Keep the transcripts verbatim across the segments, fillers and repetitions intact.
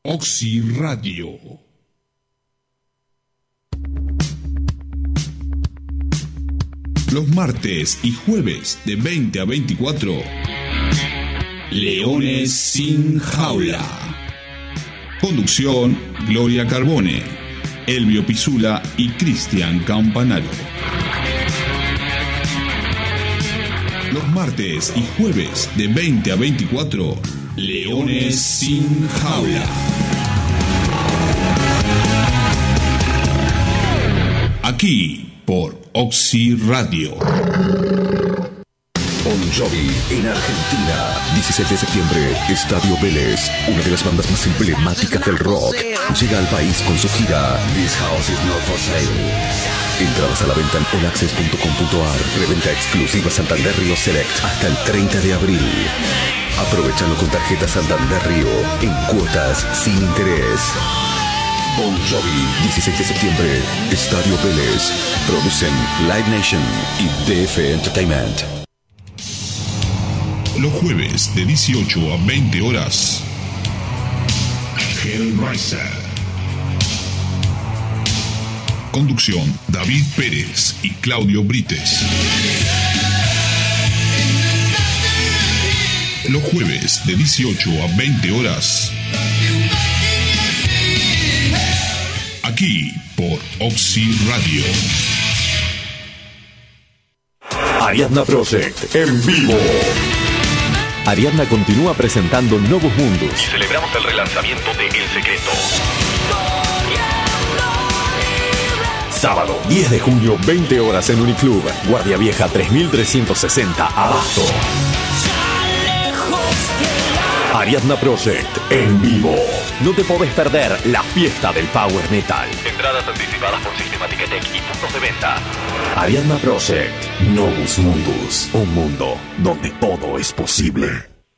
Oxy Radio. Los martes y jueves de veinte a veinticuatro, Leones sin Jaula. Conducción: Gloria Carbone, Elvio Pisula y Cristian Campanaro. Los martes y jueves de veinte a veinticuatro, Leones sin Jaula. Aquí por Oxy Radio. Bon Jovi en Argentina. dieciséis de septiembre, Estadio Vélez. Una de las bandas más emblemáticas del rock llega al país con su gira This House is Not for Sale. Entradas a la venta en all access punto com punto a r. Reventa exclusiva Santander Río Select hasta el treinta de abril. Aprovechalo con tarjeta Santander Río en cuotas sin interés. Bon Jovi, dieciséis de septiembre, Estadio Vélez. Producen Live Nation y D F Entertainment. Los jueves de dieciocho a veinte horas, Hellraiser. Conducción: David Pérez y Claudio Brites. Los jueves de dieciocho a veinte horas, aquí por Oxy Radio. Ariadna Project en vivo. Ariadna continúa presentando Novos Mundos. Y celebramos el relanzamiento de El Secreto. Sábado, diez de junio, veinte horas en Uniclub. Guardia Vieja tres mil trescientos sesenta, Abasto. Ariadna Project en vivo. No te podés perder la fiesta del Power Metal. Entradas anticipadas por Sistematitech y puntos de venta. Ariadna Project, Novus Mundus. Un mundo donde todo es posible.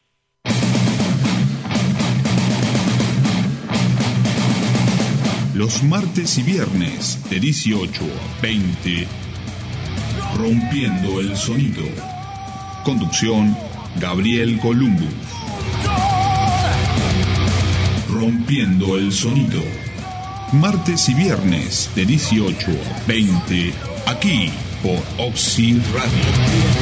Los martes y viernes de dieciocho a veinte, Rompiendo el Sonido. Conducción: Gabriel Columbus. Rompiendo el Sonido. Martes y viernes de dieciocho a veinte, aquí por Oxy Radio.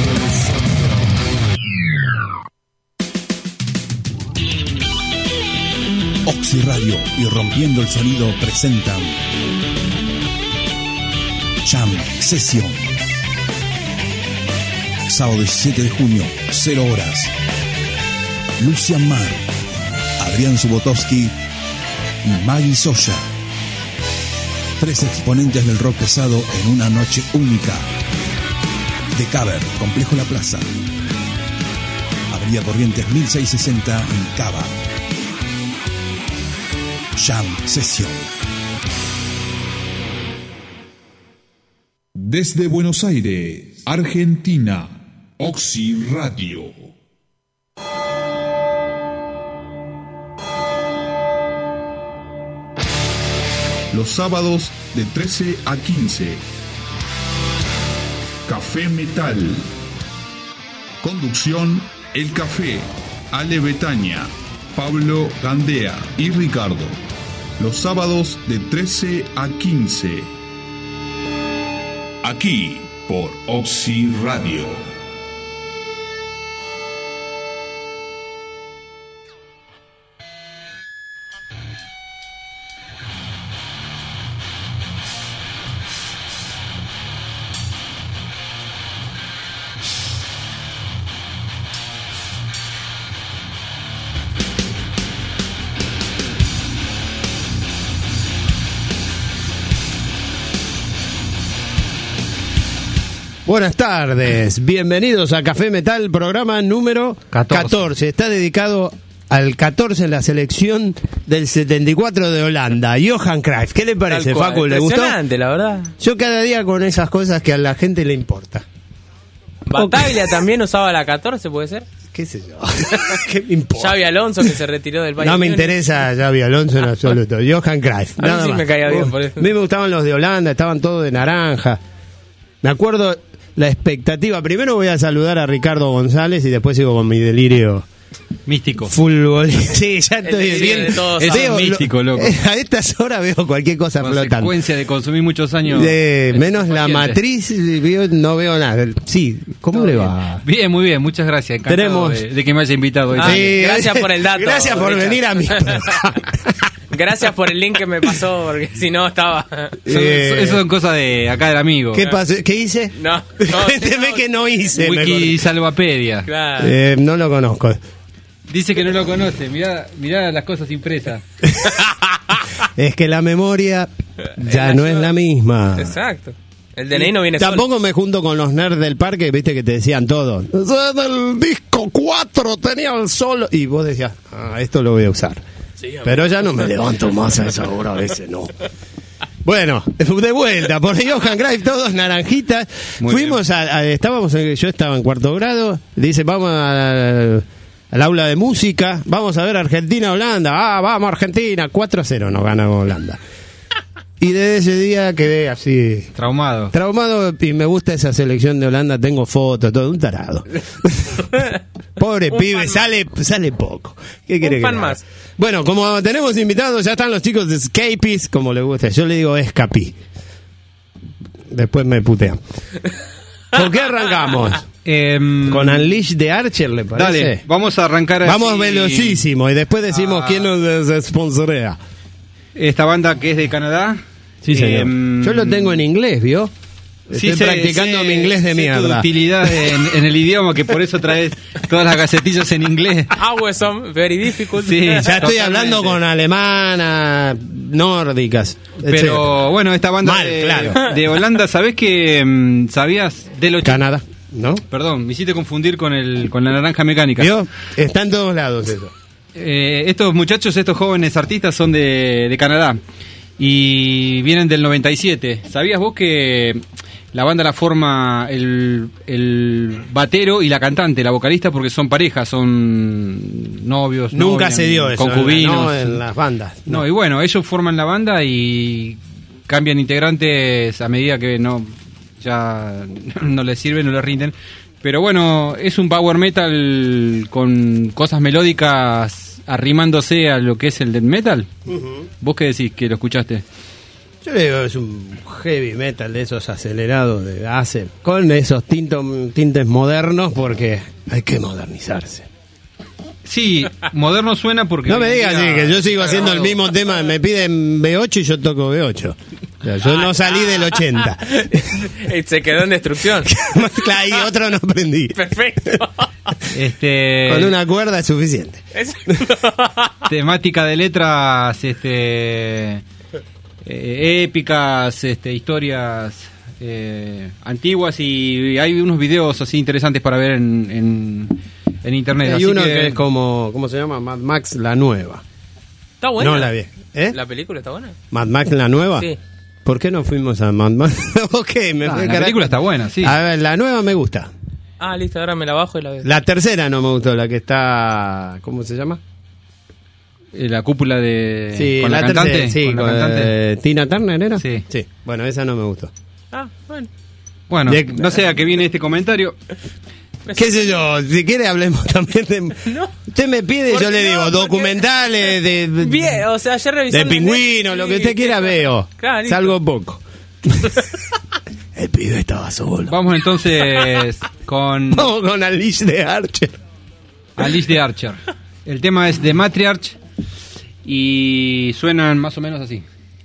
Oxy Radio y Rompiendo el Sonido presentan Jam Session. Sábado diecisiete de junio, cero horas. Lucian Mar, Adrián Subotovsky y Maggie Soya. Tres exponentes del rock pesado en una noche única. The Caber, Complejo La Plaza. Avenida Corrientes mil seiscientos sesenta en Cava. Jam Session. Desde Buenos Aires, Argentina, Oxy Radio. Los sábados de trece a quince, Café Metal. Conducción: El Café, Ale Betania, Pablo Gandea y Ricardo. Los sábados de trece a quince, aquí por Oxy Radio. Buenas tardes, bienvenidos a Café Metal, programa número catorce. catorce. Está dedicado al catorce en la selección del setenta y cuatro de Holanda, Johan Cruyff. ¿Qué le parece, Facu? ¿Le gustó? Impresionante, la verdad. Yo cada día con esas cosas que a la gente le importa. Bataglia también usaba la catorce, ¿puede ser? ¿Qué sé yo? ¿Qué me importa? Xavi Alonso, que se retiró del Bayern. No me interesa Xavi Alonso en absoluto. Johan Cruyff. A mí sí me caía bien por eso. A mí me gustaban los de Holanda, estaban todos de naranja. Me acuerdo la expectativa. Primero voy a saludar a Ricardo González y después sigo con mi delirio Místico. Fútbol. Sí, ya estoy El bien. de todos Es Veo- místico, loco. A estas horas veo cualquier cosa flotando. Consecuencia de consumir muchos años. De, menos la Paciente. matriz, veo- no veo nada. Sí, ¿cómo le va? Bien, muy bien, muchas gracias. Encantado Tenemos- de, de que me haya invitado hoy. Ah, Sí, gracias por el dato, Gracias por Richard. venir a mi programa. Gracias por el link que me pasó, porque si no estaba... Son- Eh, Eso son cosas de acá del amigo. ¿Qué pasó? ¿Qué hice? No, no, Cuénteme no. que no hice. Wiki mejor. Salvapedia. Claro. Eh, no lo conozco. Dice que no lo conoce. Mirá, mirá las cosas impresas. Es que la memoria ya no es la misma. Exacto. El D N I no viene solo. Tampoco me junto con los nerds del parque, viste que te decían todo. El disco cuatro tenía el solo. Y vos decías, ah, esto lo voy a usar. Pero ya no me levanto más a esa hora, a veces no. Bueno, de vuelta, por Johan Cruyff, todos naranjitas. Muy Fuimos a, a- estábamos, en- yo estaba en cuarto grado, dice, vamos al, al aula de música, vamos a ver Argentina-Holanda. Ah, vamos Argentina, cuatro a cero nos gana Holanda. Y desde ese día quedé así, Traumado. traumado, y me gusta esa selección de Holanda, tengo fotos, todo, un tarado. Pobre Un pibe, fan sale, sale poco. ¿Qué Un quiere que fan le haga? más. Bueno, como tenemos invitados, ya están los chicos de Escapees, como le gusta. Yo le digo Escapí. Después me putean. ¿Con qué arrancamos? Em, Con Unleash de Archer, ¿le parece? Dale, vamos a arrancar Vamos así. velocísimo y después decimos Ah. quién nos sponsorea. Esta banda que es de Canadá. Sí, señor. Em, Yo lo tengo en inglés, ¿vio? Estoy sí, sé- practicando sé- mi inglés de sé mierda. Tu utilidad en, en el idioma, que por eso traes todas las gacetillas en inglés. Hours some very difficult. Sí, Ya estoy Totalmente. hablando con alemanas, nórdicas. etcétera. Pero bueno, esta banda Mal, de, claro. de Holanda, ¿sabés que mm, sabías del ochenta? Canadá, ¿no? Perdón, me hiciste confundir con el con la naranja mecánica. ¿Vio? Está en todos lados eso. Eh, estos muchachos, estos jóvenes artistas son de, de Canadá y vienen del noventa y siete. ¿Sabías vos que la banda la forma el, el batero y la cantante, la vocalista, porque son parejas, son novios? Nunca novias, se dio eso. concubinos. No, en las bandas. No, y bueno, ellos forman la banda y cambian integrantes a medida que no ya no les sirven, no les rinden. Pero bueno, es un power metal con cosas melódicas arrimándose a lo que es el death metal. ¿Vos qué decís que lo escuchaste? Yo le digo, es un heavy metal de esos acelerados de base, con esos tintos, tintes modernos, porque hay que modernizarse. Sí, moderno suena porque... No me hoy en digas día- así, que yo sigo haciendo el mismo tema, me piden B ocho y yo toco B ocho. O sea, yo no salí del ochenta. Se quedó en destrucción. Claro, y otro no aprendí. Perfecto. Este, Con una cuerda es suficiente. Es- temática de letras este eh, épicas, este historias eh, antiguas, y hay unos videos así interesantes para ver en, en, en internet. Hay así uno que... es como, ¿cómo se llama? Mad Max la nueva. ¿Está buena? No la vi. ¿Eh? ¿La película está buena? Mad Max la nueva. Sí. ¿Por qué no fuimos a Mad Max? Ok, me Ah, fue la carajo. película está buena, sí. A ver, la nueva me gusta. Ah, listo, ahora me la bajo y la veo. La tercera no me gustó, la que está... ¿Cómo se llama? Eh, la cúpula de Sí, con la, la cantante, tercera, sí, con la con, cantante. eh, Tina Turner era. Sí. Sí, bueno, esa no me gustó. Ah, bueno. Bueno, De- no sé a qué viene este comentario. ¿Qué sé yo? Si quiere hablemos también de... No. Usted me pide, ¿Por yo qué le no? digo, Porque- documentales de... de- Bien, o sea, ayer revisé... de pingüino, lo que usted quiera veo. Claro, listo. Salgo poco. El pibe estaba solo. Vamos entonces con Vamos con Alice de Archer. Alice de Archer. El tema es The Matriarch y suenan más o menos así.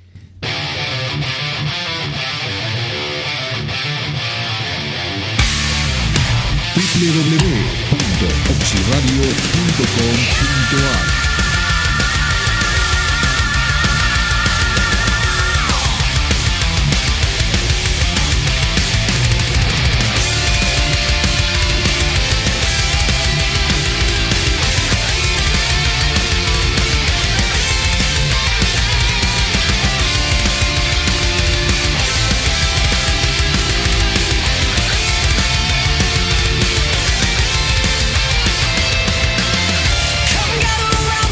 w w w punto oxiradio punto com punto a r Come gather around.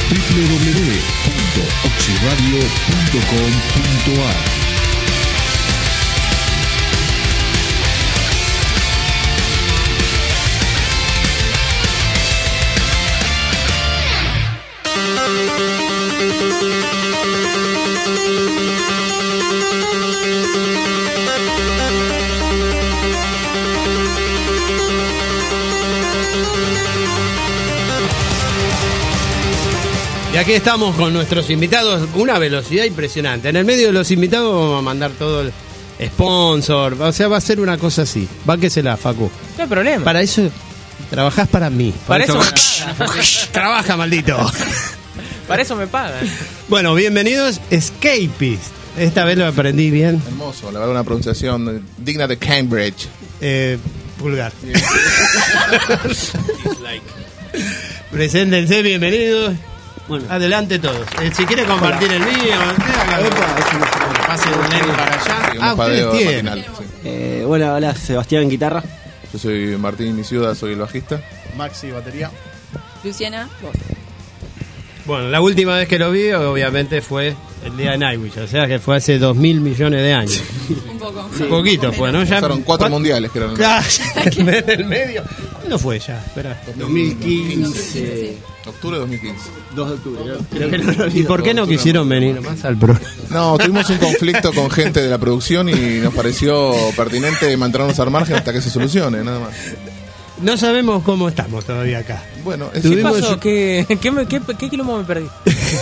w w w punto oxiradio punto com punto a r. Y aquí estamos con nuestros invitados, una velocidad impresionante. En el medio de los invitados vamos a mandar todo el sponsor, o sea, va a ser una cosa así. Bánquesela, Facu. No hay problema. Para eso trabajás para mí. Para eso Trabaja, maldito. Para eso me pagan. Bueno, bienvenidos, Escapist. Esta vez lo aprendí bien. Hermoso, la verdad, una pronunciación digna de Cambridge. Eh, pulgar. Preséntense, bienvenidos. Bueno, adelante todos. Eh, si quiere compartir el mío, pase un link para allá. Sí, un ah, ustedes padeo tienen. matinal, sí. Eh, bueno, hola, Sebastián en guitarra. Yo soy Martín Misiuda, soy el bajista. Maxi, batería. Luciana, vos. Bueno, la última vez que lo vi, obviamente, fue el día de Nightwish, o sea que fue hace dos mil millones de años. Un poco. Un poquito fue, ¿no? Ya Pasaron cuatro mundiales, creo. Claro, en el medio. ¿Cuándo fue ya? Espera. dos mil quince. Octubre de dos mil quince. dos de octubre, creo, creo que no lo ¿Y olvido. por qué no quisieron venir más al programa? No, tuvimos un conflicto con gente de la producción y nos pareció pertinente mantenernos al margen hasta que se solucione, nada más. No sabemos cómo estamos todavía acá. Bueno, es ¿Qué Tuvimos- pasó? ¿Qué, qué, me- qué, qué quilombo me perdí?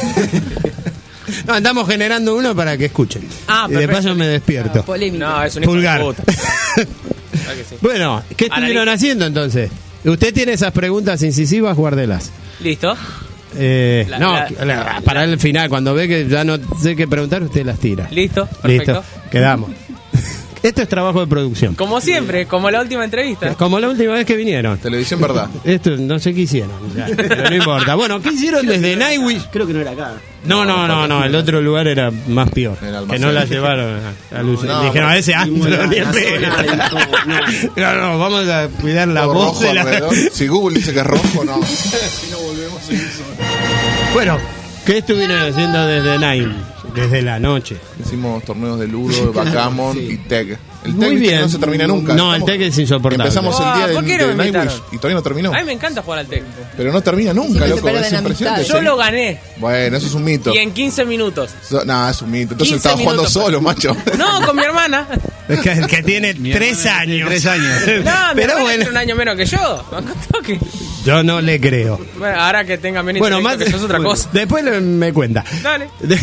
No, andamos generando uno para que escuchen. Ah, y de perfecto. paso me despierto. Polémica. No, es un hijo de Pulgar. puta. ¿Verdad que sí? Bueno, ¿qué estuvieron Analiza. haciendo entonces? Usted tiene esas preguntas incisivas, guárdelas. ¿Listo? Eh, La- no, la- la- para el final, cuando ve que ya no sé qué preguntar, usted las tira. ¿Listo? Perfecto. Listo, quedamos. Esto es trabajo de producción. Como siempre, como la última entrevista. Como la última vez que vinieron. televisión verdad. Esto no sé qué hicieron, ya, pero no importa. Bueno, ¿qué hicieron desde Nightwish? Creo que no era acá. No, no, no, no, el otro lugar era más peor. El Que almacén. no la llevaron a, a Lucía. No, Dijeron, a ese fuimos antro, a la- ni en la pedo. zona y todo, no. No, no, vamos a cuidar la Todo voz rojo de la... alrededor. Si Google dice que es rojo, no. Si no volvemos a eso. Bueno, ¿qué estuvieron haciendo desde Nightwish? Desde la noche. Hicimos torneos de Ludo, de Backgammon y Teg. El Muy Teg viste, bien. no se termina nunca. No, el Estamos- Teg es insoportable. Empezamos Ah, el día de, ¿por qué no de me Nightwish invitaron? y todavía no terminó. A mí me encanta jugar al técnico. Pero no termina nunca, Siempre se loco. pierden Es impresionante. amistades. Yo lo gané. Bueno, eso es un mito. Y en quince minutos. So- no, es un mito. Entonces quince estaba jugando minutos. solo, macho. No, con mi hermana. Es que, que tiene tres años. Tres años. No, mi Pero hermana bueno, tiene un año menos que yo. Me contó que- yo no le creo. Bueno, ahora que tenga menos Bueno, intelecto más que yo es otra bueno, cosa. Después le- me cuenta. Dale. De-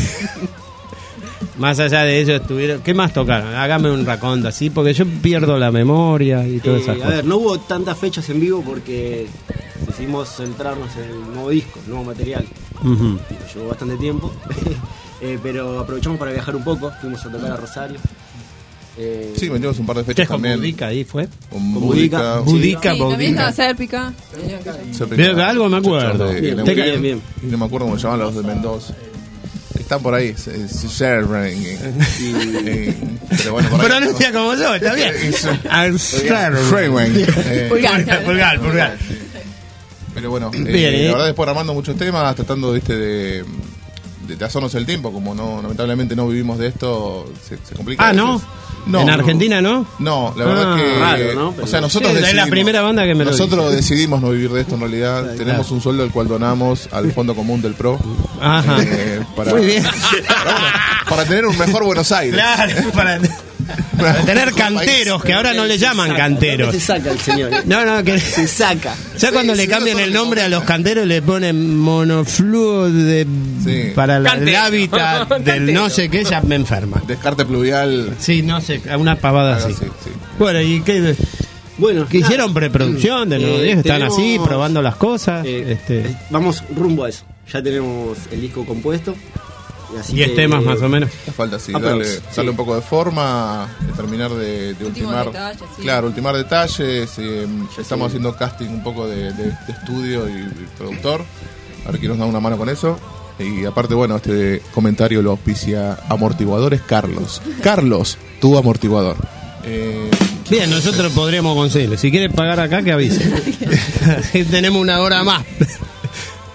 más allá de ello estuvieron. ¿Qué más tocaron? Hágame un raconto así, porque yo pierdo la memoria y todas Eh, esas a cosas. ver, no hubo tantas fechas en vivo porque decidimos centrarnos en el nuevo disco, el nuevo material. Ujú. Nos llevó bastante tiempo. Eh, pero aprovechamos para viajar un poco. Fuimos a tocar a Rosario. Eh, Sí, metimos un par de Che, fechas con también. Budica ahí fue. Con Con Budica. Budica. Budica, Sí, también Boudica. estaba Sérpica. Cerca. De algo me acuerdo. De- Bien, de bien, Neuquén. bien. Y no me acuerdo cómo se llaman los de Mendoza. Están por ahí. se- se- Sherring, y- y- Pero bueno, por ahí. Pronuncia como yo, está bien. Sherring, eh, Pulgar. Pulgar, pulgar. Pero bueno, eh, Bien, ¿eh? la verdad después armando muchos temas, tratando ¿viste, de, de, de hacernos el tiempo, como no lamentablemente no vivimos de esto, se, se complica. Ah, a ¿no? veces. No, ¿En no. Argentina no? No, la verdad Ah, que... raro, ¿no? O sea, nosotros Sí, es la decidimos... primera banda que me lo Nosotros dice. decidimos no vivir de esto en realidad. Claro. Tenemos un sueldo el cual donamos al Fondo Común del Pro. Ajá. eh, para, Muy bien. Para, bueno, para tener un mejor Buenos Aires. Claro, para, para tener canteros, que ahora no le llaman ¿Dónde canteros. se saca el señor? No, no, que... Se saca. Ya cuando le cambian el nombre a los canteros le ponen monofluo de Sí. para la- el Cantero. hábitat del Cantero. no sé qué, ya me enferma. Descarte pluvial. Sí, no sé, una pavada Algo así. así, sí. Bueno, ¿y qué? Bueno, ¿Qué nada. hicieron preproducción de nuevo? Eh, ¿Están tenemos- así, probando las cosas? Eh, este, eh, Vamos rumbo a eso. Ya tenemos el disco compuesto. Y así diez que- temas más o menos. Le falta sí, Aprox, darle, sí. darle un poco de forma, de terminar de, de Últimos ultimar. detalles, sí. Claro, ultimar detalles. eh, estamos haciendo casting un poco de, de- de estudio y, y productor. A ver quién nos da una mano con eso. Y aparte, bueno, este comentario lo auspicia Amortiguadores Carlos. Carlos, tu amortiguador. Eh, Bien, nosotros podríamos conseguirlo. Si quieres pagar acá, que avise. Así tenemos una hora más.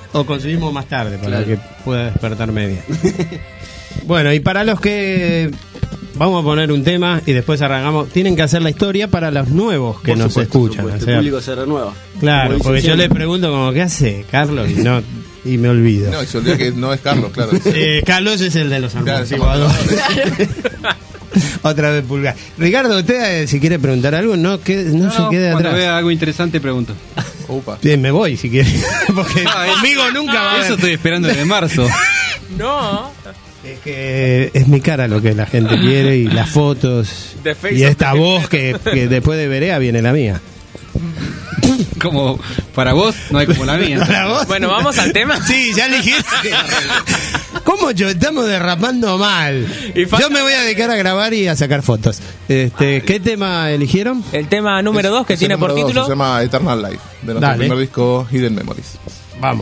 o conseguimos más tarde para Claro. que pueda despertarme bien. Bueno, y para los que vamos a poner un tema y después arrancamos, tienen que hacer la historia para los nuevos que Por nos supuesto, escuchan. por o supuesto, sea, el público se renueva. claro, Como dice porque yo siempre. le pregunto como, ¿qué hace Carlos? Y no y me olvido. No, y se olvida que no es Carlos, claro. Eh, Carlos es el de los Claro, amortiguadores. Otra vez Pulgar. Ricardo, usted eh, si quiere preguntar algo, no, que, no, No, se no, quede cuando atrás. vea algo interesante pregunto. Upa. Bien, me voy si quiere. Porque Ah, es- conmigo nunca va a haber. Eso estoy esperando desde marzo. No. Es que es mi cara lo que la gente quiere y las fotos. De Facebook, Y esta de voz que, que después de Berea viene la mía. Como para vos, no hay como la mía. ¿Para vos? Bueno, vamos al tema. Sí, ya elegiste. ¿Cómo yo? Estamos derrapando mal. Y falta- Yo me voy a dedicar a grabar y a sacar fotos. Este, ¿qué tema eligieron? El tema número dos que Ese tiene por número dos título. Se llama Eternal Life, de nuestro Dale. primer disco Hidden Memories. Vamos.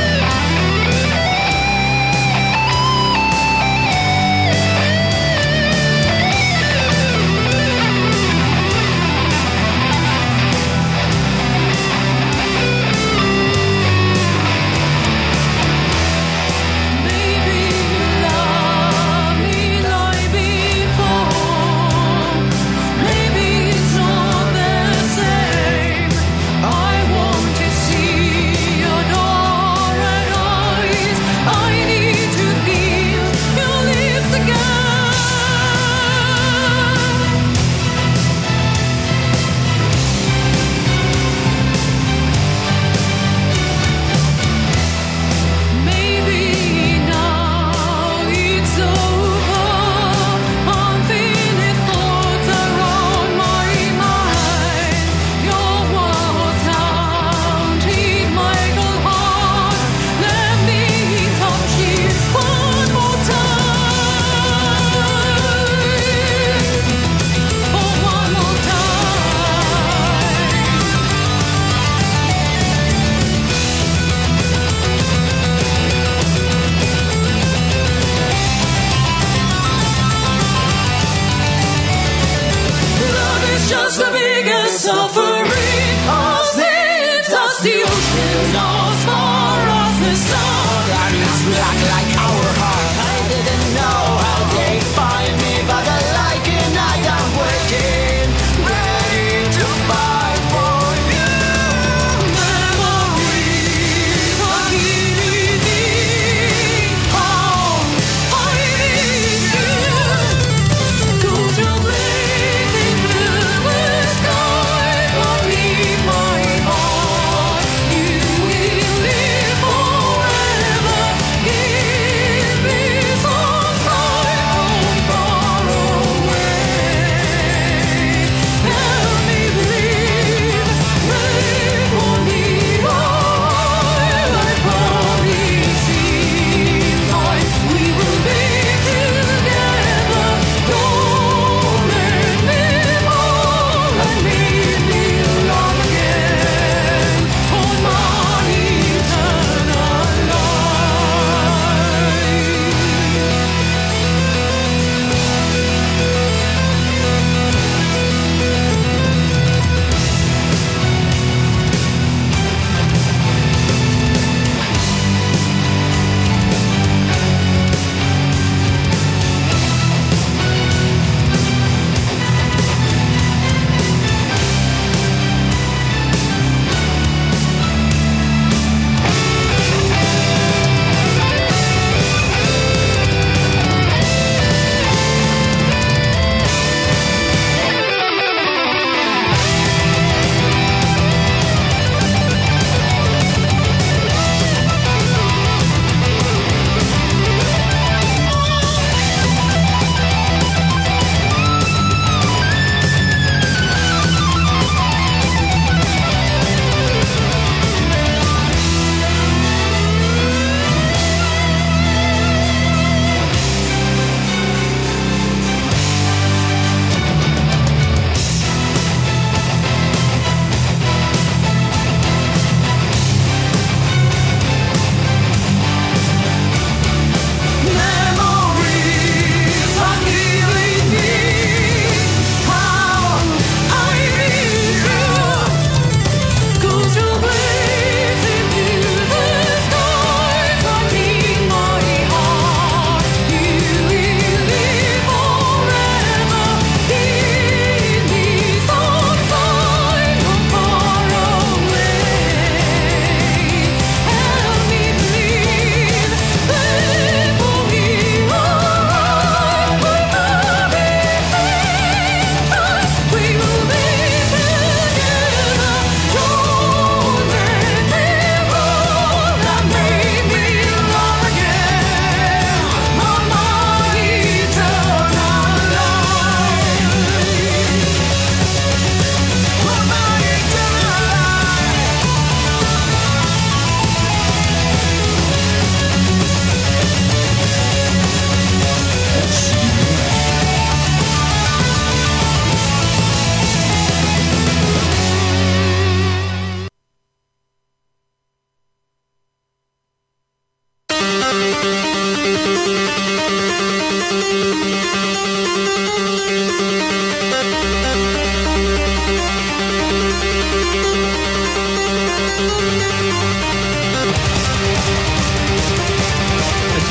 Thank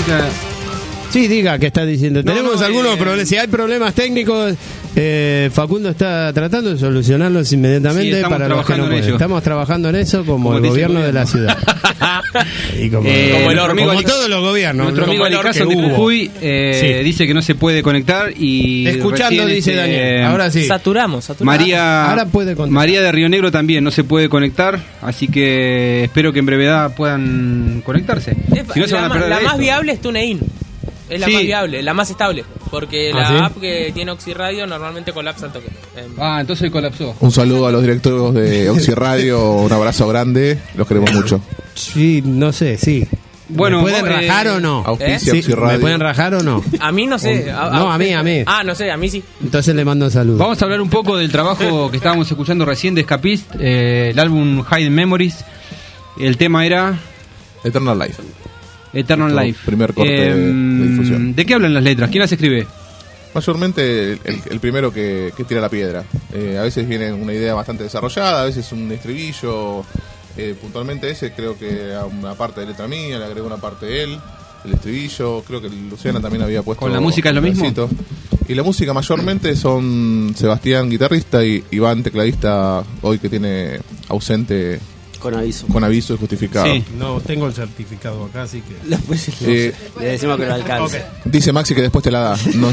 música... Sí, diga, ¿qué está diciendo? No, Tenemos no, algunos eh, problemas. Si hay problemas técnicos, eh, Facundo está tratando de solucionarlos inmediatamente. Sí, estamos para los que no trabajando en pueden. ello. Estamos trabajando en eso como, Como el dice el gobierno de la ciudad. Y como, Eh, como, el, nuestro amigo como Ali- todos los gobiernos. Nuestro amigo como el Alicaso que de hubo. Jujuy eh, Sí. dice que no se puede conectar y... Escuchando, recién, dice este, Daniel. Ahora sí. Saturamos, saturamos. María, Ahora puede contar. María de Río Negro también no se puede conectar, así que espero que en brevedad puedan conectarse. Es- Si no, se la van a ma- perder la de más esto. viable es TuneIn. Es la Sí. más viable, la más estable. Porque ¿Ah, la sí? app que tiene Oxy Radio normalmente colapsa al toque. Em, Ah, entonces colapsó. Un saludo a los directivos de Oxy Radio, un abrazo grande, los queremos mucho. Sí, no sé, sí. Bueno, ¿Me pueden vos, eh, rajar o no? Auspicia Sí, Oxy ¿me Radio. pueden rajar o no? a mí no sé. No, a mí, a mí. Ah, no sé, a mí sí. Entonces le mando un saludo. Vamos a hablar un poco del trabajo que estábamos escuchando recién de Escapist, eh, el álbum Hidden Memories. El tema era Eternal Life. Eternal Nuestro Life. primer corte de- de difusión. ¿De qué hablan las letras? ¿Quién las escribe? Mayormente el, el- el primero que, que tira la piedra. Eh, a veces viene una idea bastante desarrollada, a veces un estribillo. Eh, puntualmente ese creo que a una parte de letra mía, le agregó una parte de él, el estribillo. Creo que Luciana también había puesto. ¿Con la música es lo un mismo? pedacito. Y la música mayormente son Sebastián, guitarrista, y Iván, tecladista, hoy que tiene ausente Con aviso. con aviso y justificado. Sí. No, tengo el certificado acá, así que... Después Eh, le decimos que no alcanza. Dice Maxi que después te la da. No-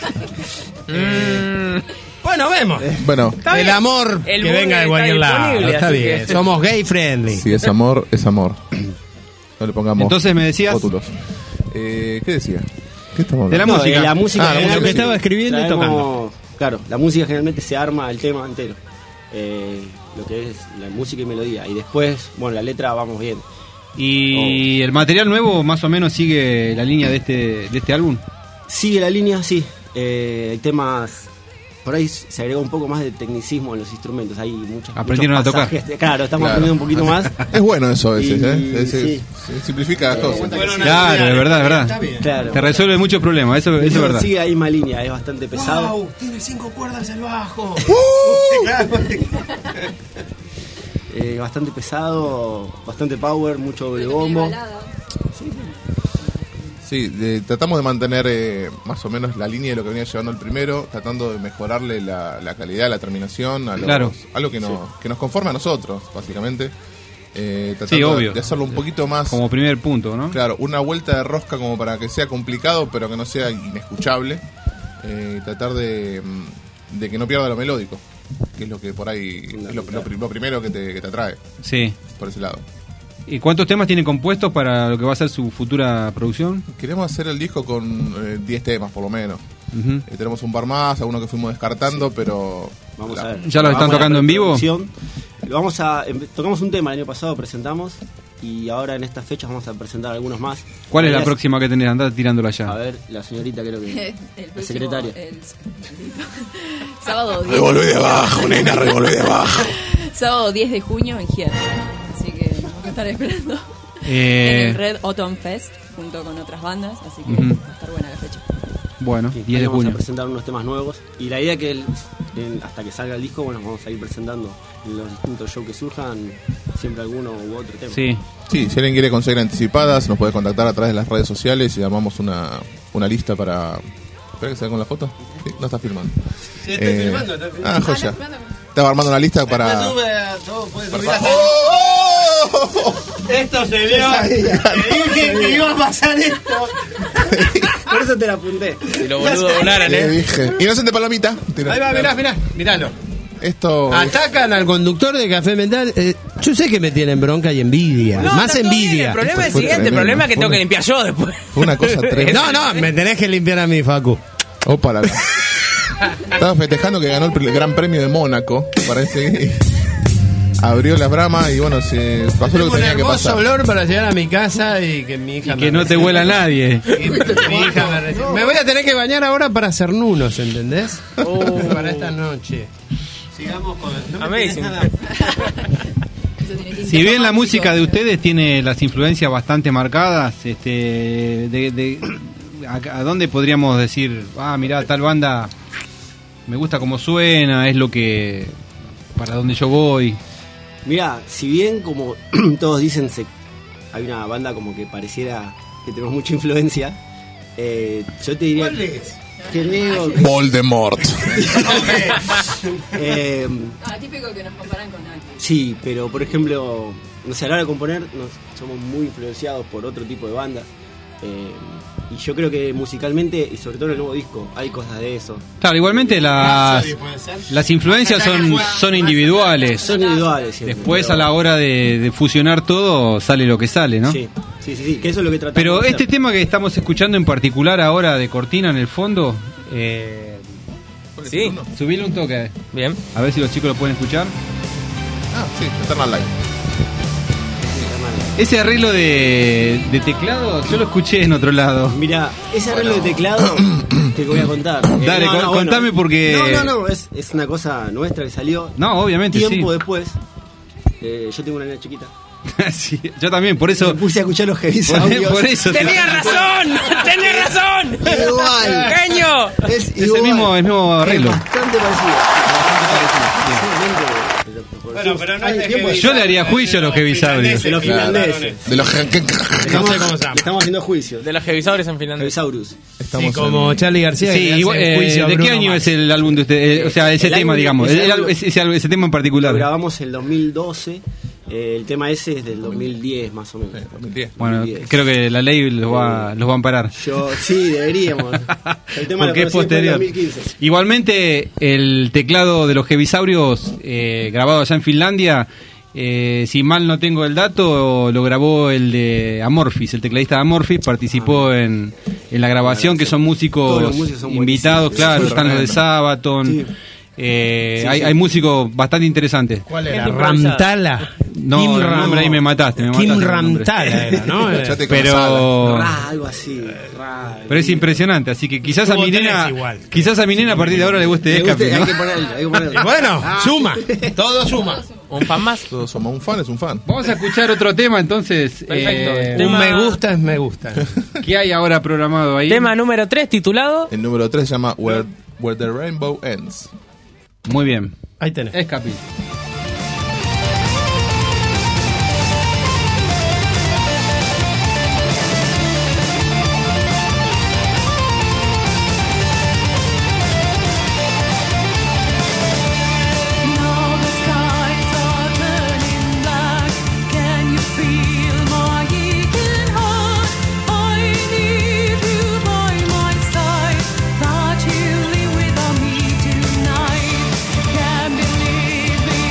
Bueno, vemos. bueno, El amor El que burger venga de está cualquier lado. disponible, Está así bien. que- Somos gay friendly. si es amor, es amor. No le pongamos Entonces me decías... rótulos. Eh, ¿Qué decía? ¿Qué estamos De la hablando? No, música. de la música. Ah, la Lo música, que sí. estaba escribiendo y Traemos- tocando. Claro, la música generalmente se arma el tema entero. Eh, lo que es la música y melodía. Y después, bueno, la letra vamos bien. ¿Y el material nuevo más o menos sigue la línea de este, de este álbum? Sigue la línea, sí. Eh, hay temas. Por ahí se agregó un poco más de tecnicismo en los instrumentos. Hay muchos. Aprendieron muchos a tocar. pasajes. Claro, estamos Claro. aprendiendo un poquito más. Es bueno eso a veces, Y- ¿eh? Es- es- sí. se simplifica las cosas. Claro, es verdad, es verdad. Claro. Te resuelve muchos problemas, eso, eso es verdad. Sigue la misma línea, es bastante pesado. Tiene cinco cuerdas el bajo. Eh, bastante pesado, bastante power, mucho doble bombo. Sí, de- tratamos de mantener eh, más o menos la línea de lo que venía llevando el primero, tratando de mejorarle la, la calidad, la terminación, a, los- Claro. a lo que, nos, que nos conforme a nosotros, básicamente. Eh, Sí, tratando de- obvio. de hacerlo un poquito más, Como primer punto, ¿no? claro, una vuelta de rosca como para que sea complicado, pero que no sea inescuchable. Eh, tratar de, mm, de que no pierda lo melódico, que es lo que por ahí es lo, lo pri- lo primero que te, que te atrae, Sí. por ese lado. ¿Y cuántos temas tiene compuestos para lo que va a ser su futura producción? Queremos hacer el disco con eh, diez temas por lo menos. Ujú. Eh, tenemos un par más, algunos que fuimos descartando, pero Vamos la- a ver. ¿Ya lo están Vamos a la tocando en vivo? preproducción. Lo vamos a em- tocamos un tema el año pasado, presentamos y ahora en estas fechas vamos a presentar algunos más. ¿Cuál es la Ideas- próxima que tenés? Andá tirándola A ya. ver, la señorita creo que El la próximo, secretaria. el- sábado diez. Revolvé de abajo, nena, revolvé de abajo. Sábado diez de junio en Gier. Así que vamos a estar esperando. Eh, En el Red Autumn Fest junto con otras bandas. Así que Ujú. va a estar buena la fecha. Bueno, Sí, diez ahí de vamos a junio. presentar unos temas nuevos y la idea que el- en- hasta que salga el disco, bueno, vamos a ir presentando en los distintos shows que surjan siempre alguno u otro tema. Sí. Sí, si alguien quiere conseguir anticipadas, nos puede contactar a través de las redes sociales y armamos una, una lista para... ¿Espera que se vea con la foto? Sí, no está filmando. Sí, está Eh, filmando, está filmando. Ah, joya. Estaba armando una lista para... para- Esto se vio. Te dije que iba a pasar esto. Por eso te la apunté. Si los boludos volaran, Eh, ¿eh? dije. Inocente Palomita. Ahí va, mirá, mirá, miralo. Esto... Atacan al conductor de Café Mental. Eh, yo sé que me tienen bronca y envidia. No, Más está todo bien. envidia. El problema es el Fue siguiente: el tremendo. problema es que Fue tengo una- que limpiar yo después. Fue una cosa tremenda. No, no, me tenés que limpiar a mí, Facu. Opa, la... Estaba festejando que ganó el pre- Gran Premio de Mónaco, parece. y abrió la brama y bueno, se pasó lo Tengo que un tenía que hermoso pasar. olor para llegar a mi casa y que mi hija Y me que no te reciba. huela nadie. Y mi hija me reciba. Me voy a tener que bañar ahora para hacer nunos, ¿entendés? Para esta noche. Sigamos con el... no me Amazing. tienes nada. Eso tiene que Si bien la romántico. música de ustedes tiene las influencias bastante marcadas, este, de, de- a, a dónde podríamos decir, ah, mirá, tal banda me gusta cómo suena, es lo que, para donde yo voy. Mirá, si bien como todos dicen, se, hay una banda como que pareciera que tenemos mucha influencia. Eh, yo te diría... ¿Cuál es? Creo que... Voldemort. eh, Ah, típico que nos comparan con alguien. sí, pero por ejemplo, no sé, a la hora de componer nos, somos muy influenciados por otro tipo de bandas. Eh, y yo creo que musicalmente, y sobre todo en el nuevo disco, hay cosas de eso. Claro, igualmente las, las influencias son, son individuales. Son individuales. Siempre, Después pero- a la hora de, de fusionar todo sale lo que sale, ¿no? Sí, sí, sí, sí, que eso es lo que tratamos Pero de este hacer. tema que estamos escuchando en particular ahora de Cortina en el fondo, eh, Sí, subile un toque, bien. a ver si los chicos lo pueden escuchar. Ah, sí, Eternal Light. Ese arreglo de, de teclado yo lo escuché en otro lado. Mira, ese arreglo de teclado te voy a contar. Eh, Dale, con- contame porque- No, no, no, es, es una cosa nuestra que salió. No, obviamente, Tiempo sí. después. Eh, yo tengo una nena chiquita. Sí, yo también, por eso. Me puse a escuchar los heavy Por, audios. por eso. te- ¡Tenía razón! ¡Tenía razón! Igual. ¡Genio! Es, Es el igual. mismo, el mismo arreglo. Es bastante parecido. Bueno, pero no Hay es de tiempo- heavy Yo le haría juicio a los heavisaurios. De los finlandeses. De los que- que- Estamos, sé cómo se llama. estamos haciendo juicios. De los heavisaurios en finlandés. Heavisaurus. Sí, estamos como en- Charlie García. Sí, que le igual, hace eh, juicio a ¿de qué Bruno año Mars. es el álbum de usted? Eh, o sea, ese El tema, álbum- digamos. ese el- el- álbum- ese, ese- ese tema en Lo particular. grabamos en el dos mil doce. Eh, el tema ese es del dos mil diez más o menos. dos mil diez. Bueno, dos mil diez. creo que la ley los va, los va a amparar. Yo, sí, deberíamos. El tema Porque lo es conocí después del posterior. dos mil quince. Igualmente, el teclado de los heavisaurios, eh, grabado allá en Finlandia, eh, si mal no tengo el dato, lo grabó el de Amorphis, el tecladista de Amorphis, participó Ah. en, en la grabación, que son músicos Todos los músicos son invitados, buenísimos. claro, Sí, están los de Sabaton. Sí. eh, Sí, hay, sí. hay músicos bastante interesantes. ¿Cuál era? Gente improvisada. Ramtala. No, Kim el Ram- nombre ahí me mataste, me Kim mataste el nombre. Ramtala era, ¿no? Ya te con Pero, Ra, algo así. Ra, pero es impresionante, así que quizás a Tuvo mi tres nena, igual. quizás a mi nena a partir de ahora le guste Me gusta, Escape, hay ¿no? que ponerlo, hay que ponerlo. Y bueno, Ah. suma. Todo suma. ¿Un fan más? Todos somos un fan, es un fan. Vamos a escuchar otro tema entonces. Perfecto. eh, Un Tema- me gusta es me gusta. ¿Qué hay ahora programado ahí? Tema número tres, titulado El número tres se llama Where, Where the Rainbow Ends. Muy bien. Ahí tenés. Escape. Now the skies are turning black. Can you feel my aching heart? I need you by my side. That you live without me tonight. Can't believe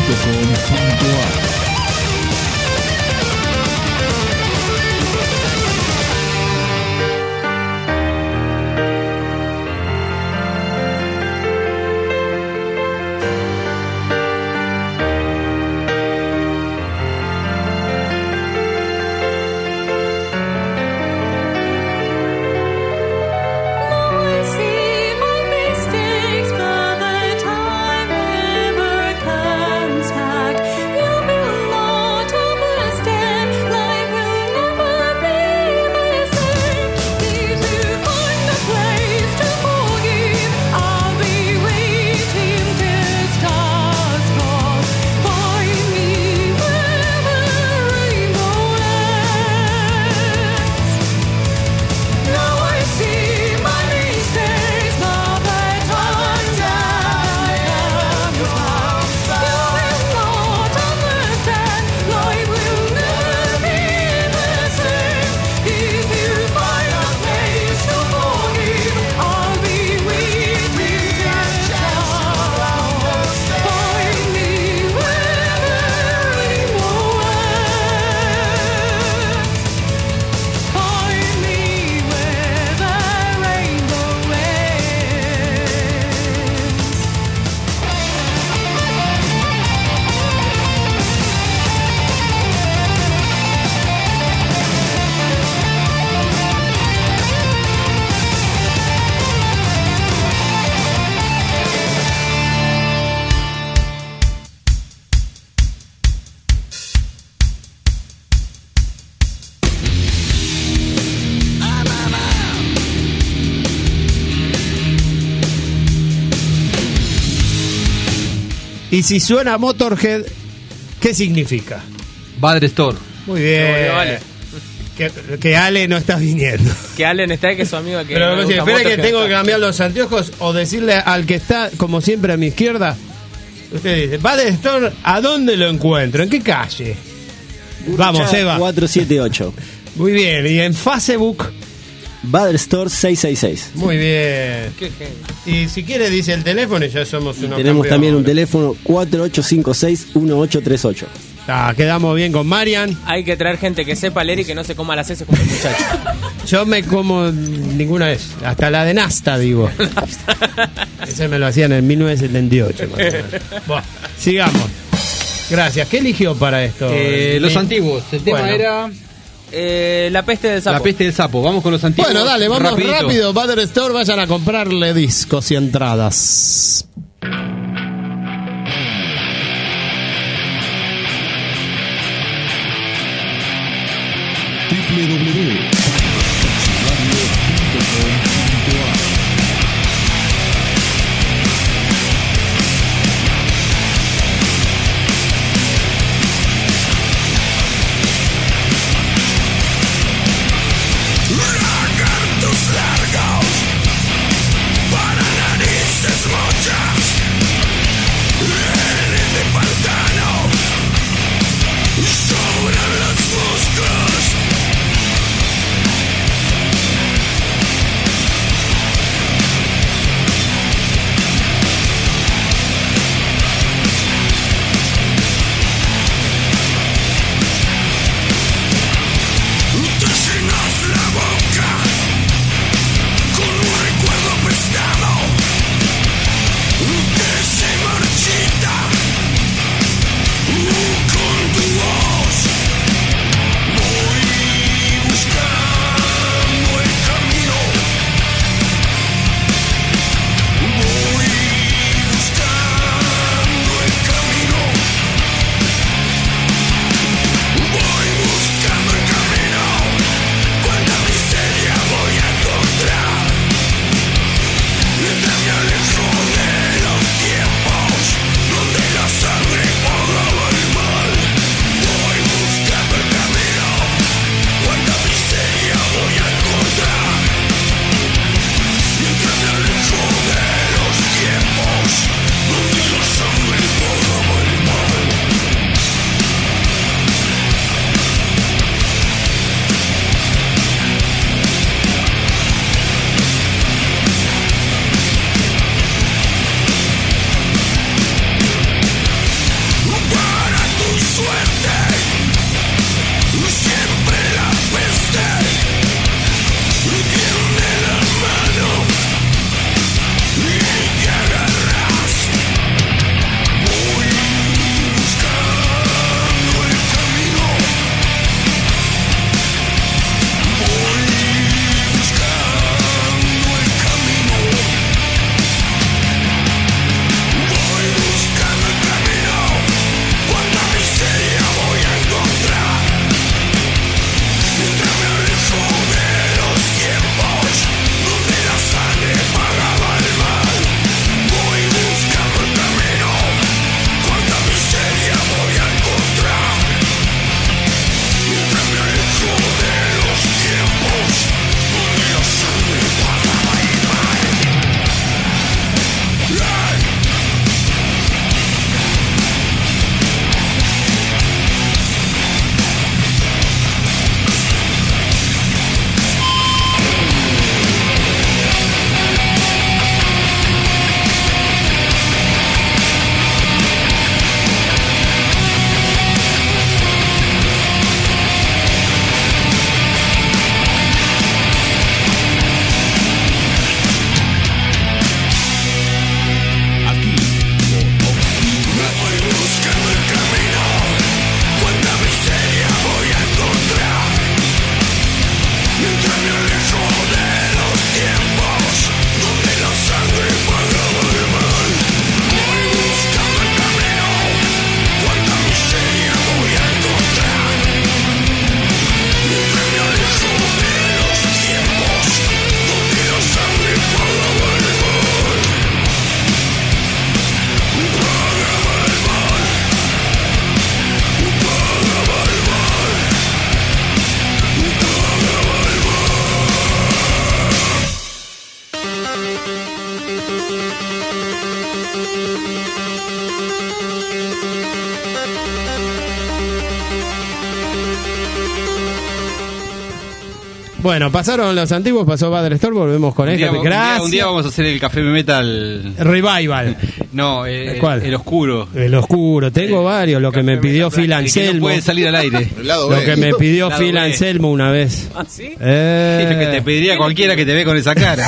punto com punto ar. Y si suena Motorhead, ¿qué significa? Bad Store. Muy bien. Obvio, Ale. Que, que Ale no está viniendo. Que Allen está, que es su amigo. Que Pero me si gusta espera que Motorhead, tengo está. que cambiar los anteojos o decirle al que está, como siempre, a mi izquierda. Usted dice, Bad Store, ¿a dónde lo encuentro? ¿En qué calle? Vamos, Eva. cuatro siete ocho. Muy bien. ¿Y en Facebook? Bad Store seis seis seis. Muy bien. Qué genio. Y si quiere dice el teléfono y ya somos unos Tenemos campeones. también un teléfono cuatro ocho cinco seis uno ocho tres ocho. Ah, quedamos bien con Marian. Hay que traer gente que sepa leer y que no se coma las heces como el muchacho. Yo me como ninguna vez, hasta la de Nasta, digo. Ese me lo hacían en mil novecientos setenta y ocho. más o menos. Bueno, sigamos. Gracias. ¿Qué eligió para esto? Eh, los antiguos. El tema Bueno. era Eh, la peste del sapo. la peste del sapo. Vamos con los antiguos. Bueno, dale, vamos rapidito. rápido. Bad Store, vayan a comprarle discos y entradas. doble u doble u doble u punto com punto ar. Bueno, pasaron los antiguos, pasó Bad Store, volvemos con Un día, esta. un día- Gracias. un día vamos a hacer el café metal. Revival. No, eh, ¿Cuál? el oscuro. El oscuro, tengo varios, lo que me pidió Phil El que no Anselmo. puede salir al aire. El lado Lo B. que me pidió Lado Phil B. Anselmo una vez. ¿Ah, sí? Eh, Es lo que te pediría cualquiera que te ve con esa cara.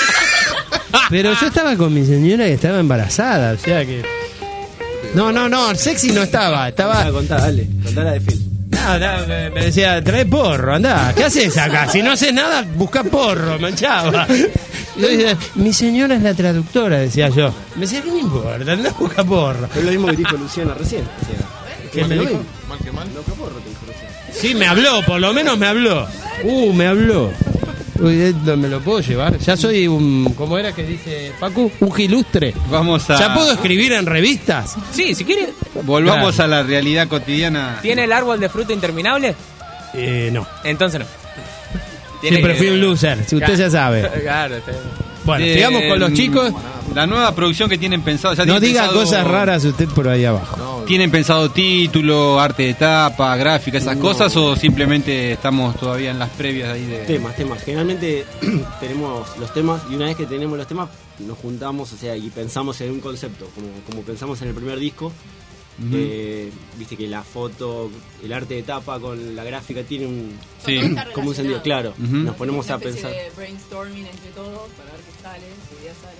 Pero yo estaba con mi señora que estaba embarazada, o sea que... No, no, no, sexy no estaba, estaba... Contá, contá, dale, contá la de Phil. No, no, me, me decía, trae porro, andá, ¿qué haces acá? Si no haces nada, busca porro, manchaba. Yo decía, mi señora es la traductora, decía yo. Me decía, ¿qué me importa? Andá a buscar porro. Es lo mismo que dijo Luciana recién. O sea, ¿Qué me lo dijo? mismo. Mal que mal. Loco porro te dijo recién. Sí, me habló, por lo menos me habló. Uh, me habló. Uy, esto me lo puedo llevar. Ya soy un, ¿cómo era que dice Pacu? Un gilustre. Vamos a. ¿Ya puedo escribir en revistas? Sí, si quiere. Volvamos Claro. a la realidad cotidiana. ¿Tiene el árbol de fruta interminable? Eh, no. Entonces no. Tiene Siempre que- fui un loser, si usted ya sabe. Claro, está bien. Bueno, De- sigamos con los chicos. La nueva producción que tienen pensado. Ya No tienen diga pensado- cosas raras usted por ahí abajo. ¿Tienen pensado título, arte de tapa, gráfica, esas No. cosas o simplemente estamos todavía en las previas ahí de... Temas, temas. Generalmente tenemos los temas y una vez que tenemos los temas nos juntamos, o sea, y pensamos en un concepto, como, como pensamos en el primer disco. Eh, viste que la foto, el arte de tapa con la gráfica tiene un Sí. como un sentido, claro. Ujú. Nos ponemos Una a especie pensar. de brainstorming entre todos para ver qué sale, qué idea sale.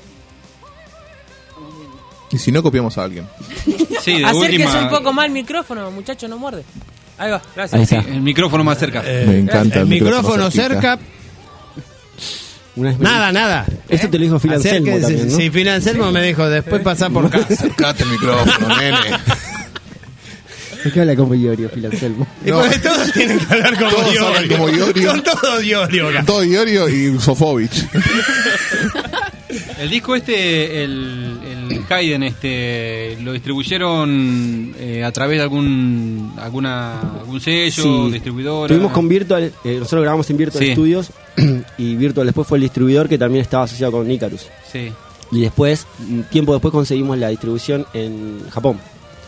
Vamos viendo. Y si no, copiamos a alguien. Sí, de Acérquese última... un poco más el micrófono, muchacho, no muerde. Ahí va, Ahí gracias. está. El micrófono más cerca. Eh, Me encanta el el micrófono micrófono cerquita. cerca. Una vez- Nada, nada. Esto te lo dijo Phil Anselmo Acérquese. también, ¿no? Sí, Phil Anselmo me dijo, después pasá por casa. Acercate el micrófono, nene. ¿Por qué habla como Iorio, Phil Anselmo? Y No. porque todos tienen que hablar como Todos Iorio. hablan como Iorio. Son todos Iorio acá. Todo Iorio y Sofovich. El disco este, el, el Kaiden, este, lo distribuyeron eh, a través de algún alguna algún sello, Sí. distribuidora. Tuvimos con Virtual, eh, nosotros grabamos en Virtual Sí. Studios y Virtual después fue el distribuidor que también estaba asociado con Icarus. Sí. Y después, un tiempo después conseguimos la distribución en Japón.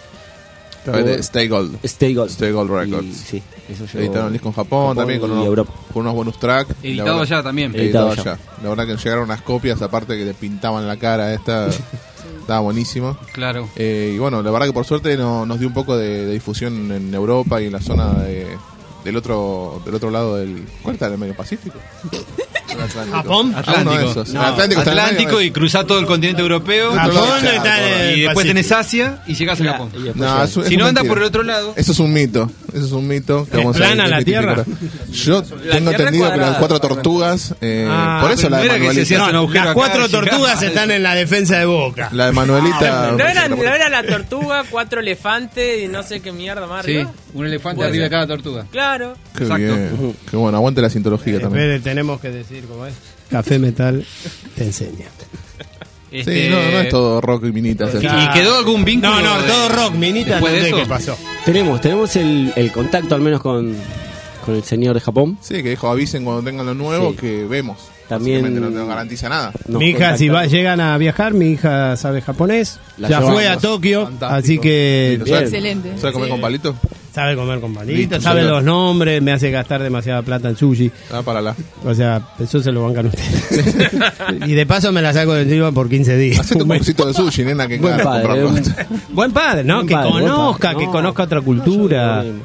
A través de Stay Gold. Stay Gold. Stay Gold Y, Records. sí, eso llegó. Editaron el disco en Japón, también con y unos, Europa. con unos bonus tracks. Y la Editado verdad- allá también. Editado Editado allá. La verdad que llegaron unas copias, aparte que le pintaban la cara esta. Estaba buenísimo. Claro. Eh, y bueno, la verdad que por suerte no- nos dio un poco de, de difusión en Europa y en la zona de, del otro del otro lado del... ¿Cuál está? ¿El medio Pacífico? El Atlántico. ¿Japón? Ah, uno de Atlántico. esos. No. El Atlántico, está en el Atlántico medio, y cruzar todo el continente europeo. Japón Japón está está en el Y después Pacífico. tenés Asia y llegás a Claro, Japón. y después No, ya- eso- eso Si es no anda mentira. por el otro lado. Eso es un mito. Eso es un mito. Que ¿Es vamos a plana la desmitificar. Yo tengo tierra entendido que cuadrada. las cuatro tortugas. eh, Ah, por eso pero la no de era que se Manuelita. hacía un No, agujero las acá, cuatro llegaba. tortugas están en la defensa de Boca. La de Manuelita. ¿No eran, no era la tortuga, cuatro elefantes y no sé qué mierda más Sí, arriba? un elefante Puede arriba de ser. cada tortuga. Claro. Qué Exacto. bien. Qué bueno, aguante la cientología también. Espere, tenemos que decir cómo es. Café Metal te enseña. Este, Sí, no, no es todo rock y minitas. ¿Y, esto. y quedó algún vínculo? No, no, de- todo rock, minita, no después de sé eso? qué pasó. Tenemos, tenemos el, el contacto al menos con, con el señor de Japón. Sí, que dijo avisen cuando tengan lo nuevo Sí. que vemos. También- Básicamente no te garantiza nada. Nos Mi hija, si va, contactaron. llegan a viajar, mi hija sabe japonés. La ya fue llevamos. a Tokio, Fantástico. así que Sí, ¿sabes- Excelente. ¿Sabes comer con palito? sabe comer con palitos, Listo, sabe señor. los nombres, me hace gastar demasiada plata en sushi. Ah, para la. O sea, eso se lo bancan ustedes. Y de paso me la saco de encima por quince días. Hacete un bolsito de sushi, nena, que Buen cara padre, comprarlo. un- Buen padre, ¿no? Buen que padre, buen conozca, padre. que No, conozca otra no, cultura. yo no-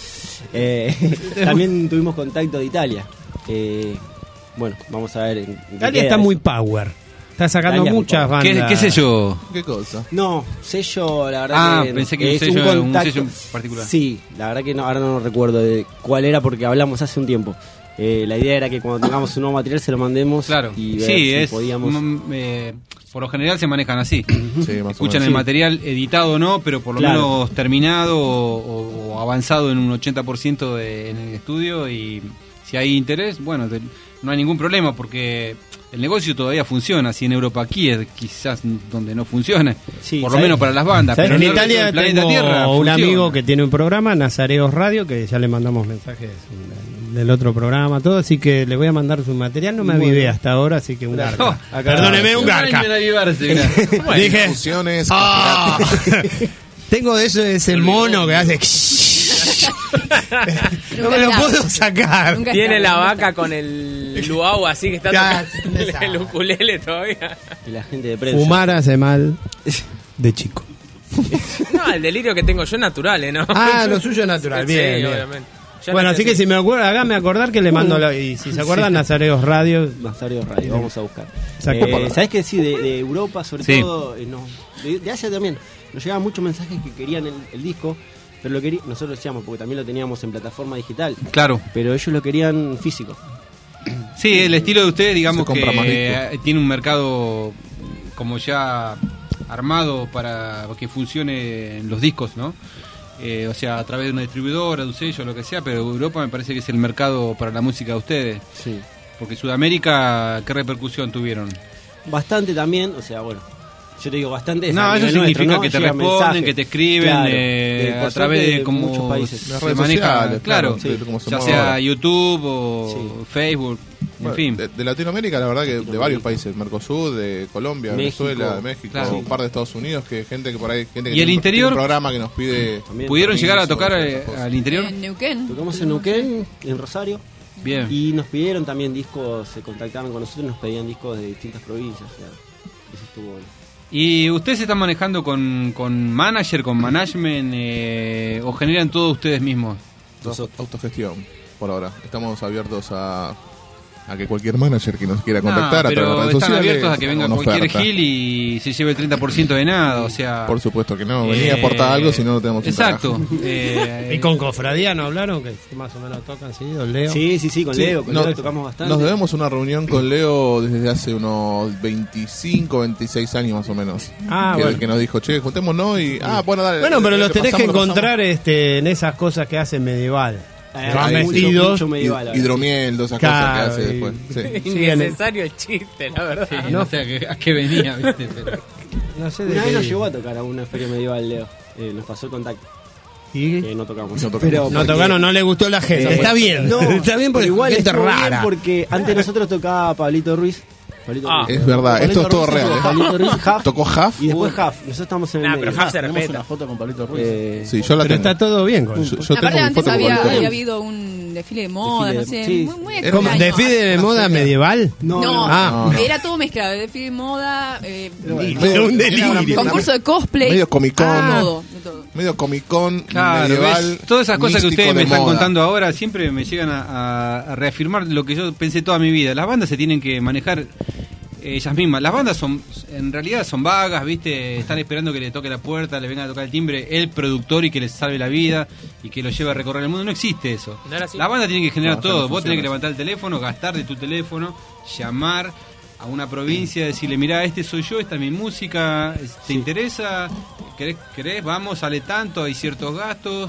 Eh, también tuvimos contacto de Italia. Eh, bueno, vamos a ver. en- en qué Italia queda está eso. muy power. Está sacando Italia es muy muchas power. ¿Qué, bandas. qué sé yo? ¿Qué cosa? No, sello, la verdad Ah, que pensé que un es sello- un un contacto. sello en particular. Sí, la verdad que no, ahora no recuerdo de cuál era porque hablamos hace un tiempo. Eh, la idea era que cuando tengamos un nuevo material se lo mandemos Claro. y ver Sí, si es. podíamos. mm, eh, por lo general se manejan así. Sí, más o Escuchan menos. el material editado no, pero por lo Claro. menos terminado o, o avanzado en un ochenta por ciento de, en el estudio y si hay interés, bueno, te- no hay ningún problema porque el negocio todavía funciona, así en Europa aquí es quizás donde no funciona, Sí, por lo ¿sabes? menos para las bandas. ¿Sabes? Pero En el resto Italia del planeta tengo Tierra un funciona. amigo que tiene un programa, Nazareos Radio, que ya le mandamos mensajes del otro programa, todo, así que le voy a mandar su material. No me Bueno. avivé hasta ahora, así que un garca. No, Acá- Perdóneme, un Un año garca. en avivarse, mirá. Dije, Fusiones, ah, tengo de eso, ese mono que hace... No me lo puedo sacar. Tiene la vaca con el luau así que está Ya, tocando el, el ukulele todavía. Y la gente de prensa. Fumar hace mal de chico. No, el delirio que tengo yo es natural, ¿eh? ¿No? Ah, lo suyo es natural, Sí, bien, bien. obviamente. Ya Bueno, nací así que si me acuerdo, hágame acordar que le mando la, y si se acuerdan, Sí. Nazareos Radio. Nazareos Radio, vamos a buscar. Sacó Eh, por- ¿Sabés que sí? De, de Europa, sobre Sí. todo, eh, no, de, de Asia también, nos llegaban muchos mensajes que querían el, el disco, pero lo querí, nosotros decíamos, porque también lo teníamos en plataforma digital, Claro. pero ellos lo querían físico. Sí, el estilo de ustedes, digamos Se compra más que disco. eh, tiene un mercado como ya armado para que funcione en los discos, ¿no? Eh, o sea, a través de una distribuidora, de un sello, lo que sea, pero Europa me parece que es el mercado para la música de ustedes. Sí. Porque Sudamérica, ¿qué repercusión tuvieron? Bastante también, o sea, bueno, yo te digo bastante. es No, a eso nivel significa nuestro, ¿no? que te Llegan responden, mensajes. que te escriben Claro, eh, de- por a través suerte, de cómo muchos países. se Las redes maneja, sociales, claro, claro, sí, cómo se ya mueve sea ahora. YouTube o Facebook, en Bueno, fin. de, de Latinoamérica, la verdad que de varios países, Mercosur, de Colombia, México, Venezuela, de México, claro. un par de Estados Unidos, que gente que por ahí, gente que ¿Y el tiene, interior? tiene un programa que nos pide. También. ¿Pudieron llegar a permiso, tocar esas eh, cosas. al interior? En Neuquén. Tocamos en Neuquén, en Rosario, Bien. y nos pidieron también discos, se contactaban con nosotros y nos pedían discos de distintas provincias, o sea, eso estuvo bueno. ¿Y ustedes se están manejando con, con manager, con management, eh, o generan todo ustedes mismos? Auto- Autogestión, por ahora. Estamos abiertos a, a que cualquier manager que nos quiera contactar No, a través de pero las redes están sociales, abiertos a que venga una cualquier oferta. gil y se lleve el treinta por ciento de nada, o sea... Por supuesto que no, venía eh, a aportar algo si no no tenemos un Exacto. carajo. Eh, ¿Y con Cofradía no hablaron? Que más o menos tocan seguido, Leo. Sí, sí, sí, con Sí, Leo, con no- Leo tocamos bastante. Nos debemos una reunión con Leo desde hace unos veinticinco, veintiséis años más o menos. Ah, que, bueno. que nos dijo, che, juntémonos y... Ah, bueno, dale. Bueno, pero eh, los tenés que pasamos, lo encontrar este, en esas cosas que hacen medieval. Eh, Van hay vestidos. mucho pasamos. medieval, Hid- Hidromiel, todas esas Claro, cosas que hace y- después. Sí. Innecesario el chiste, la verdad. sí, no sé a qué, a qué venía, ¿viste? Pero- No sé de Una vez qué- nos llevó a tocar a una feria medieval, Leo. Eh, nos pasó el contacto. ¿Y? Que no tocamos. No tocamos. Pero No porque- tocaron, no le gustó la gente. Sí. Está bien. No, Está bien porque igual gente estuvo bien rara. porque antes nosotros tocaba Pablito Ruiz. Pablito Ah. Ruiz. Es verdad, Pablito esto es todo Ruiz, real. ¿eh? Pablito Ruiz, Huff, Tocó Huff. y después Huff. Nosotros estamos en el Nah, medio. pero Huff se Tenemos respeta. una foto con Pablito Ruiz. Eh, Sí, yo la Pero tengo. está todo bien con Yo, yo tengo Aparte mi antes foto con había, Pablito había Ruiz. habido un desfile de moda, Desfile no de- sé, sí. muy, muy Era ¿Cómo? extraño. ¿Desfile de moda medieval? No, No, no, Ah. no, no. era todo mezclado, desfile de moda, eh, Medio- un delirio. concurso de cosplay, Medio comicón. ah, todo, de todo. Medio comicón, Claro, medieval. ¿ves? Todas esas cosas que místico ustedes me de están moda. contando ahora siempre me llegan a, a- a reafirmar lo que yo pensé toda mi vida. Las bandas se tienen que manejar ellas mismas. Las bandas son, en realidad son vagas, ¿viste? Están esperando que le toque la puerta, le venga a tocar el timbre el productor y que les salve la vida y que lo lleve a recorrer el mundo. No existe eso. ¿No era así? La banda tiene que generar No, todo. no Vos tenés funciona que levantar el teléfono, gastar de tu teléfono, llamar a una provincia, decirle, mirá, este soy yo, esta es mi música, ¿te interesa? ¿Querés, ¿Querés? Vamos, sale tanto, hay ciertos gastos.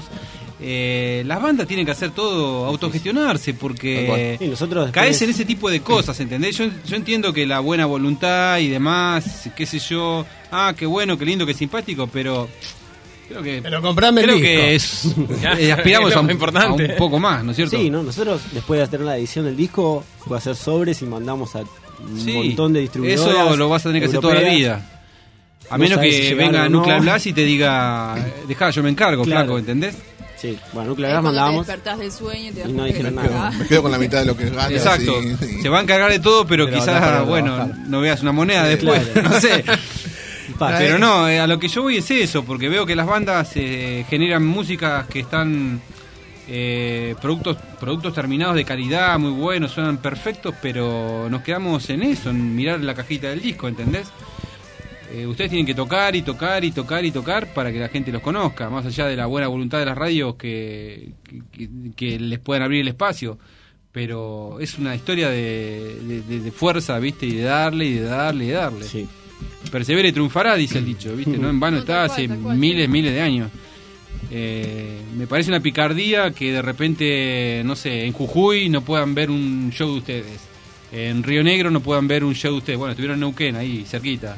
Eh, las bandas tienen que hacer todo, autogestionarse, porque Sí, nosotros después- caes en ese tipo de cosas, ¿entendés? Yo, yo entiendo que la buena voluntad y demás, qué sé yo, ah, qué bueno, qué lindo, qué simpático, pero creo que Pero comprame el creo disco. que es eh, aspiramos Es lo a un, más importante. a un poco más, ¿no es cierto? Sí, ¿no? Nosotros después de tener la edición del disco, fue a hacer sobres y mandamos a un Sí, montón de distribuidoras. eso lo vas a tener que hacer toda la europeas. vida. A No menos sabes que si llegaron venga o no. Nuclear Blast y te diga, dejá, yo me encargo, Claro. flaco, ¿entendés? Sí, bueno, Es Nuclear Gas cuando te mandábamos. despertás del sueño y te das Y no cuenta dijeron que nada. estás acá. Me quedo con la mitad de lo que gano. Exacto. así. Se va a encargar de todo, pero, Pero quizás, andá para bueno, trabajar. no veas una moneda Sí, después, claro. no sé. Pa, Pero no, eh, a lo que yo voy es eso, porque veo que las bandas eh, generan músicas que están eh, productos productos terminados de calidad, muy buenos, suenan perfectos, pero nos quedamos en eso, en mirar la cajita del disco, ¿entendés? Eh, ustedes tienen que tocar y tocar y tocar y tocar para que la gente los conozca, más allá de la buena voluntad de las radios que, que, que les puedan abrir el espacio. Pero es una historia de, de, de- de fuerza, ¿viste? Y de darle, y de darle, y de darle. Sí. Persevera y triunfará, dice el dicho, ¿viste? No en vano No, está tal cual, hace tal cual, miles, sí. miles de años. Eh, me parece una picardía que de repente, no sé, en Jujuy no puedan ver un show de ustedes. En Río Negro no puedan ver un show de ustedes. Bueno, estuvieron en Neuquén, ahí, cerquita.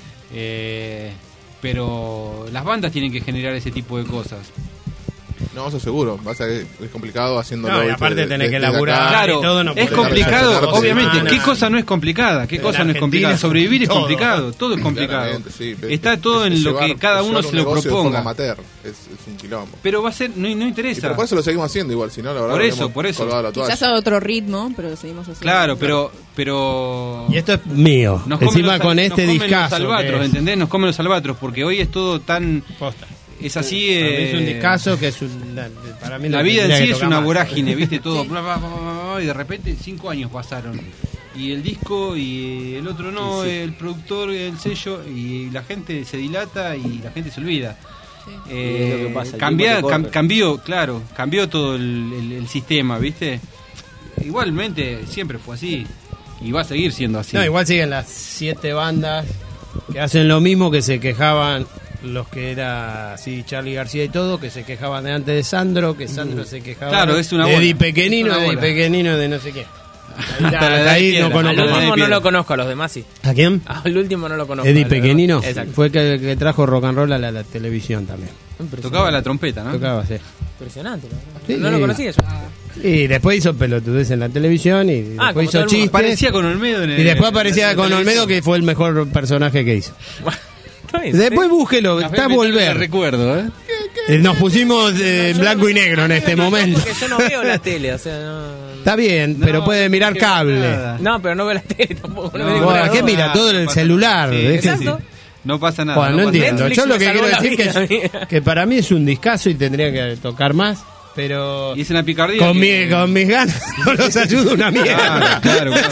Eh, pero las bandas tienen que generar ese tipo de cosas. No, eso seguro. Pasa que es complicado haciéndolo. No, y ¿viste? aparte de- tenés de- que desde laburar. acá. Claro, y todo no es podés complicado, dejar de obviamente. semana. ¿Qué cosa no es complicada? ¿Qué En cosa no es Argentina, complicada? Sobrevivir es todo. complicado, todo es complicado. Claramente, sí, pero Está es- todo es en lo llevar- que cada es uno llevar se un lo negocio de forma proponga. amateur. Es, es un quilombo. Pero va a ser, no, no Y interesa. pero por eso lo seguimos haciendo igual, si no, la verdad. Por lo eso, hemos por eso. colgado la toalla. Quizás a otro ritmo, pero seguimos haciendo. Claro, pero, pero. Y esto es mío. Nos comen Encima los- con nos este comen discazo. Los albatros, que es. ¿entendés? Nos comen los albatros, porque hoy es todo tan. Posta. Es así. Para mí eh, es un discazo que es un. Para mí La lo vida en tendría sí que es tocar una más. vorágine, ¿viste? Todo. bla, bla, bla, bla, bla, y de repente cinco años pasaron. Y el disco y el otro no, Sí, sí. el productor, el sello, y la gente se dilata y la gente se olvida. Sí. Eh, Y es lo que pasa, el cambia- tiempo te cam- corre. cambió, claro, cambió todo el, el- el sistema, ¿viste? Igualmente siempre fue así y va a seguir siendo así. No, igual siguen las siete bandas que hacen lo mismo, que se quejaban los que era así Charly García y todo, que se quejaban de antes de Sandro, que Sandro se quejaba Claro, es una de bola. Eddie Pequeñino, Es una Eddie bola. Pequeñino de no sé qué. Ahí, Hasta la edad hasta ahí de piedra. no conozco Al Al más. último no piedra. lo conozco, a los demás sí. ¿A quién? Al último no lo conozco. Eddie a los demás- Pequeñino. Exacto. Fue que, que trajo rock and roll a la, la televisión también. Tocaba la trompeta, ¿no? Tocaba, sí. Impresionante, la verdad. Sí, No sí. lo conocía yo. Y después hizo pelotudez en la televisión y Ah, después como hizo todo el mundo. chistes. Aparecía con Olmedo en el, Y después aparecía en la con Olmedo, televisión. que fue el mejor personaje que hizo. Está bien, Después sí. búsquelo, Café está a Metal volver. te recuerdo, ¿eh? Eh, Nos pusimos eh, en blanco y negro en este No, momento. porque yo no veo la tele, o sea, no... Está bien, pero No, puede no mirar quiero cable. nada. No, pero no veo la tele tampoco. No, No, veo ningún Bueno, lado. ¿qué mira? Todo el pasa- celular. Sí, deje- Exacto. No pasa nada. Bueno, no pasa entiendo. Netflix Yo lo me que salvó quiero la decir que, vida, es- que para mí es un discazo y tendría que tocar más, pero Y es una picardía. con, que- mi, con mis ganas no los ayuda una mierda. Claro, claro, claro.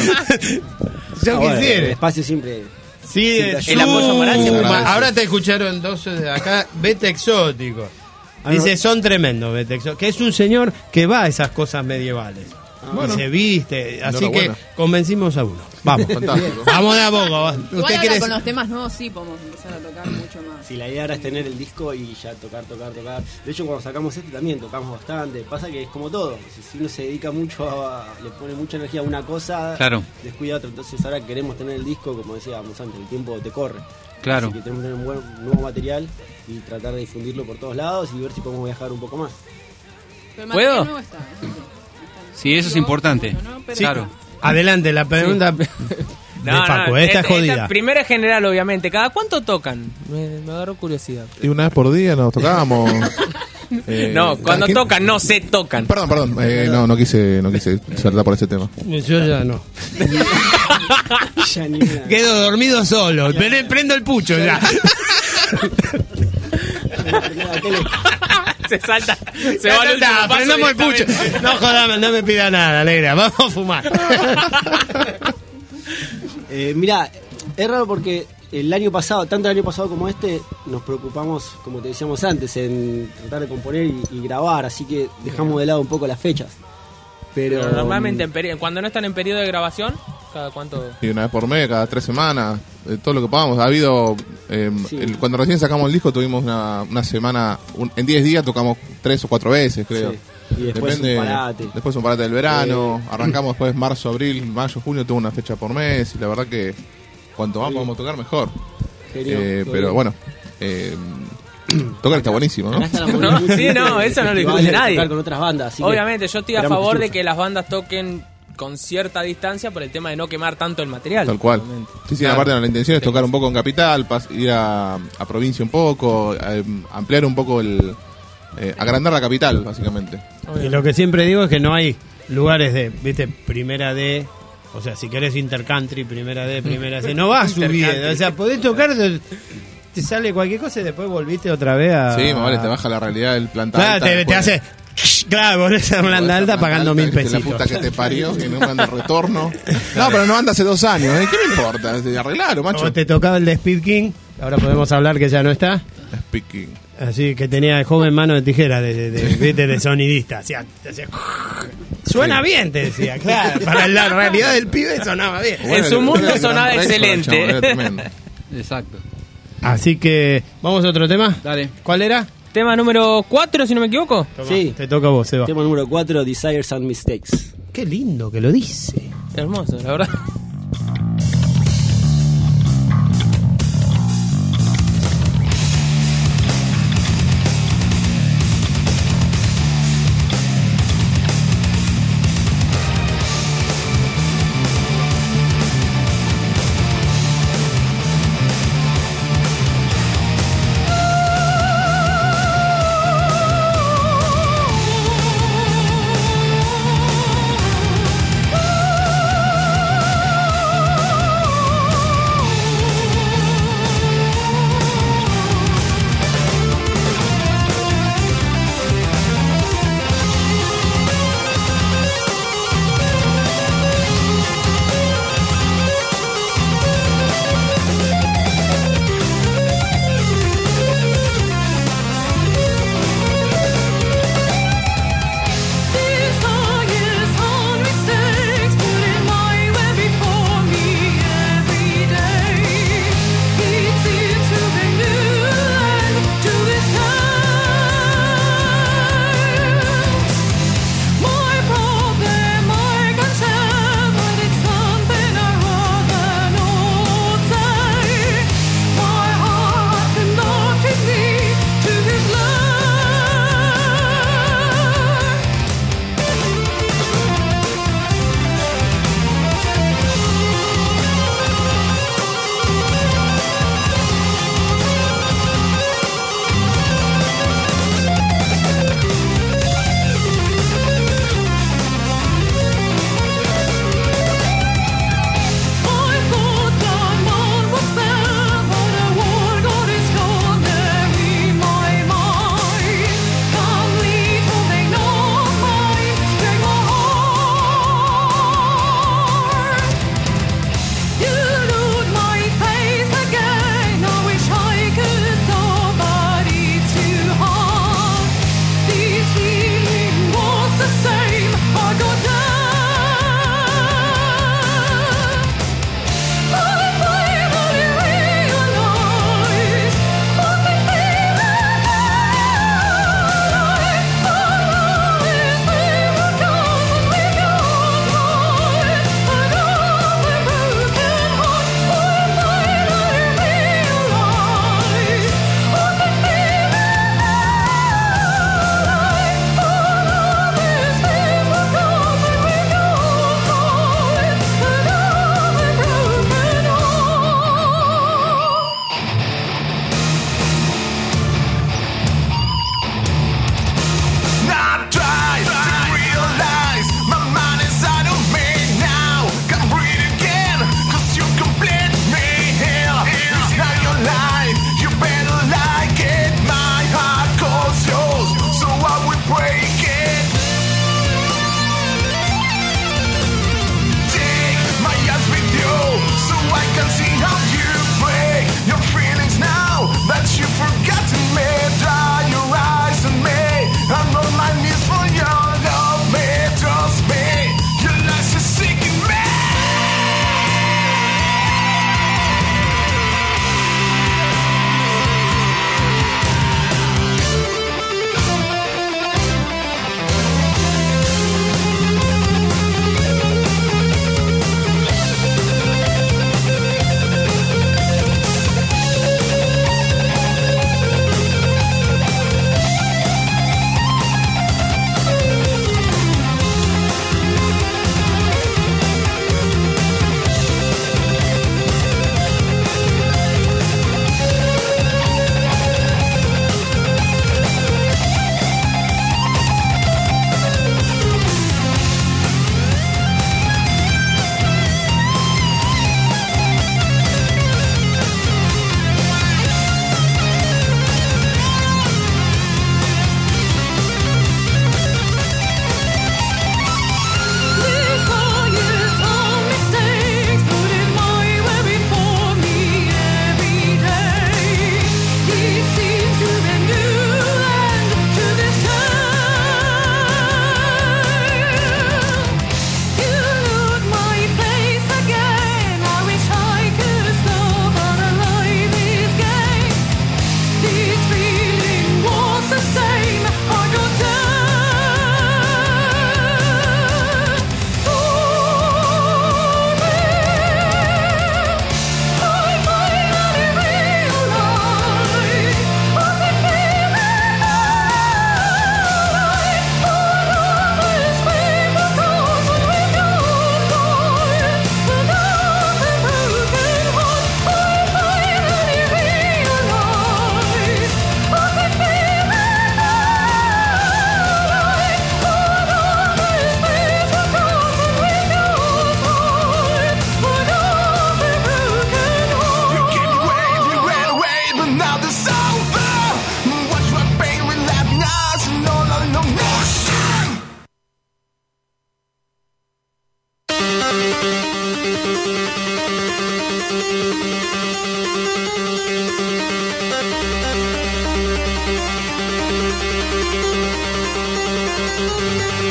Yo Ah, bueno, el quisiera. espacio siempre. Sí, siempre es el apoyo moral siempre suma. agradece. Ahora te escucharon dos de acá, Vete Exótico. Dice, son tremendos, Vete Exótico. Que es un señor que va a esas cosas medievales. bueno. Y se viste, así que Enhorabuena. convencimos a uno. Vamos, Fantástico. vamos de a poco. va. Igual ¿Usted ahora quiere? con los temas nuevos sí podemos empezar a tocar mucho más. Si la idea era es tener el disco y ya tocar, tocar, tocar. De hecho, cuando sacamos este también tocamos bastante. Pasa que es como todo. Si- Si uno se dedica mucho a. le pone mucha energía a una cosa, Claro. descuida otra. Entonces, ahora queremos tener el disco, como decíamos antes, el tiempo te corre. Claro. Así que tenemos que tener un buen nuevo material y tratar de difundirlo por todos lados y ver si podemos viajar un poco más. Pero el ¿Puedo? material nuevo está, eso sí. Está Sí, eso es importante. mucho, ¿no? Pero- Claro. Adelante, la pregunta de Facu. Esta es jodida. Primero es general, obviamente. ¿Cada cuánto tocan? Me, me agarró curiosidad. Y una vez por día nos tocábamos. eh, No, cuando ¿quién- tocan, no se tocan. Perdón, perdón. eh, no, no quise, no quise saltar por ese tema. Yo ya no. Ya ni una- Quedo dormido solo. Pre- Prendo el pucho ya. la tele. Se salta. Se Ya va al está, último paso prendamos el pucho. directamente. No jodame, no me pida nada, Alegra. Vamos a fumar. Eh, mira, es raro porque el año pasado, tanto el año pasado como este, nos preocupamos, como te decíamos antes, en tratar de componer y, y grabar, así que dejamos de lado un poco las fechas. Pero, Pero normalmente, en peri- cuando no están en periodo de grabación, ¿cada cuánto? Y una vez por mes, cada tres semanas, eh, todo lo que podamos. Ha habido, eh, Sí. el- cuando recién sacamos el disco tuvimos una, una semana, un- en diez días tocamos tres o cuatro veces, creo. Sí. Y después un parate. Después un parate del verano, Eh. arrancamos después marzo, abril, mayo, junio, tuvo una fecha por mes y la verdad que cuanto más Sí. podemos tocar mejor. Genio, Eh, todo pero bien. bueno, eh, tocar está buenísimo, ¿no? Acá está la No, movida sí, no, eso no lo discute Festivales, nadie. tocar con otras bandas. así que Obviamente, yo estoy a esperamos favor de surja. que las bandas toquen con cierta distancia por el tema de no quemar tanto el material. Tal cual. Obviamente. Sí, sí, Claro. aparte la intención es tocar un poco en capital, pas- ir a, a provincia un poco, eh, ampliar un poco el... eh, agrandar la capital, básicamente. Y lo que siempre digo es que no hay lugares de, viste, primera D. O sea, si querés intercountry, primera D, primera C, no vas subiendo. O sea, podés tocar, te sale cualquier cosa y después volviste otra vez a. Sí, más vale, te baja la realidad del planta Claro, alta. te, te después. hace. Claro, volvés a planta alta pagando mil Viste, pesitos. La puta que te parió, que no anda retorno. No, pero no anda hace dos años, ¿eh? ¿Qué me importa? Arreglalo, macho. Como te tocaba el de Speed King, ahora podemos hablar que ya no está. Speaking. Así que tenía el joven mano de tijera de, de, de, viste, de sonidista. Hacía, hacía- Suena Sí. bien, te decía, claro. Para la realidad del pibe sonaba bien. En su mundo era el sonaba gran récord, excelente. chabón, era tremendo. Exacto. Así que, ¿vamos a otro tema? Dale. ¿Cuál era? Tema número cuatro, si no me equivoco. Toma, Sí. te toca a vos, Seba. Tema número cuatro, Desires and Mistakes. Qué lindo que lo dice. Hermoso, la verdad. Desires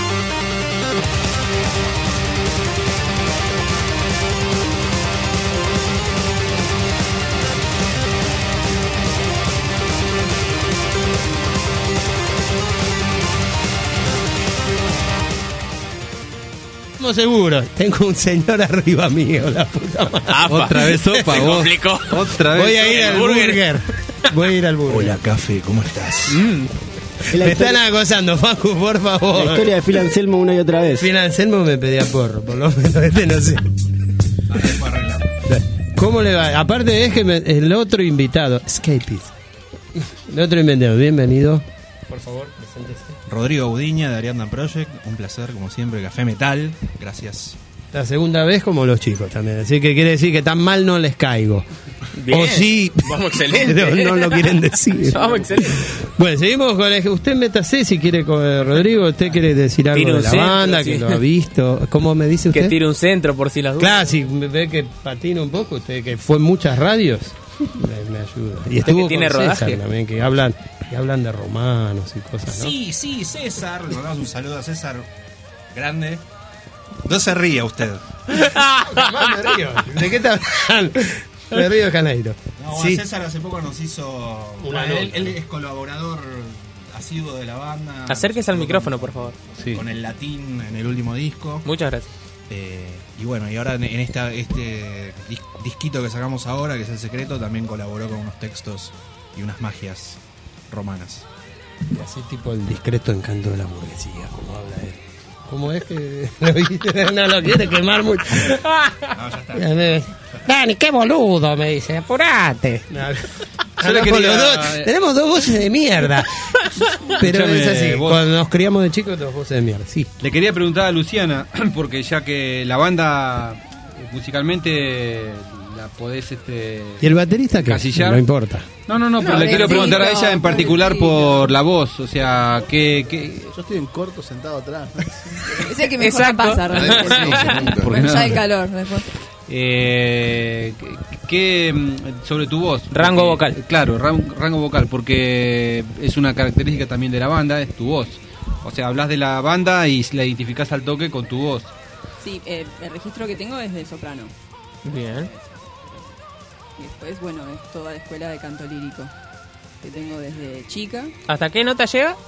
Estamos seguros. Tengo un señor arriba mío, la puta madre. Otra vez sopa, Se vos. complicó. Otra vez. Voy a ir al burger. Voy a ir al burger. Hola, Café, ¿cómo estás? Mm. Me están acosando, Facu, por favor. La historia de Phil Anselmo una y otra vez. Phil Anselmo me pedía porro, por lo menos este no sé. ¿Cómo le va? Aparte es que me- el otro invitado, Escapist. El otro invitado, bienvenido. Por favor, preséntese. Rodrigo Budiña de Ariadna Project, un placer como siempre, Café Metal, gracias. La segunda vez como los chicos también, así que quiere decir que tan mal no les caigo. Bien. O sí, Vamos excelente. pero no lo quieren decir. Vamos excelente. Bueno, seguimos con el, usted métase si quiere con eh, Rodrigo, usted quiere decir algo Tire de un la centro, banda, sí. que lo ha visto. ¿Cómo me dice usted? Que tire un centro por si las dudas. Claro, si me ve que patina un poco, usted que fue en muchas radios, me, me ayuda. Y Usted estuvo que tiene con César rodaje. también, que hablan, que hablan de romanos y cosas, ¿no? Sí, sí, César, le mandamos un saludo a César, grande. No se ría usted. Jamás me río. ¿De qué te hablan? Me río de Janeiro. No, bueno, Sí. César hace poco nos hizo... Una bueno, él, nota. él es colaborador asiduo de la banda. Acérquese al micrófono, por favor. Sí. Con el latín en el último disco. Muchas gracias. Eh, y bueno, y ahora en, en esta, este dis- disquito que sacamos ahora, que es El Secreto, también colaboró con unos textos y unas magias romanas. Y así tipo el discreto encanto de la burguesía, como habla él. ¿Cómo es que lo viste? No lo quiere quemar mucho? No, ya está. Ya me- Dani, qué boludo, me dice, apurate. Yo le Hablamos quería- los dos. Tenemos dos voces de mierda. Pero Escuchame, es así, vos- cuando nos criamos de chicos, dos voces de mierda, sí. Le quería preguntar a Luciana, porque ya que la banda musicalmente la podés este ¿Y el baterista qué? Casillar. No importa. No, no, no, pero No, le quiero preguntar a pobrecito, ella en particular pobrecito. por la voz, o sea, ¿qué, qué, Yo estoy en corto sentado atrás. Es el que mejor la Exacto. pasa, realmente. No se nunca. Porque Bueno, no- ya el calor después. eh, qué- qué, mm, sobre tu voz? Rango Porque- vocal. Claro, ran- rango vocal, porque es una característica también de la banda, es tu voz. O sea, hablas de la banda y la identificás al toque con tu voz. Sí, eh, el registro que tengo es de soprano. Bien. Y después, bueno, es toda la escuela de canto lírico. Que tengo desde chica ¿Hasta qué nota llega?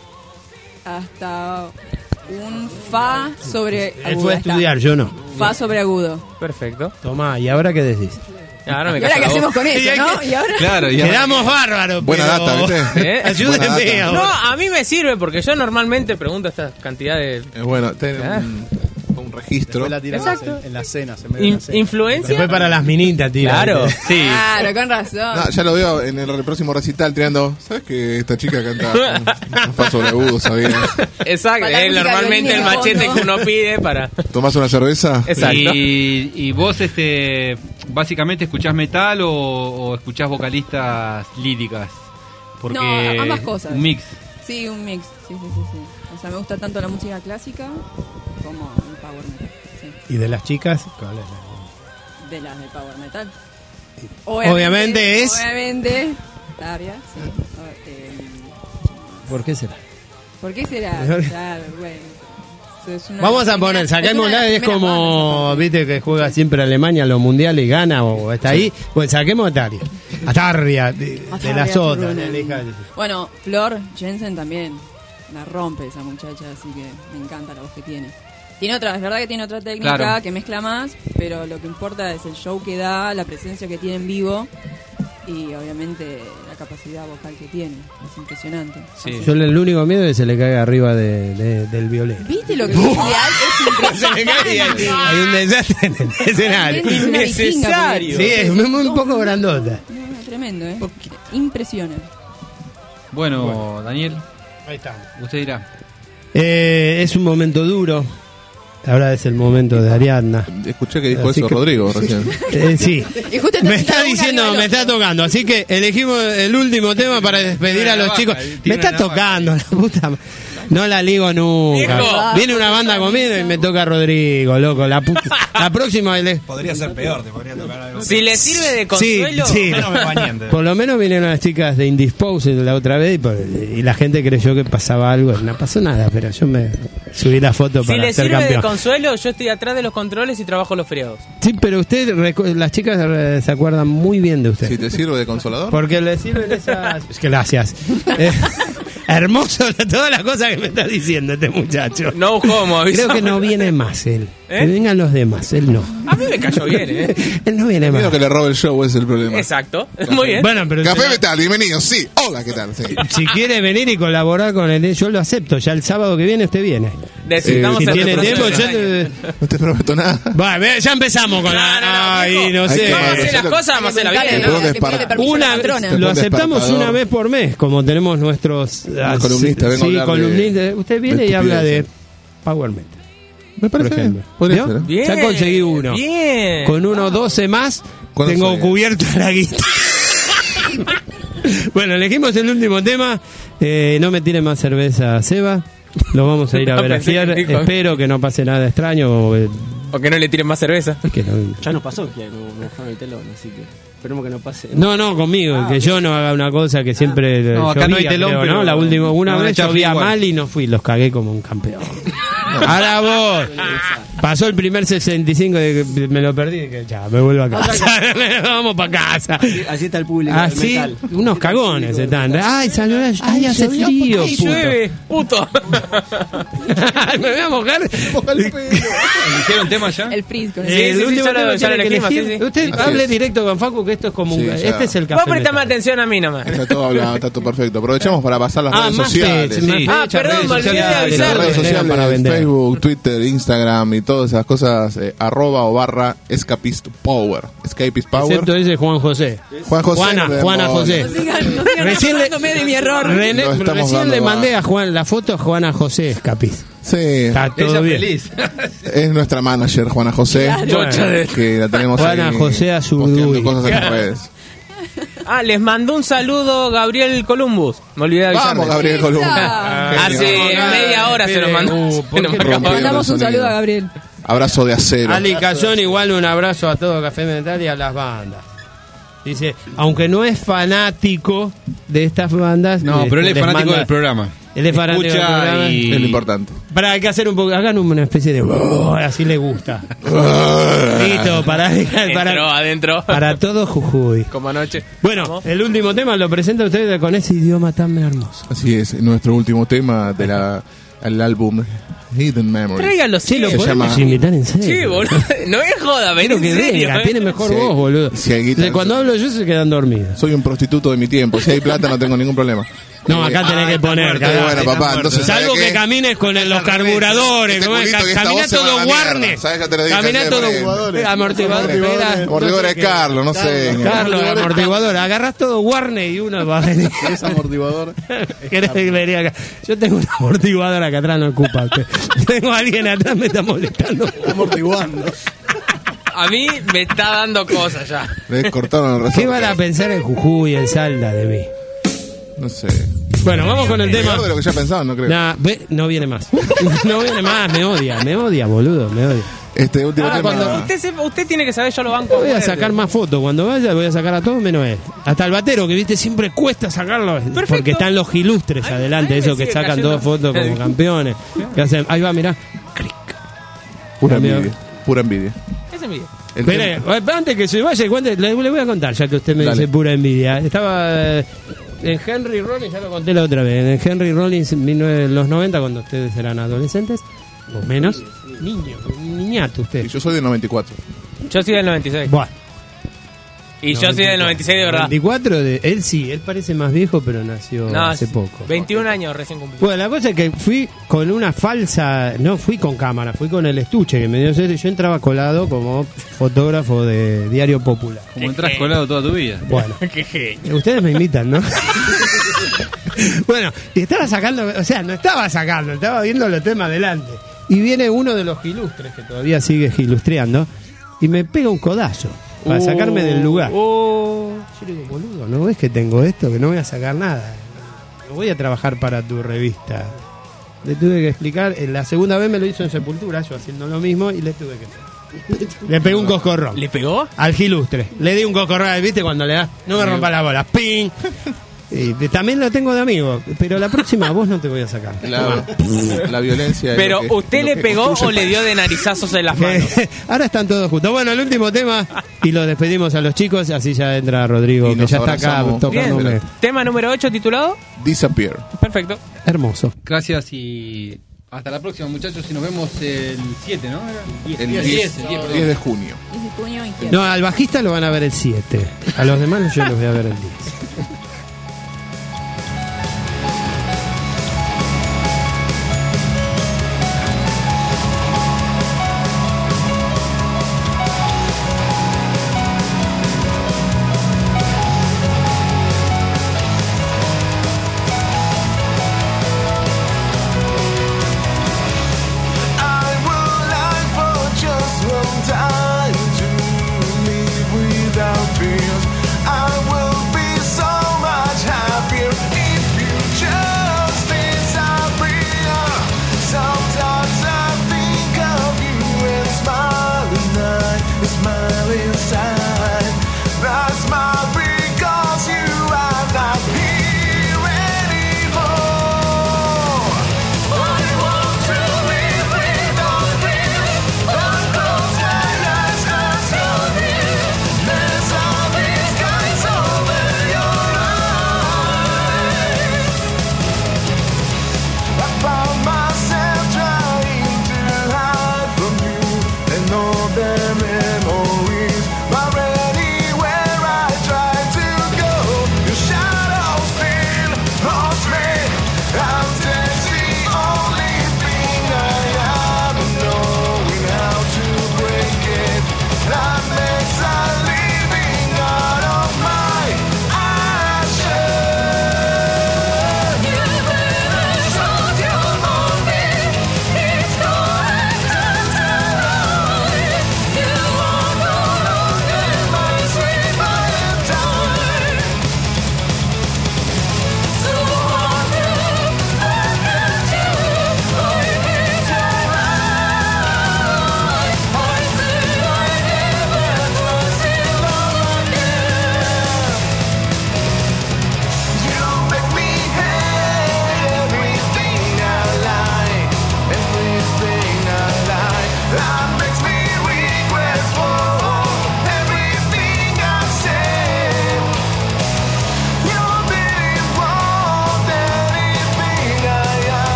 hasta un fa sobre agudo. Él fue a está. estudiar, yo no. Fa sobre agudo. Perfecto. Tomá, ¿y ahora qué decís? Ahora me ¿Y ahora qué callo la hacemos voz. con eso, no? ¿Y ahora? Claro, y ahora- Quedamos bárbaros, Buena pero- data, ¿viste? ¿Eh? Ayúdenme Buena data. ahora. No, a mí me sirve porque yo normalmente pregunto esta cantidad de Eh, bueno, ten Ah. un, un registro. Después la tiramos Exacto. en, en las cenas. En medio de in- la cena. influencia. Después para las minitas, tira. Claro, ¿viste? sí. Claro, con razón. No, ya lo veo en el próximo recital tirando. ¿Sabes que esta chica canta un, un fa sobre agudo, sabías? Exacto, Para la es música normalmente el violín de machete fondo. que uno pide para... ¿Tomás una cerveza? Exacto. Y, y vos, este, básicamente escuchás metal o, o escuchás vocalistas líricas, porque No, ambas cosas. un mix. Sí, un mix. Sí, sí, sí, sí. O sea, me gusta tanto la música clásica como el power metal. Sí. ¿Y de las chicas? ¿Cuál es la- De las de power metal. Obviamente es- Obviamente. Daria, sí. O- eh, ¿Por qué será? ¿Por qué será? Claro, bueno. Eso es una Vamos de a las poner, primeras- es una saquémosla, de las es primeras como, bandas, viste, que juega siempre Alemania los mundiales y gana o está ahí. Pues saquemos a Taria. A Tarria, de, de Tarria las otras. Turunen. la hija de- Bueno, Flor Jensen también la rompe esa muchacha, así que me encanta la voz que tiene. Tiene otra, es verdad que tiene otra técnica Claro. que mezcla más, pero lo que importa es el show que da, la presencia que tiene en vivo y obviamente la capacidad vocal que tiene. Es impresionante. Sí. Yo le- el único miedo es que se le caiga arriba de, de- del violero. ¿Viste lo que es ideal? Es Se le cae, impresionante. hay un desastre en el escenario. Realmente es una vikinga, Innecesario. porque- Sí, es muy, muy un poco grandota. No, no, tremendo, ¿eh? Impresiona. Bueno, Daniel, Ahí estamos. usted dirá. Eh, es un momento duro. Ahora es el momento de Ariadna. Escuché que dijo Así eso que- Rodrigo recién. Eh, sí. Y justo Me te está una diciendo, arriba me del está otro. tocando. Así que elegimos el último tema para despedir a los chicos. Me está tocando, la puta. ma- No la ligo nunca. Viejo. Viene una banda conmigo y me toca Rodrigo, loco. La, puta- la próxima. le- Podría ser peor, te podría tocar algo. Si le sirve de Sí, consuelo, sí. No me bañen. Por lo menos vinieron las chicas de Indisposed la otra vez y, por- y la gente creyó que pasaba algo. No pasó nada, pero yo me subí la foto si para le ser sirve de campeón. consuelo, yo estoy atrás de los controles y trabajo los feriados. Sí, pero usted, recu- las chicas eh, se acuerdan muy bien de usted. Si te sirve de consolador. Porque le sirven esas... Es que gracias. Eh, hermoso todas las cosas que me está diciendo este muchacho. No homo, aviso. Creo que no viene más él. ¿Eh? Que vengan los demás, él no. A mí me cayó bien, ¿eh? Él no viene más. Miedo que le robe el show, ese es el problema. Exacto. Muy bien. Bueno, pero Café usted- Metal, bienvenido. Sí, hola, ¿qué tal? Sí. si quiere venir y colaborar con él, yo lo acepto. Ya el sábado que viene usted viene. Necesitamos si el tiene proceso tiempo, de yo... campaña. No te prometo nada. Va, ve, ya empezamos con la... No, no, no, Ay, viejo. no Hay sé. que- Vamos a hacer las cosas, vamos a hacerlas bien. Te ¿no? pongo Le desparta- pide permiso a Una la vez, patrona. Te lo pone aceptamos despertador. una vez por mes, como tenemos nuestros ah, columnistas, vengo a sí, hablar de- columnistas. Usted viene de y habla de estupideces. Power Metal. Me parece por bien. ejemplo. Podría ¿Vio? ser, ¿eh? Bien. Ya conseguí uno. Bien. Con uno doce más, ¿Cuándo tengo soy? cubierto la guita. Bueno, elegimos el último tema. Eh, no me tire más cerveza, Seba. Lo vamos a ir a No, ver a pensé que fiar. dijo- Espero que no pase nada extraño. O, eh, O que no le tiren más cerveza. que no, Ya nos pasó que nos nos dejaron el telón, así que esperemos que no pase. No, no, conmigo, Ah, que ok. yo no haga una cosa que siempre No, acá no hay llovía, telón, creo, pero ¿no? La última, una no van a vez echar llovía igual. mal y no fui, los cagué como un campeón. Ahora vos, pasó el primer sesenta y cinco de que me lo perdí, y que ya, me vuelvo a casa. Vamos para casa. Así, así está el público del Así, metal. unos cagones están. Ay, salió, ay, hace frío, Ay, puto. llueve, puto. Me voy a mojar. ¿Eligieron tema ya? El freeze con Sí, el- Eh, el sí, último ya lo- tema ya lo tiene que elegimos, elegir. sí, sí. Usted Así hable es. directo con Facu, que esto es como un... Sí, ya. Este es el Vos café. prestame metal. atención a mí nomás. Está todo hablado, está todo perfecto. Aprovechamos para pasar las Ah, redes más sociales. fecha, más Sí. Ah, fecha, perdón, redes me olvidé de sociales, avisar. Las redes para sociales, vender. Facebook, Twitter, Instagram y todas esas cosas, eh, arroba o barra Escapist Power. Escapist Power. Excepto ese Juan José. Juan José. Juana, le Juana damos- José. No sigan, no sigan Recién le- acordándome de mi error. René, Lo estamos recién dando le baja. mandé a Juan la foto a Juana José Escapiz. Sí, Está todo Ella bien. feliz. es nuestra manager, Juana José. Claro. Chocha de- Que la tenemos Juana ahí José Azurduy. posteando cosas en las redes. Ah, les mandó un saludo Gabriel Columbus. Me olvidé de avisarles. Vamos, Gabriel Columna. Ah. Hace Genio. media hora se lo mandó. Uh, ¿por Se lo qué mandó. rompió? Mandamos un Sonido. saludo a Gabriel. Abrazo de acero. Ali Cazón, igual un abrazo a todo Café Mental y a las bandas. Dice, aunque no es fanático de estas bandas. No, pero él es les fanático manda- del programa. Él es fanático del Escucha programa. y- Es lo importante. Para, hay que hacer un poco, hagan una especie de... así le gusta. Listo, para, Entró para, adentro. para todo Jujuy. Como anoche. Bueno, Vamos. el último tema lo presenta usted con ese idioma tan hermoso. Así es, nuestro último tema del álbum Hidden Memories. Tráigalo, Sí, lo sí. Se podemos llama- invitar en serio. Sí, boludo. No es joda, ven Quiero en que serio. venga, eh. tiene mejor Si hay- voz, boludo. si hay guitarra- De cuando hablo yo se quedan dormidos. Soy un prostituto de mi tiempo. Si hay plata no tengo ningún problema. No, acá tenés que poner, muerto, cagá. bueno, papá, entonces, Salvo ¿sabe que qué? camines con el- los carburadores, Este como es, culito ca- que esta camina voz se va a todo la mierda. Guarne. ¿Sabes? Ya te lo dije Camina siempre. todo Amortiguadores. amortiguador. Amortiguadores. Amortiguadores, Carlos, no sé. Carlos, amortiguador. Agarrás todo Warner y uno va a venir. Es amortiguador. ¿Querés que venga acá? Yo tengo un amortiguador acá atrás, no ocupa usted. Tengo a alguien atrás, me está molestando. Amortiguando. A mí me está dando cosas ya. Le cortaron el resorte. ¿Qué van a pensar en Jujuy, en Salda de mí? No sé. Bueno, vamos con el tema. Peor de lo que ya pensaban, no creo. Nah, ve, no viene más. No viene más, me odia, me odia, boludo, me odia. Este último Ahora, tema. cuando usted, sepa- usted tiene que saber, yo lo banco. Voy a fuerte. sacar más fotos. Cuando vaya voy a sacar a todos menos él. Hasta el batero, que viste, siempre cuesta sacarlo. Porque están los ilustres Ay, adelante, ay, me esos que sigue sacan cayendo. todas fotos como campeones. Que hacen, ahí va, mirá. Pura Cambio. envidia. Pura envidia. Ese es mi idea. El Espere, tema- antes que se vaya, cuente, le, le voy a contar, ya que usted me Dale. dice pura envidia. Estaba eh, en Henry Rollins, ya lo conté la otra vez. En Henry Rollins en mil novecientos- los noventa, cuando ustedes eran adolescentes, o menos. Niño, un niñato usted. Y yo soy del noventa y cuatro. Yo soy del noventa y seis. Buah. Y yo soy del noventa y seis de verdad. veinticuatro de él sí, él parece más viejo, pero nació No, hace es- poco. veintiún años recién cumplí. Bueno, la cosa es que fui con una falsa, no fui con cámara, fui con el estuche que me dio ese- yo entraba colado como fotógrafo de Diario Popular. Como entras colado toda tu vida. Bueno, Qué genio. ustedes me imitan, ¿no? Bueno, y estaba sacando, o sea, no estaba sacando, estaba viendo los temas adelante. Y viene uno de los ilustres, que todavía sigue ilustreando, y me pega un codazo para Uh, sacarme del lugar. uh. Yo le digo, boludo, ¿no ves que tengo esto? Que no voy a sacar nada. No voy a trabajar para tu revista. Le tuve que explicar. eh, La segunda vez me lo hizo en Sepultura, yo haciendo lo mismo, y le tuve que... Le pegué un coscorrón. ¿Le pegó? Al ilustre. Le di un coscorrón, ¿viste? Cuando le das, no me rompa la bola. ¡Ping! Y también lo tengo de amigo, pero la próxima vos no te voy a sacar. La, la violencia. es Pero, lo que- ¿usted lo le que pegó construye o le dio de narizazos en las manos? Ahora están todos juntos. Bueno, el último tema y lo despedimos a los chicos, así ya entra Rodrigo, Y que nos ya está acá abrazamos. tocándome. Bien. Tema número ocho titulado Disappear. Perfecto. Hermoso. Gracias y hasta la próxima, muchachos. Y nos vemos el siete, ¿no? El diez, diez, el diez, perdón. diez de junio. diez de junio y No, al bajista lo van a ver el siete. A los demás yo los voy a ver el diez. I would like for just one time to live without fears. I will be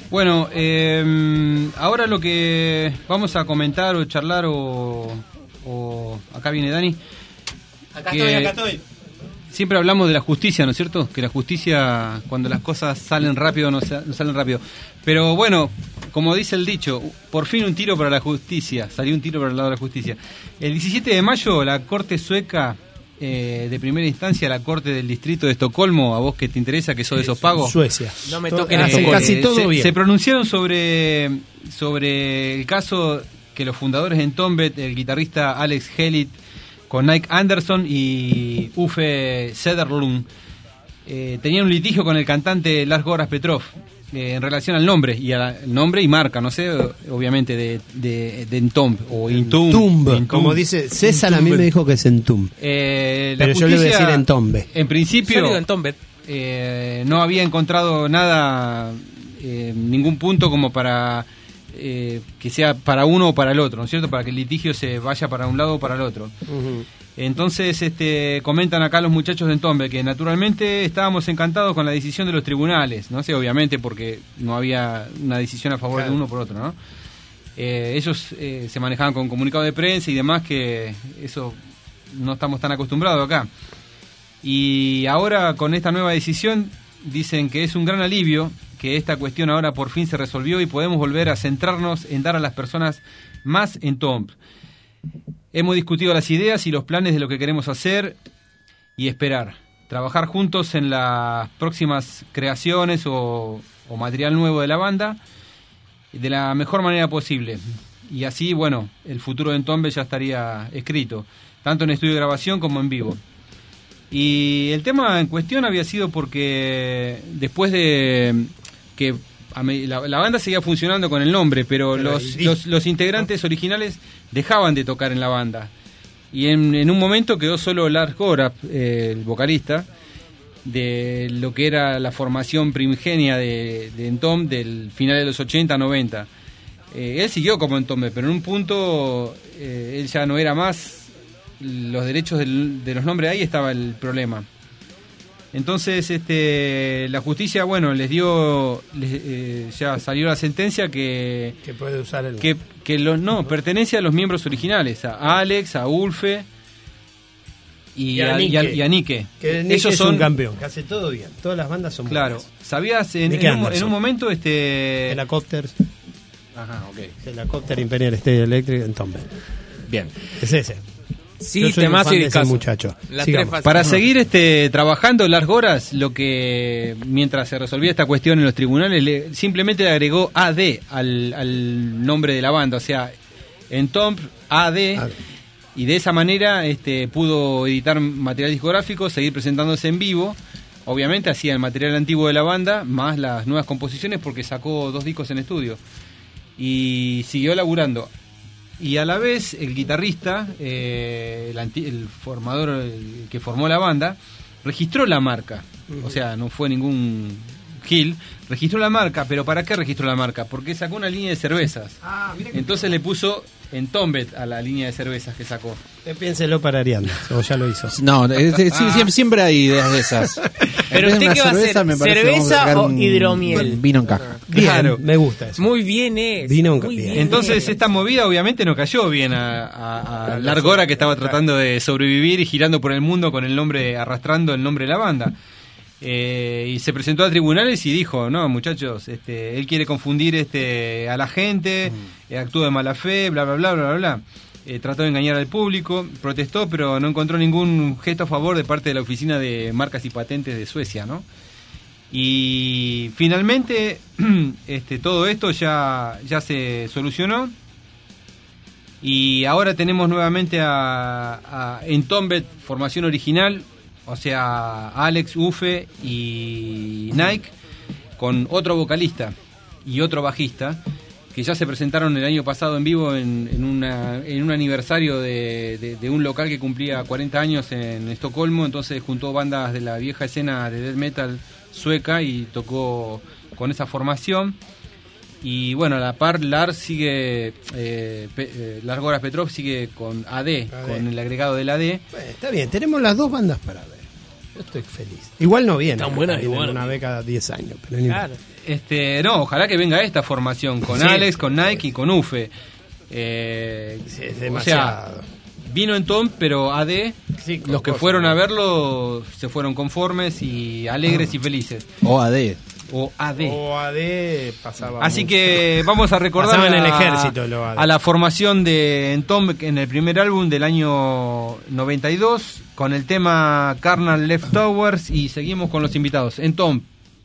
Bueno, eh, ahora lo que vamos a comentar o charlar o, o acá viene Dani. Acá que estoy, acá estoy. Siempre hablamos de la justicia, ¿no es cierto? Que la justicia, cuando las cosas salen rápido, no, sa- no salen rápido. Pero bueno, como dice el dicho, por fin un tiro para la justicia. Salió un tiro para el lado de la justicia. El diecisiete de mayo, la Corte Sueca eh, de primera instancia, la Corte del Distrito de Estocolmo, a vos que te interesa, que sos de esos pagos. Suecia. No me Todo- toquen hace Estocolmo. casi todo se, bien. se pronunciaron sobre, sobre el caso que los fundadores de Entombed, el guitarrista Alex Hellit, con Nike Anderson y Uffe Söderlund, eh, tenían un litigio con el cantante Lars Goras Petrov eh, en relación al nombre y al nombre y marca, no sé, obviamente de, de, de Entombed o Entombed. Entombed, Entombed. como dice César, a mí me dijo que es Entombed. Eh, la Pero yo le voy a justicia, decir Entombed. En principio, Yo digo Entombed. eh, no había encontrado nada, eh, ningún punto como para eh, que sea para uno o para el otro, ¿no es cierto? Para que el litigio se vaya para un lado o para el otro. Ujú. Entonces, este, comentan acá los muchachos de Entombed que naturalmente estábamos encantados con la decisión de los tribunales, no sé, obviamente porque no había una decisión a favor Claro. de uno por otro, ¿no? Eh, ellos eh, se manejaban con comunicado de prensa y demás, que eso no estamos tan acostumbrados acá. Y ahora con esta nueva decisión dicen que es un gran alivio que esta cuestión ahora por fin se resolvió y podemos volver a centrarnos en dar a las personas más Entombed. Hemos discutido las ideas y los planes de lo que queremos hacer y esperar. Trabajar juntos en las próximas creaciones o, o material nuevo de la banda de la mejor manera posible. Y así, bueno, el futuro de Entombed ya estaría escrito, tanto en estudio de grabación como en vivo. Y el tema en cuestión había sido porque después de que a me- la, la banda seguía funcionando con el nombre, pero, Pero los, el los, los integrantes originales dejaban de tocar en la banda. Y en, en un momento quedó solo Lars Goras, eh, el vocalista, de lo que era la formación primigenia de, de Entombed del final de los ochenta, noventa. Eh, él siguió como Entombed, pero en un punto eh, él ya no era más. Los derechos del- de los nombres, ahí estaba el problema. Entonces, este, la justicia, bueno, les dio, les, eh, ya salió la sentencia que Que puede usar el... que, que los no pertenece a los miembros originales, a Alex, a Ulfe y, Y a a, y a- Nike. y a Nike. Que Nick Ellos es son un campeón, que hace todo bien. Todas las bandas son Claro, buenas. sabías en, Nicky en un, Anderson. en un momento este Helicopters. Ajá, ok. Helicopter Imperial State Electric Entombed. Bien. Es ese. Sí, Yo soy un temazo fan y de ese discazo. muchacho. Las Sigamos. tres fases. Para seguir este trabajando Lars Goras, lo que mientras se resolvía esta cuestión en los tribunales, le, simplemente le agregó A D al, al nombre de la banda, o sea, Entombed A D, A D. y de esa manera este, pudo editar material discográfico, seguir presentándose en vivo. Obviamente hacía el material antiguo de la banda, más las nuevas composiciones, porque sacó dos discos en estudio. Y siguió laburando. Y a la vez el guitarrista, eh, el, anti- el formador el que formó la banda, registró la marca. O sea, no fue ningún gil. Registró la marca, pero ¿para qué registró la marca? Porque sacó una línea de cervezas. Ah, mira que- Entonces le puso Entombed a la línea de cervezas que sacó. Eh, Piénselo para Ariana, o ya lo hizo. No, es- es- sí, Ah. siempre, siempre hay ideas de esas. Pero En vez de usted una qué va a cerveza, hacer, me parece que vamos a cerveza sacar o un hidromiel. Vino en caja. Bien, Claro. me gusta eso. Muy bien es. Vino en muy ca- bien Entonces es. esta movida obviamente no cayó bien a, a, a Lars Goras, que estaba tratando de sobrevivir y girando por el mundo con el nombre, arrastrando el nombre de la banda. Eh, y se presentó a tribunales y dijo, no muchachos, este, él quiere confundir este, a la gente, eh, actuó de mala fe, bla bla bla bla bla bla. Eh, trató de engañar al público, protestó, pero no encontró ningún gesto a favor de parte de la Oficina de Marcas y Patentes de Suecia, ¿no? Y finalmente este, todo esto ya, ya se solucionó. Y ahora tenemos nuevamente a, a Entombed, formación original, o sea, Alex, Uffe y Nike, con otro vocalista y otro bajista, que ya se presentaron el año pasado en vivo en, en, una, en un aniversario de, de, de un local que cumplía cuarenta años en Estocolmo. Entonces juntó bandas de la vieja escena de death metal sueca y tocó con esa formación. Y bueno, a la par Lars sigue, eh, Pe- eh, Lars Goras Petrov sigue con A D, A D. con el agregado del A D. Bueno, está bien, tenemos las dos bandas para ver. Yo estoy feliz. Igual no viene. Tan buena, viene igual. una vez cada diez años. Pero ni Claro. Este, no, ojalá que venga esta formación con Sí. Alex, con Nike y con Ufe. Eh, Sí, es o demasiado. sea, vino en Tom, pero A D, Sí, con los que cosas, fueron ¿no? a verlo se fueron conformes y alegres y felices. O A D. O A D. O A D pasaba. Así mucho. que vamos a recordar Pasaba en a, el ejército, lo A D. a la formación de Entom en el primer álbum del año noventa y dos con el tema Carnal Leftovers y seguimos con los invitados. Entom.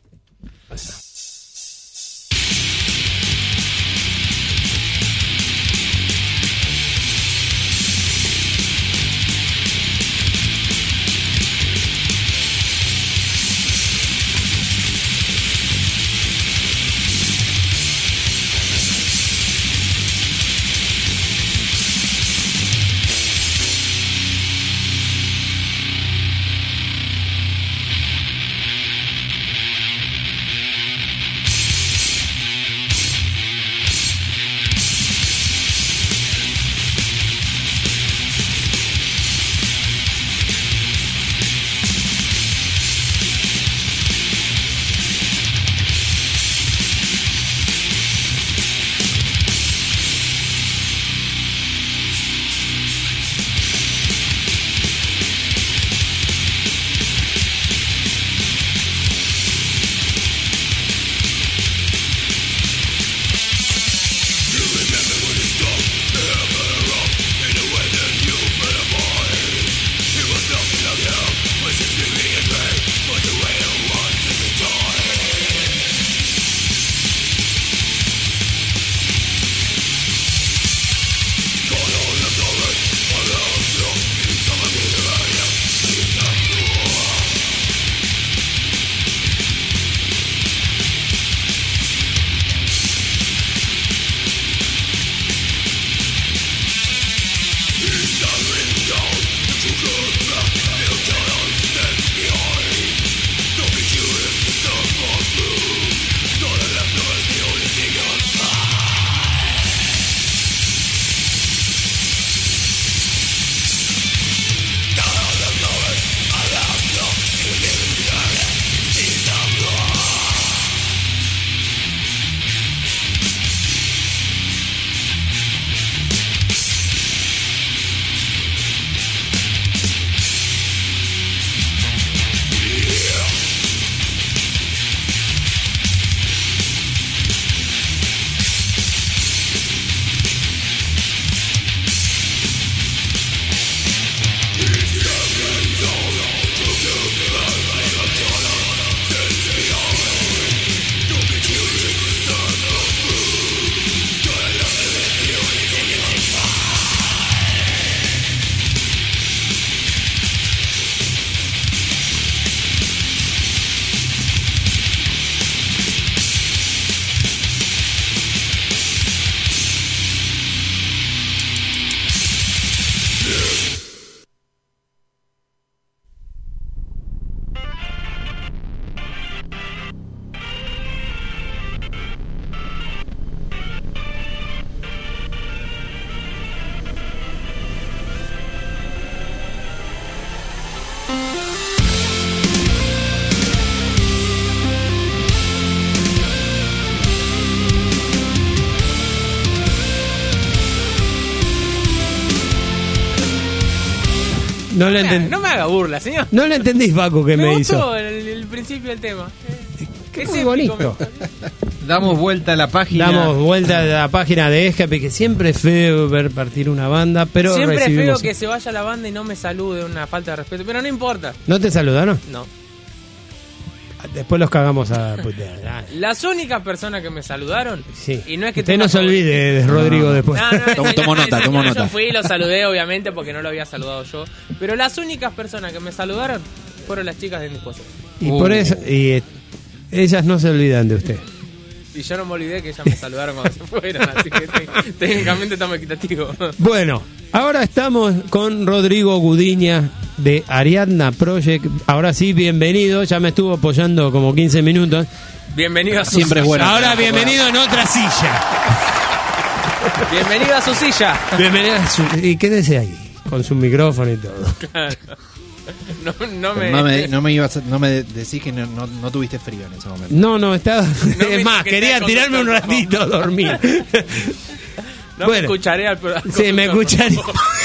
No le No me, enten- no me haga burla, señor. No le entendís, Paco, que me, me hizo. gustó el, el principio del tema. Qué Es muy épico, bonito. me- Damos vuelta a la página. Damos vuelta a la página de Escape, que siempre es feo ver partir una banda, pero Siempre es feo recibimos... que se vaya la banda y no me salude, una falta de respeto, pero no importa. ¿No te saludaron? No. Después los cagamos a putear. Dale. Las únicas personas que me saludaron, Sí. y no es que Usted tenga no se favor- olvide de Rodrigo No. después. No, no, Tomo- ese- tomo no, nota, ese tomo señor nota. Yo fui y lo saludé, obviamente, porque no lo había saludado yo. Pero las únicas personas que me saludaron fueron las chicas de mi esposa. Y por eso... Y, eh, ellas no se olvidan de usted. Y yo no me olvidé que ellas me saludaron cuando se fueron, así que te- técnicamente estamos equitativos. Bueno, ahora estamos con Rodrigo Gudiña de Ariadna Project. Ahora sí, bienvenido. Ya me estuvo apoyando como quince minutos. Bienvenido a su Siempre es silla. bueno. Ahora bienvenido en otra silla. Bienvenido a su silla. Bienvenido a su... ¿Y qué desea ahí? Con su micrófono y todo. Claro. No, no Pero me... no me, no me ibas a- no me decís que no, no, no tuviste frío en ese momento. No, no, estaba. me es más, que quería sea tirarme un conductor, ratito a dormir. No Bueno. me escucharé al programa. Sí, me escucharé.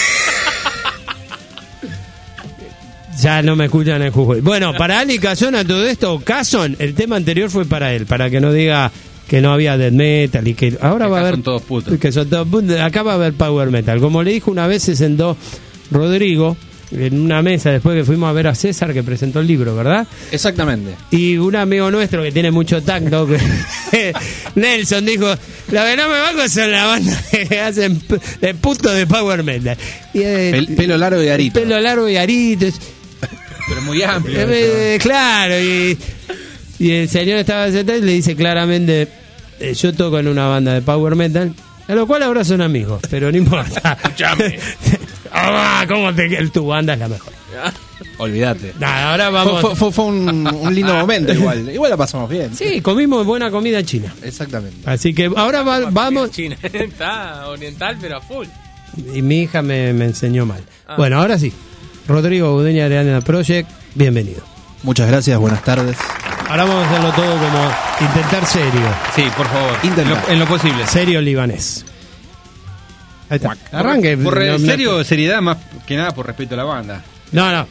Ya no me escuchan en Jujuy. Bueno, para Ali Casona todo esto, Cason, el tema anterior fue para él, para que no diga que no había death metal y que ahora Que va a acá haber son todos putos. que son todos putos. Acá va a haber power metal. Como le dijo una vez, se sentó Rodrigo en una mesa después que fuimos a ver a César que presentó el libro, ¿verdad? Exactamente. Y un amigo nuestro que tiene mucho tacto, que Nelson, dijo: lo que no me banco son la banda que hacen p- de puto de power metal. Y, eh, Pel- pelo largo y arito. Pelo largo y aritos. Pero muy amplio. Eh, eh, claro, y, y el señor estaba sentado y le dice claramente: eh, yo toco en una banda de power metal, a lo cual ahora son amigos, pero no importa. Escuchame. Ah, ¿cómo te tu banda es la mejor? Olvídate. Nada, ahora vamos. Fue, fue- fue un, un lindo momento igual. Igual la pasamos bien. Sí, comimos buena comida china. Exactamente. Así que ahora va- vamos. China está oriental, pero a full. Y mi hija me, me enseñó mal. Ah. Bueno, ahora sí. Rodrigo Budeña de Arena Project, bienvenido. Muchas gracias, buenas tardes. Ahora vamos a hacerlo todo como intentar serio. Sí, por favor. Intenta. En lo, en lo posible. Serio libanés. Ahí está. Arranque. Por, por No, no- serio, seriedad, más que nada por respeto a la banda. No, no.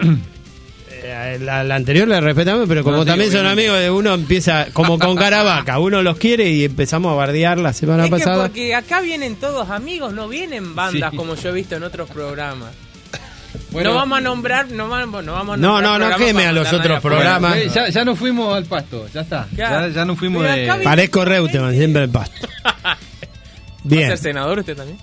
Eh, La, la anterior la respetamos, pero como No, sí, también son obviamente. amigos de uno, empieza como con Caravaca. Uno los quiere y empezamos a bardear la semana Es que pasada. porque acá vienen todos amigos, no vienen bandas Sí. como yo he visto en otros programas. Bueno, no vamos a nombrar, no vamos, no vamos a No, nombrar no, no programas queme para a los mandar otros nadie afuera. programas. eh, ya, ya nos fuimos al pasto, ya está. Ya. Ya, ya nos fuimos Pero de. acá viene- Parezco Reutemann, siempre el pasto. ¿Va a Bien. ser senador usted también?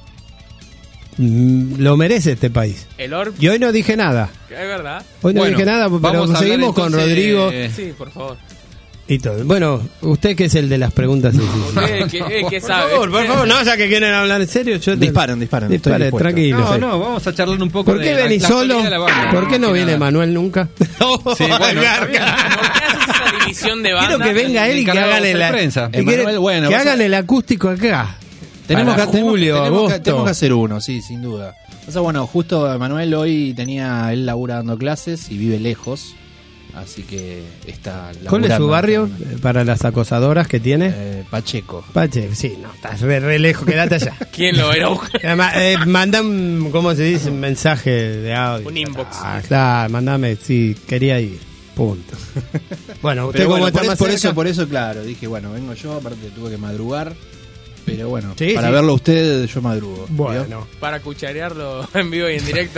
Mm, Lo merece este país. El Orb, Y hoy no dije nada. es verdad. Hoy no Bueno, dije nada, pero vamos a hablar seguimos con entonces, Rodrigo eh, Sí, por favor. y todo. Bueno, usted que es el de las preguntas difíciles. Usted que, eh, que Por sabe. favor, por favor, no, ya que quieren hablar en serio, yo te- Disparen, disparen. estoy Dispare, dispuesto. tranquilo. No, sí. no, vamos a charlar un poco ¿Por de qué la- venís la solo? actualidad de la banda, ¿Por qué no que viene nada. Manuel nunca? Sí, bueno, está bien. ¿Por qué haces esa división de bandas? Quiero que venga él y que encargado hagan de el, hacer prensa. y quiere- Emanuel, bueno, que vas a- hagan el acústico acá. Tenemos que, Para tenemos- julio, tenemos, que, agosto. tenemos que hacer uno, sí, sin duda. O sea, bueno, justo Manuel hoy tenía, él labura dando clases y vive lejos, así que está ¿Cuál es laburando su barrio en- eh, para las acosadoras que tiene? eh, Pacheco. Pache, sí, no, estás re, re lejos, quédate allá. ¿Quién lo era? Un Además, eh, manda un, ¿cómo se dice? Un mensaje de audio. inbox. Ah, claro, mandame, sí, quería ir. Punto. Bueno, usted Pero como bueno, está por, más por cerca- eso, por eso, claro, dije, bueno, vengo yo, aparte tuve que madrugar, pero bueno, Sí, para sí. verlo a usted yo madrugo. ¿vio? Bueno, Para cucharearlo en vivo y en directo.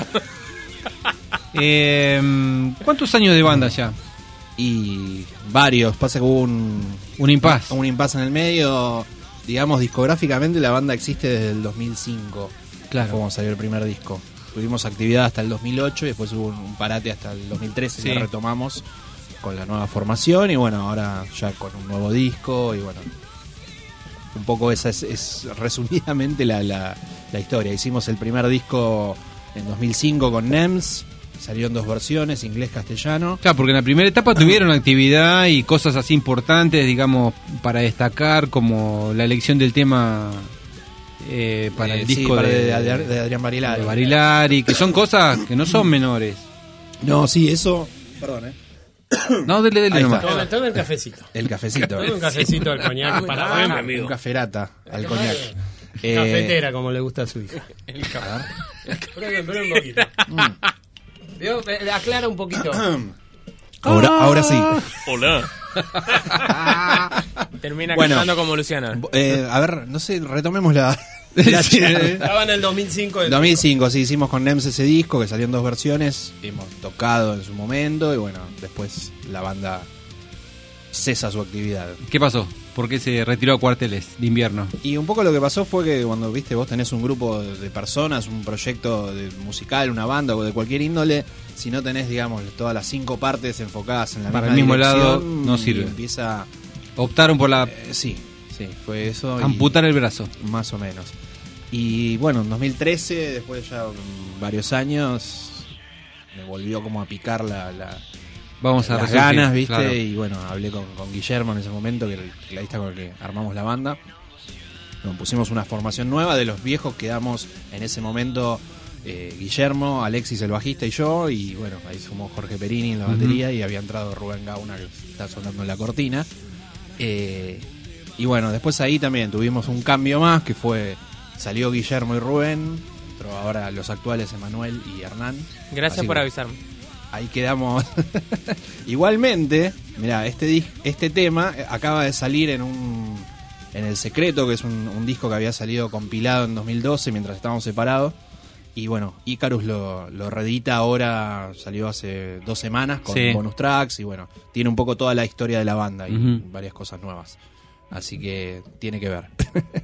Eh, ¿Cuántos años de banda ya? Y varios, pasa que hubo un, Un impas. un impasse en el medio, digamos, discográficamente la banda existe desde el dos mil cinco, Claro. fue cuando salió el primer disco. Tuvimos actividad hasta el dos mil ocho y después hubo un, un parate hasta el dos mil trece Sí. que retomamos con la nueva formación y bueno, ahora ya con un nuevo disco y bueno, un poco esa es, es resumidamente la, la, la historia. Hicimos el primer disco en dos mil cinco con Nems, salió en dos versiones, inglés-castellano. Claro, porque en la primera etapa tuvieron actividad y cosas así importantes, digamos, para destacar, como la elección del tema eh, para Eh, el sí, disco para de, de- de- de Adrián Barilari. de Barilari, que son cosas que no son menores. No, sí, eso... Perdón, ¿eh? No, dele, dele Ahí nomás. está. toma, toma el cafecito. El cafecito. Toma un cafecito al coñac para Ah, ver, mi Un amigo. caferata al coñac. Eh, Cafetera, como le gusta a su hija. El cabrón. Prueben, prueben un poquito. Vio, eh, aclara un poquito. ahora, ahora sí. Hola. Termina Bueno. cantando como Luciana. Eh, a ver, no sé, retomemos la... la Sí, charla. Estaba en el dos mil cinco. el dos mil cinco, sí, hicimos con Nems ese disco que salió en dos versiones. Hemos tocado en su momento y bueno, después la banda cesa su actividad. ¿Qué pasó? ¿Por qué se retiró a cuarteles de invierno? Y un poco lo que pasó fue que cuando viste vos tenés un grupo de personas, un proyecto de musical, una banda o de cualquier índole, si no tenés, digamos, todas las cinco partes enfocadas en la Para misma el mismo dirección, lado, no sirve. y empieza... Optaron por la eh, sí, sí, fue eso. y- amputar el brazo. Más o menos. Y bueno, en dos mil trece, después de ya mm, varios años, me volvió como a picar la, la- Vamos a las resurgir, ganas, ¿viste? claro. Y bueno, hablé con, con Guillermo en ese momento, que era el tecladista con el que armamos la banda. Nos pusimos una formación nueva, de los viejos quedamos en ese momento eh, Guillermo, Alexis el bajista y yo, y bueno, ahí sumó Jorge Perini en la batería, uh-huh. y había entrado Rubén Gauna, que está sonando en la cortina. Eh, y bueno, después ahí también tuvimos un cambio más, que fue, salió Guillermo y Rubén, pero ahora los actuales Emanuel y Hernán. Gracias Así por que, avisarme. Ahí quedamos. Igualmente, mira, este dis- este tema acaba de salir en un en El Secreto, que es un, un disco que había salido compilado en dos mil doce mientras estábamos separados. Y bueno, Icarus lo, lo reedita ahora, salió hace dos semanas con Sí. bonus tracks y bueno, tiene un poco toda la historia de la banda y Ujú. varias cosas nuevas. Así que tiene que ver.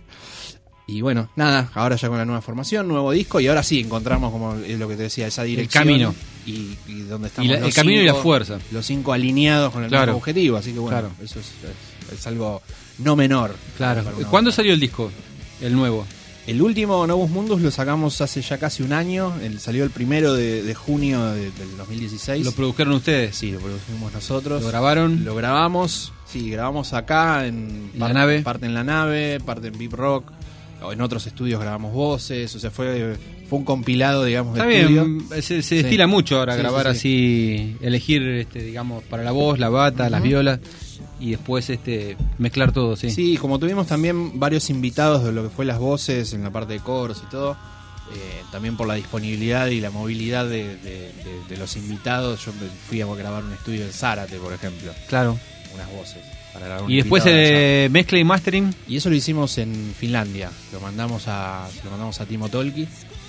Y bueno, nada, ahora ya con la nueva formación, nuevo disco, y ahora sí encontramos, como es lo que te decía, esa dirección. camino. Y, y donde estamos Y la- los el camino y la cinco- fuerza. Los cinco alineados con el Claro. mismo objetivo, así que bueno, Claro. eso es, es- es algo no menor. Claro. Para una ¿Cuándo banda. salió el disco? El nuevo. El último, Novus Mundus, lo sacamos hace ya casi un año. El, salió el primero de, de junio de- del dos mil dieciséis. ¿Lo produjeron ustedes? Sí, lo produjimos nosotros. ¿Lo grabaron? Lo grabamos, sí, grabamos acá en ¿En la nave? parte en la nave, parte en Beep Rock. En otros estudios grabamos voces, o sea, fue fue un compilado, digamos, de Está estudio. bien, se, se Sí. destila mucho ahora Sí, grabar sí, sí. así, elegir, este, digamos, para la voz, la bata, las Ujú. violas y después este mezclar todo, sí. Sí, como tuvimos también varios invitados de lo que fue las voces en la parte de coros y todo, eh, también por la disponibilidad y la movilidad de, de- de- de los invitados, yo me fui a grabar un estudio en Zárate, por ejemplo. Claro. Unas voces. Para grabar un Y después invitado eh, allá. mezcla y mastering. Y eso lo hicimos en Finlandia. Lo mandamos a lo mandamos a Timo Tolki.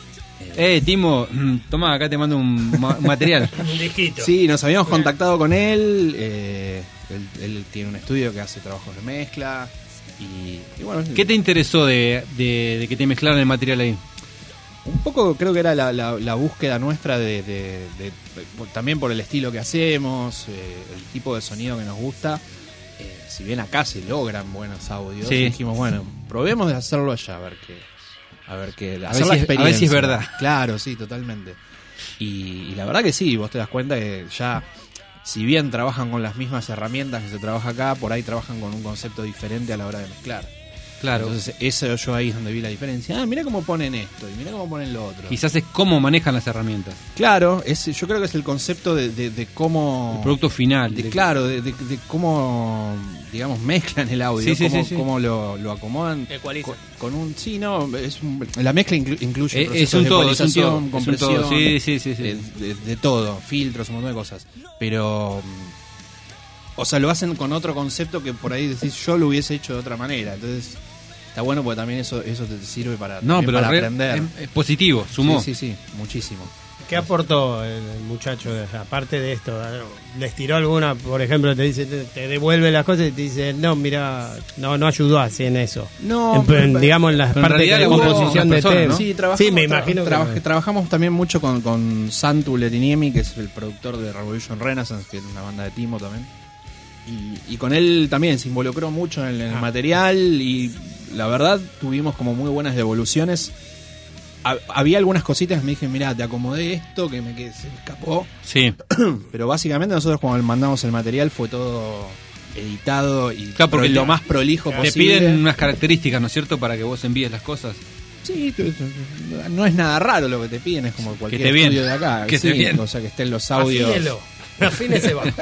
Eh, Timo, mm, toma, acá te mando un ma- material. Un disquito. Sí, nos habíamos contactado con él. eh, él. Él tiene un estudio que hace trabajos de mezcla. Y, y bueno, ¿Qué te interesó de, de- de que te mezclaran el material ahí? un poco creo que era la, la- la búsqueda nuestra de, de- de- de- también por el estilo que hacemos, eh, el tipo de sonido que nos gusta. Eh, si bien acá se logran buenos audios, Sí. dijimos, bueno, probemos de hacerlo allá, a ver qué, a ver qué, A hacer ver la si es- a ver experiencia. si es verdad. Claro, sí, totalmente. Y, y la verdad que sí, vos te das cuenta que ya, si bien trabajan con las mismas herramientas que se trabaja acá, por ahí trabajan con un concepto diferente a la hora de mezclar. Claro. Entonces, eso yo ahí es donde vi la diferencia. Ah, mira cómo ponen esto y mira cómo ponen lo otro. Quizás es cómo manejan las herramientas. Claro, es, yo creo que es el concepto de, de, de cómo... El producto final. de- De- claro, de, de- de cómo, digamos, mezclan el audio, Sí, sí, cómo, sí, sí. cómo lo, lo acomodan. Ecualizan. Con, con un... Sí, no, es un- la mezcla inclu- incluye Eh, procesos es un de todo, es un ecualización, todo, es un compresión, todo. Sí, sí, sí, sí. De, de- de todo, filtros, un montón de cosas. Pero... mm, O sea, lo hacen con otro concepto que por ahí decís, yo lo hubiese hecho de otra manera. Entonces... Está bueno porque también eso eso te sirve para, No, también pero para re- aprender. es- es positivo, sumó. Sí, sí, sí, muchísimo. ¿Qué aportó el muchacho de- aparte de esto? ¿Les tiró alguna, por ejemplo, te dice, te, te devuelve las cosas y te dice, no, mira, no no ayudó así en eso? No, en, pero- digamos en las pero en partes de realidad la hubo composición de otras personas, tema. ¿no? Sí, trabajamos, Sí, me tra- imagino traba- que trabajamos también mucho con, con Santu Letiniemi, que es el productor de Revolution Renaissance, que es una banda de Timo también. Y, y con él también se involucró mucho en, en el Ah. material y la verdad tuvimos como muy buenas devoluciones. Ha- había algunas cositas que me dije, mira, te acomodé esto, que me, que se me escapó. Sí. Pero básicamente nosotros cuando le mandamos el material fue todo editado y Claro, porque pro- lo te- más prolijo Te posible. piden unas características, ¿no es cierto?, para que vos envíes las cosas. Sí, tu- tu- no es nada raro lo que te piden, es como cualquier esté bien, estudio de acá. que sí, esté bien. O sea, que estén los audios. Afínelo, afínese va.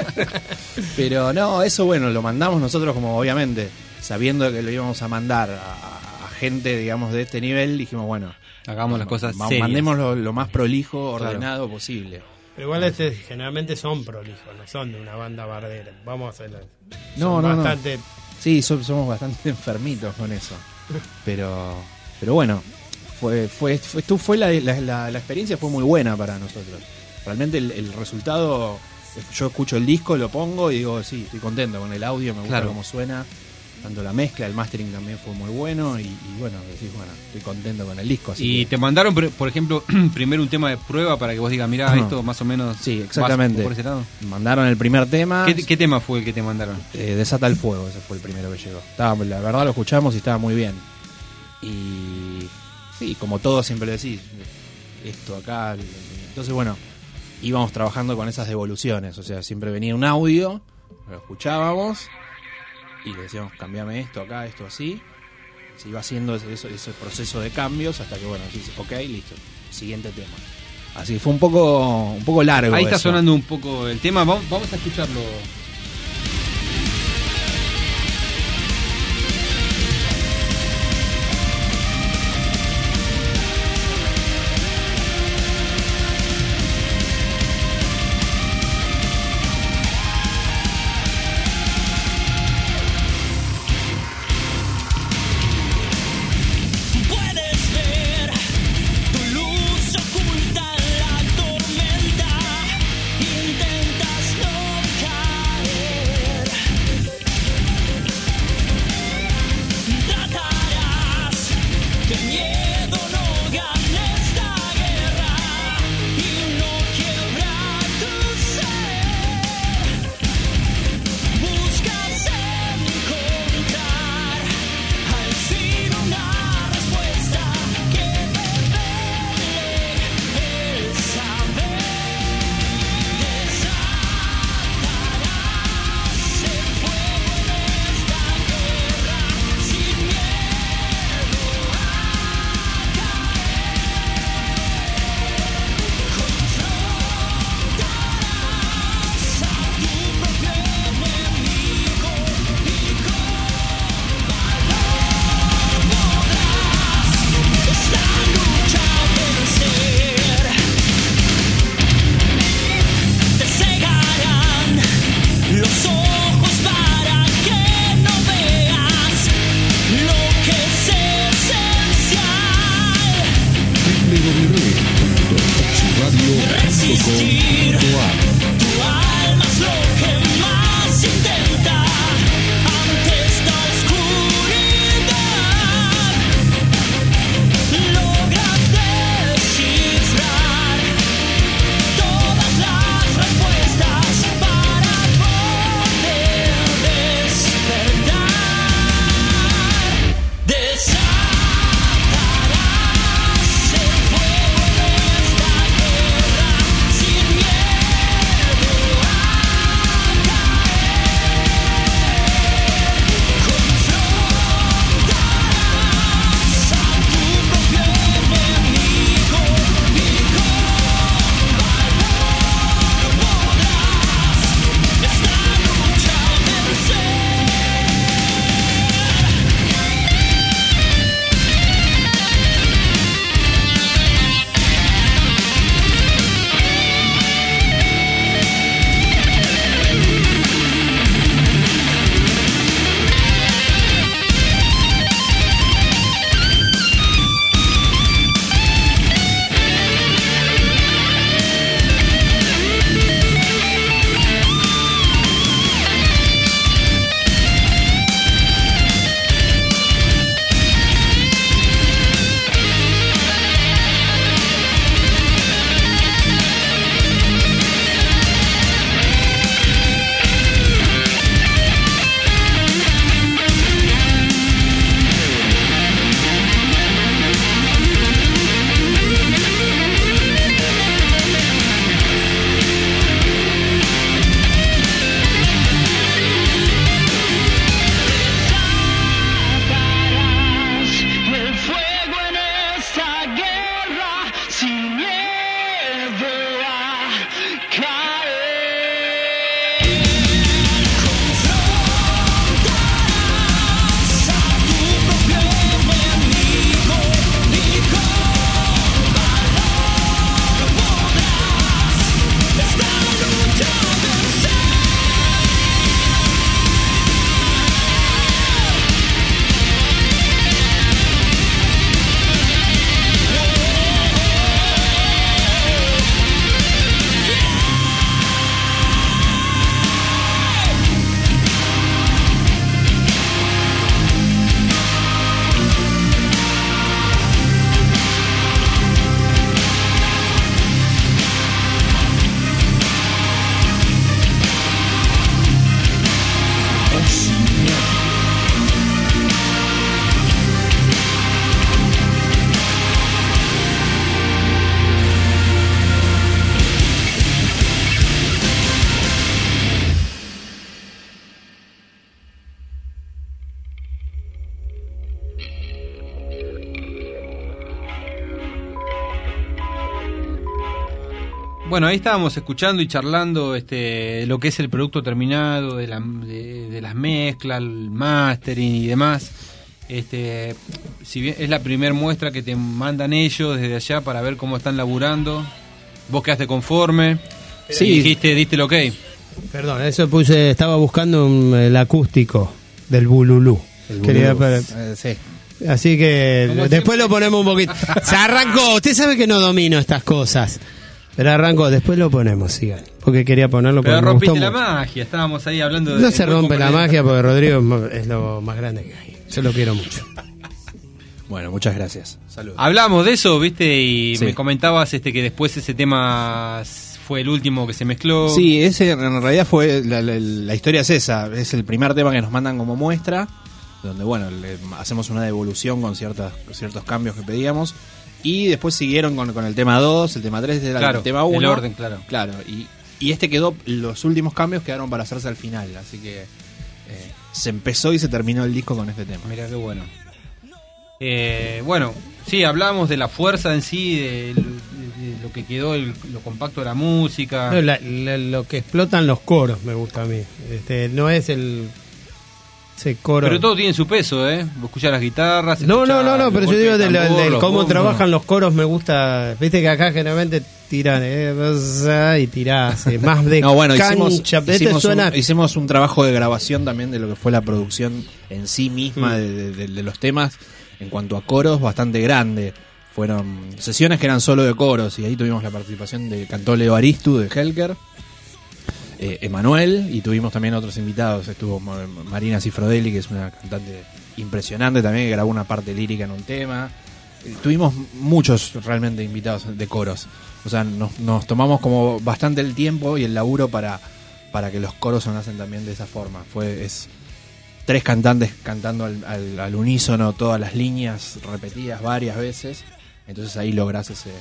Pero no, eso bueno, lo mandamos nosotros como obviamente, sabiendo que lo íbamos a mandar a, a gente, digamos, de este nivel, dijimos, bueno, Hagamos las cosas ma- serias. mandemos lo, lo más prolijo, Claro. ordenado posible. Pero igual este, generalmente son prolijos, no son de una banda bardera. Vamos a hacerlo. No, Son no, no. bastante... Sí, so- somos bastante enfermitos con eso. Pero pero bueno, fue fue fue, esto fue la, la, la- la experiencia fue muy buena para nosotros. Realmente el, el resultado, yo escucho el disco, lo pongo y digo, sí, estoy contento con el audio, me gusta Claro. cómo suena. Tanto la mezcla, el mastering también fue muy bueno y, y bueno, decís, bueno, estoy contento con el disco. Así Y que- te mandaron, por por ejemplo, primero un tema de prueba para que vos digas, mirá, Ajá. esto más o menos. Sí, vas exactamente. por ese lado. Mandaron el primer tema. ¿Qué, qué tema fue el que te mandaron? Eh, Desata el fuego, ese fue el primero que llegó. Estaba, la verdad lo escuchamos y estaba muy bien. Y sí, como todos siempre le decís, esto acá. Entonces, bueno, íbamos trabajando con esas devoluciones. O sea, siempre venía un audio, lo escuchábamos y le decíamos, cambiame esto acá, esto así. se iba haciendo ese, ese- ese proceso de cambios hasta que, bueno, decís, ok, listo, siguiente tema. Así fue un poco, un poco largo. Ahí está eso. sonando un poco el tema. Vamos, vamos a escucharlo. Puedes ver tu luz oculta en la tormenta. Intentas no caer. Bueno, ahí estábamos escuchando y charlando este, lo que es el producto terminado, de, la, de, de las mezclas, el mastering y demás. Este, si bien es la primera muestra que te mandan ellos desde allá para ver cómo están laburando, vos quedaste conforme, Sí. y dijiste, diste el ok. Perdón, eso puse, estaba buscando un- el acústico del Bululú. Quería para- Eh, sí. Así que Como después lo ponemos un poquito. Se arrancó, usted sabe que no domino estas cosas. Pero arrancó, después lo ponemos, sigan. Porque quería ponerlo Pero porque me rompiste gustó la mucho. magia, estábamos ahí hablando de... No se muy rompe la componente. magia porque Rodrigo es mo- es lo más grande que hay. Yo lo quiero mucho. Bueno, muchas gracias. Saludos. Hablamos de eso, viste, y Sí. me comentabas este que después ese tema fue el último que se mezcló. Sí, ese en realidad fue la, la- la historia es esa, es el primer tema que nos mandan como muestra, donde bueno, le hacemos una devolución con ciertas ciertos cambios que pedíamos y después siguieron con, con el tema dos, el tema tres, era Claro, el tema el uno. orden, claro. Claro, y, y este quedó, los últimos cambios quedaron para hacerse al final, así que eh, se empezó y se terminó el disco con este tema. Mira qué bueno. Eh, bueno, sí, hablamos de la fuerza en sí, de, de- de lo que quedó, el- lo compacto de la música. No, la- la- lo que explotan los coros me gusta a mí. Este, no es el ese coro. Pero todo tiene su peso, ¿eh? Vos escuchás las guitarras. No, no, no, no, pero yo digo de, la- de los cómo bombos. trabajan los coros me gusta. Viste que acá generalmente tiran eh, y tirás, eh, más de No, bueno, cancha. hicimos, Este hicimos, suena- un, hicimos un trabajo de grabación también de lo que fue la producción en sí misma Mm. de, de- de- de los temas en cuanto a coros bastante grande. Fueron sesiones que eran solo de coros y ahí tuvimos la participación de cantó Leo Aristu de Helker, eh, Emanuel y tuvimos también otros invitados. Estuvo Ma- Marina Cifrodelli, que es una cantante impresionante también, que grabó una parte lírica en un tema. Eh, Tuvimos muchos realmente invitados de coros. O sea, nos, nos tomamos como bastante el tiempo y el laburo para, para que los coros sonasen también de esa forma. Fue es tres cantantes cantando al, al, al unísono todas las líneas repetidas varias veces. Entonces ahí lográs ese,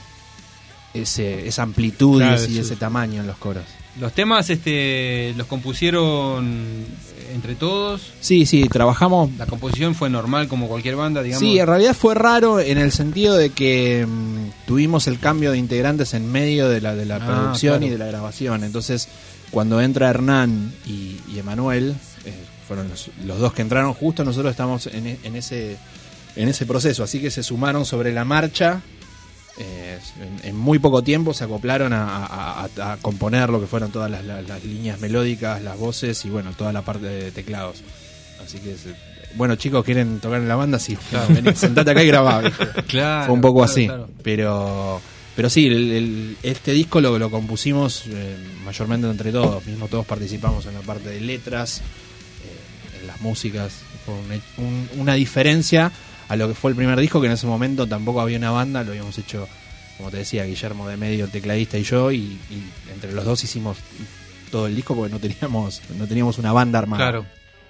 ese esa amplitud Claro, y, ese, sí. ese tamaño en los coros. Los temas este, los compusieron entre todos. Sí, sí, trabajamos. La composición fue normal como cualquier banda, digamos. Sí, en realidad fue raro en el sentido de que mm, tuvimos el cambio de integrantes en medio de la, de la Ah, producción claro. y de la grabación. Entonces, cuando entra Hernán y, y Emanuel, eh, fueron los, los dos que entraron justo, nosotros estamos en, e- en ese en ese proceso. Así que se sumaron sobre la marcha. eh, en, en muy poco tiempo se acoplaron a, a- a- a componer lo que fueron todas las, las- las líneas melódicas, las voces y bueno, toda la parte de teclados. Así que, se- bueno, chicos, ¿quieren tocar en la banda? Sí, Claro. vení, sentate acá y grabá. ¿viste? Claro, Fue un poco claro, así. claro. Pero pero sí, el- el- este disco lo, lo compusimos eh, mayormente entre todos. Mismo todos participamos en la parte de letras, eh, en las músicas. Fue un- un- una diferencia a lo que fue el primer disco, que en ese momento tampoco había una banda. Lo habíamos hecho, como te decía, Guillermo de Medio, el tecladista, y yo. Y, y entre los dos hicimos todo el disco porque no teníamos, no teníamos una banda armada. Claro.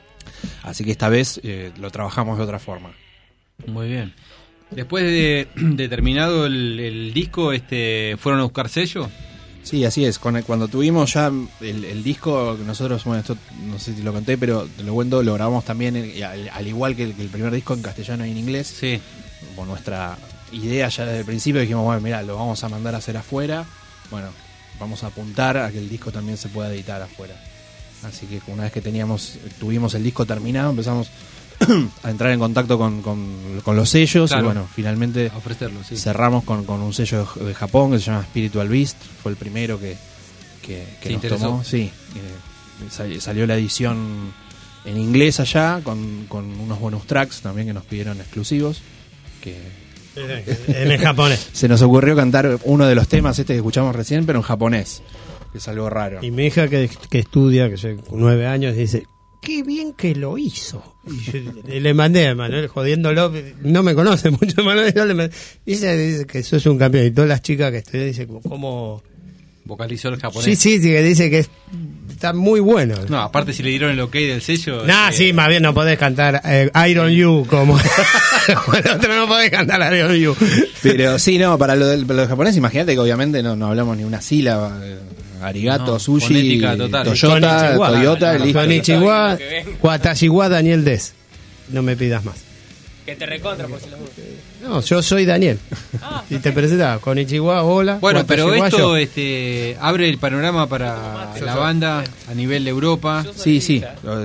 Así que esta vez eh, lo trabajamos de otra forma. Muy bien. Después de, de terminado el, el disco, este, ¿fueron a buscar sello? Sí, así es. Con el- cuando tuvimos ya el, el disco, nosotros, bueno, esto no sé si lo conté, pero te lo cuento, lo grabamos también, en- al, al igual que el, que el primer disco, en castellano y en inglés. Sí. Con nuestra idea ya desde el principio dijimos, bueno, mira, lo vamos a mandar a hacer afuera. Bueno, vamos a apuntar a que el disco también se pueda editar afuera. Así que una vez que teníamos, tuvimos el disco terminado, empezamos a entrar en contacto con, con, con los sellos. Claro. Y bueno, finalmente A ofrecerlo, sí. cerramos con, con un sello de, de Japón que se llama Spiritual Beast. Fue el primero que, que, que ¿Te nos interesó? tomó. Sí, eh, sal- salió la edición en inglés allá con, con unos bonus tracks también que nos pidieron exclusivos. Que En el japonés. se nos ocurrió cantar uno de los temas este que escuchamos recién, pero en japonés, que es algo raro. Y mi hija que, que estudia, que tiene nueve años, dice, qué bien que lo hizo. Y yo le mandé a Manuel jodiéndolo, no me conoce mucho Manuel, yo le mandé- dice, dice que sos un campeón. Y todas las chicas que estudian dicen, ¿cómo? Vocalizó el japonés. Sí, sí, sí, que dice que es- está muy bueno. No, aparte si le dieron el ok del sello. Nah, eh, sí, más bien no podés cantar eh, Iron You como como el otro, no podés cantar Iron You. Pero sí, no, para lo del, para lo del japonés, imagínate que obviamente no, no hablamos ni una sílaba. eh, Arigato, No, sushi, fonética total. Toyota, Konnichiwa. Toyota, No, listo. Konnichiwa, Watashi wa Daniel Des. No me pidas más. Que te recontra por si los dudas. No, yo soy Daniel. Ah, y te presentaba con Ichiwa, hola. Bueno, pero Watashi esto Guayo. este, abre el panorama para la banda a nivel de Europa. Sí, sí.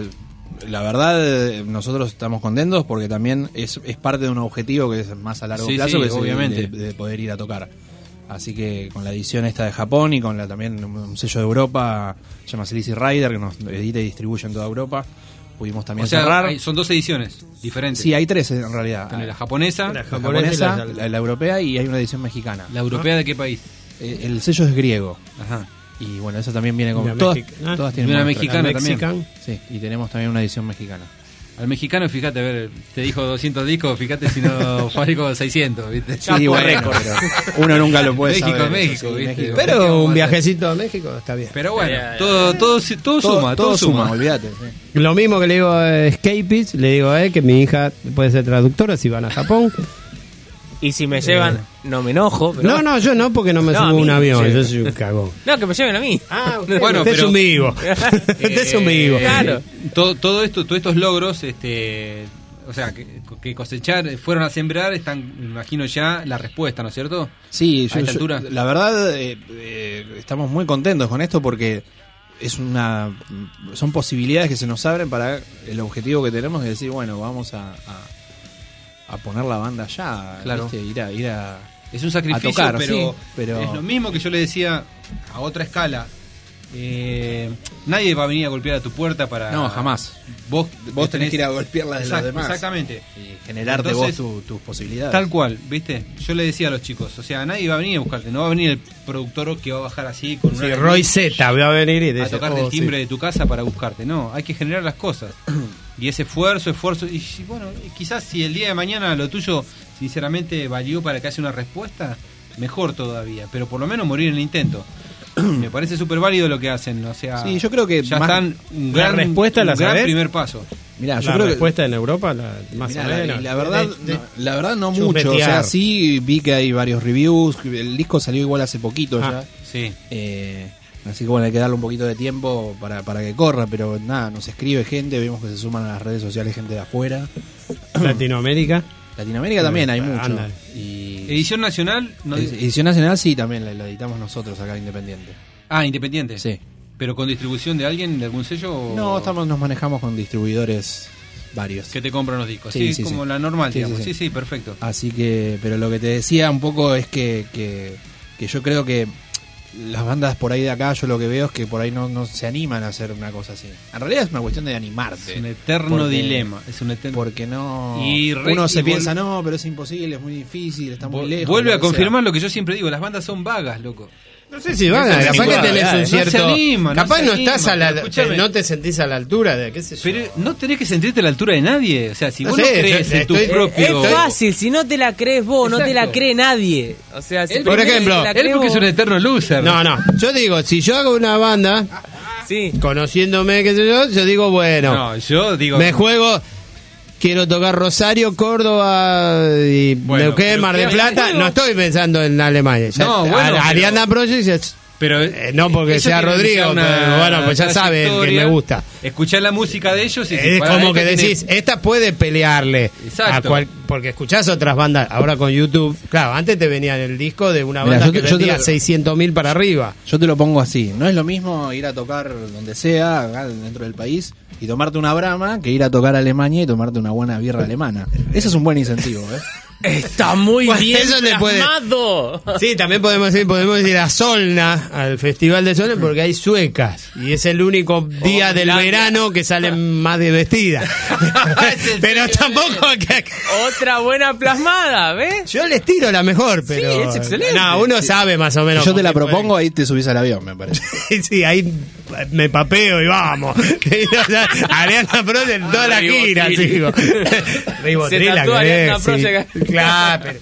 La verdad, eh, nosotros estamos contentos porque también es, es parte de un objetivo que es más a largo Sí, plazo, sí, que es el obviamente. de, de poder ir a tocar. Así que con la edición esta de Japón y con la también un sello de Europa, se llama Lazy Rider, que nos edita y distribuye en toda Europa, pudimos también O sea, cerrar. hay- son dos ediciones diferentes. Sí, hay tres en realidad. Tenés la japonesa, la la japonesa, japonesa y la, la europea y hay una edición mexicana. ¿La europea de qué país? Eh, el sello es griego. Ajá. Y bueno, eso también viene con Una todas, mexicana. todas tienen Y una muestra. mexicana La también. Mexican. Sí, y tenemos también una edición mexicana. Al mexicano, fíjate, a ver, te dijo doscientos discos, fíjate si no fue como seiscientos, ¿viste? Sí, bueno, pero uno nunca lo puede México, saber. México, Sí, ¿viste? México. Pero un viajecito a México está bien. Pero bueno, todo, todo, todo, suma, todo, suma. olvídate. Lo mismo que le digo a Escapist, le digo a él que mi hija puede ser traductora si van a Japón. Y si me llevan, no me enojo. Pero... No, no, yo no, porque no me No, a subo a mí un me avión, llevan. yo soy un cagón. No, que me lleven a mí. Ah, Bueno, usted pero- es un vivo. Usted es un vivo. Claro. Todo, todo esto, todos estos logros, este, o sea, que, que cosechar, fueron a sembrar, están, me imagino ya la respuesta, ¿no es cierto? Sí, a yo, esta yo- altura. la verdad eh, eh, estamos muy contentos con esto porque es una son posibilidades que se nos abren para el objetivo que tenemos de decir, bueno, vamos a, a, a poner la banda allá, Claro. ¿viste? ir a ir a Es un sacrificio, a tocar, pero, sí, pero es lo mismo que yo le decía a otra escala. Eh, nadie va a venir a golpear a tu puerta para... No, jamás. Vos, Vos tenés que ir a golpear las de los Exact- demás. Exactamente. Y generarte Entonces, vos tu- tus posibilidades. Tal cual, ¿viste? Yo le decía a los chicos, o sea, nadie va a venir a buscarte, no va a venir el productor que va a bajar así con Sí, una... Roy Z va a venir y a dice, tocarte oh, el timbre sí. de tu casa para buscarte. No, hay que generar las cosas. Y ese esfuerzo, esfuerzo. Y y bueno, quizás si el día de mañana lo tuyo, sinceramente, valió para que haya una respuesta, mejor todavía. Pero por lo menos morir en el intento. Me parece súper válido lo que hacen. O sea, Sí, yo creo que ya más- están un La gran, respuesta un la gran sabés. primer paso. Mirá, yo la creo que respuesta en Europa, la, más Mirá, o la, menos. la verdad, De- de- no, la verdad no mucho. O chusmetear. sea, sí vi que hay varios reviews. El disco salió igual hace poquito Ah, ya. Sí. Eh, así que bueno, hay que darle un poquito de tiempo para, para que corra. Pero nada, nos escribe gente. Vemos que se suman a las redes sociales gente de afuera. Latinoamérica. Latinoamérica también hay mucho. Ándale. Y Edición nacional. No, Ed- edición nacional sí, también la, la editamos nosotros acá Independiente. ah, independiente. Sí. Pero con distribución de alguien, de algún sello. o- No, estamos nos manejamos con distribuidores varios. Que te compran los discos. Sí, Sí, sí, como sí. la normal, Sí, digamos. sí, Sí, sí. sí, perfecto. Así que, pero lo que te decía un poco es que, que, que yo creo que las bandas por ahí de acá, yo lo que veo es que por ahí no, no se animan a hacer una cosa así. En realidad es una cuestión de animarte. Es un eterno Porque- dilema. Es un eterno... Porque no. Y re- uno se y piensa, vol- no, pero es imposible, es muy difícil, está muy Vu- lejos. Vuelve lo a que sea. confirmar lo que yo siempre digo, las bandas son vagas, loco. No sé si van No a, se capaz anima, que tenés un no cierto. se anima, no capaz se no anima, estás a la. pero escúchame. No te sentís a la altura de. ¿Qué sé yo? Pero no tenés que sentirte a la altura de nadie. O sea, si No vos sé, no crees yo- en tu estoy- propio... Es fácil, si no te la crees vos, no te la Exacto. cree nadie. O sea, si Él, Por primero ejemplo, te la él crees porque es vos- un eterno loser. No, no. Yo digo, si yo hago una banda, Sí. conociéndome, qué sé yo, yo digo, bueno, No, yo digo... me juego. Quiero tocar Rosario, Córdoba y Bueno, Neuquén, pero Mar del ¿qué Plata. juego? No estoy pensando en Alemania. Ya- No, bueno, Ar- pero- Ariana Project es- Pero eh, no porque ellos sea tienen Rodrigo, ya una pero bueno, pues ya sabe el que trayectoria. me gusta. Escuchar la música de ellos y Es para como esto que tiene- decís, esta puede pelearle Exacto. a cual, porque escuchás otras bandas ahora con YouTube. Claro, antes te venía el disco de una Mirá, banda yo que te- yo te vendía lo- seiscientos mil para arriba. Yo te lo pongo así, no es lo mismo ir a tocar donde sea, acá dentro del país, y tomarte una brama, que ir a tocar a Alemania y tomarte una buena birra alemana. Ese es un buen incentivo, ¿eh? Está muy Bueno, bien eso le puede- plasmado. Sí, también podemos decir, podemos ir a Solna, al Festival de Solna, porque hay suecas. Y es el único día del Finlandia. verano que salen más de vestidas. Pero tampoco que... Otra buena plasmada, ¿ves? Yo les tiro la mejor, pero... es excelente. No, uno sabe más o menos. Yo te con la qué puede- propongo, ahí te subís al avión, me parece. Sí, ahí me papeo y vamos. Ariana Project en toda la Ribotril. gira, sigo. Ribotril, Se la tatúa querés, Ariana sí. Project. Claro, pero...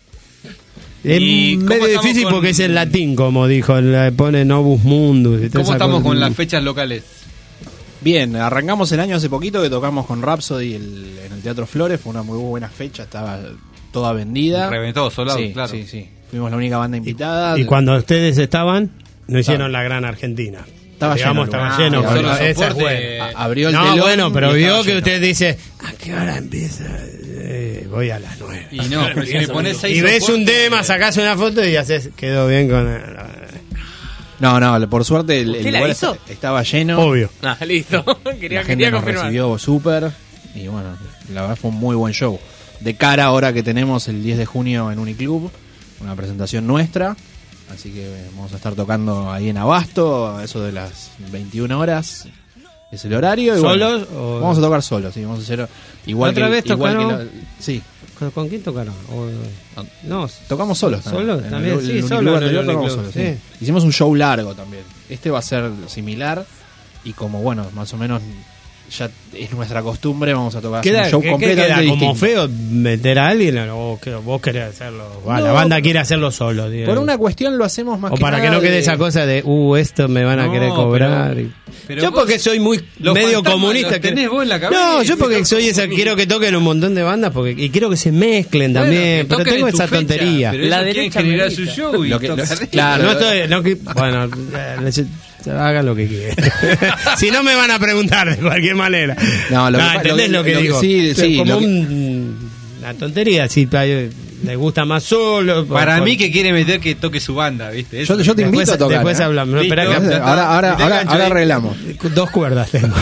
Es ¿Y cómo medio estamos difícil con- porque es en latín, como dijo, le pone Novus Mundus. y toda ¿Cómo esa estamos cosa. con las fechas locales? Bien, arrancamos el año hace poquito que tocamos con Rhapsody el- en el Teatro Flores, fue una muy buena fecha, estaba toda vendida. Reventó, soldado, Sí, claro. sí, sí. Fuimos la única banda invitada. Y cuando ustedes estaban, no hicieron la gran Argentina. Estaba digamos, lleno, estaba sí, lleno. abrió pero el esa es soporte, buena. a- abrió el no, telón bueno, pero y vio estaba que lleno. usted dice, ¿a qué hora empieza? Eh, voy a las nueve. Y no, pero si le pones seis Y ves un soportes, tema, sacás una foto y haces, quedó bien con... No, no, por suerte el, ¿Usted el la lugar hizo? est- estaba lleno. Obvio. Ah, listo. quería La gente quería nos confirmar. recibió súper. Y bueno, la verdad fue un muy buen show. De cara ahora que tenemos el diez de junio en Uniclub, una presentación nuestra. Así que vamos a estar tocando ahí en Abasto, a eso de las veintiuna horas. Es el horario. Y ¿Solos bueno, o- Vamos a tocar solos, sí. Vamos a hacer igual ¿Otra que, vez igual que tocaron? la- sí. ¿Con, con quién tocaron? O- no, Tocamos solos también. ¿Solos? En También, el, sí, el Uniclub solos en el anterior tocamos Uniclub, solos, sí. sí. Hicimos un show largo también. Este va a ser similar. Y como, bueno, más o menos ya es nuestra costumbre, vamos a tocar ¿Queda, un show qué- qué completamente queda como distinto. feo meter a alguien o que vos querés hacerlo? Ah, la No, banda quiere hacerlo solo. digamos. Por una cuestión lo hacemos más o que para que nada no quede de- esa cosa de, uh, esto me van a No, querer cobrar. pero- y- pero yo vos- porque soy muy los medio fantasmas comunista. los tenés vos en la cabeza no, y yo porque te soy esa, consumís. quiero que toquen un montón de bandas porque y quiero que se mezclen Bueno, también. que pero toquen tengo en tu esa fecha, tontería. pero ellos quieren generar su show y Lo que- tocan. lo- Claro, no estoy, no, que- bueno, eh, hagan lo que quieran. Si no me van a preguntar de cualquier manera. No, lo que pa- ¿entendés lo lo que- que, lo que- digo? sí, sí, como lo que- un- una tontería, si hay- les gusta más solo. Para por- mí que quiere meter que toque su banda, ¿viste? Yo, yo te invito Después- a tocar. después ¿eh? hablamos. No, espera Listo. que- Ahora, ahora, Y te ahora, engancho ahora ahí. arreglamos. Dos cuerdas tengo.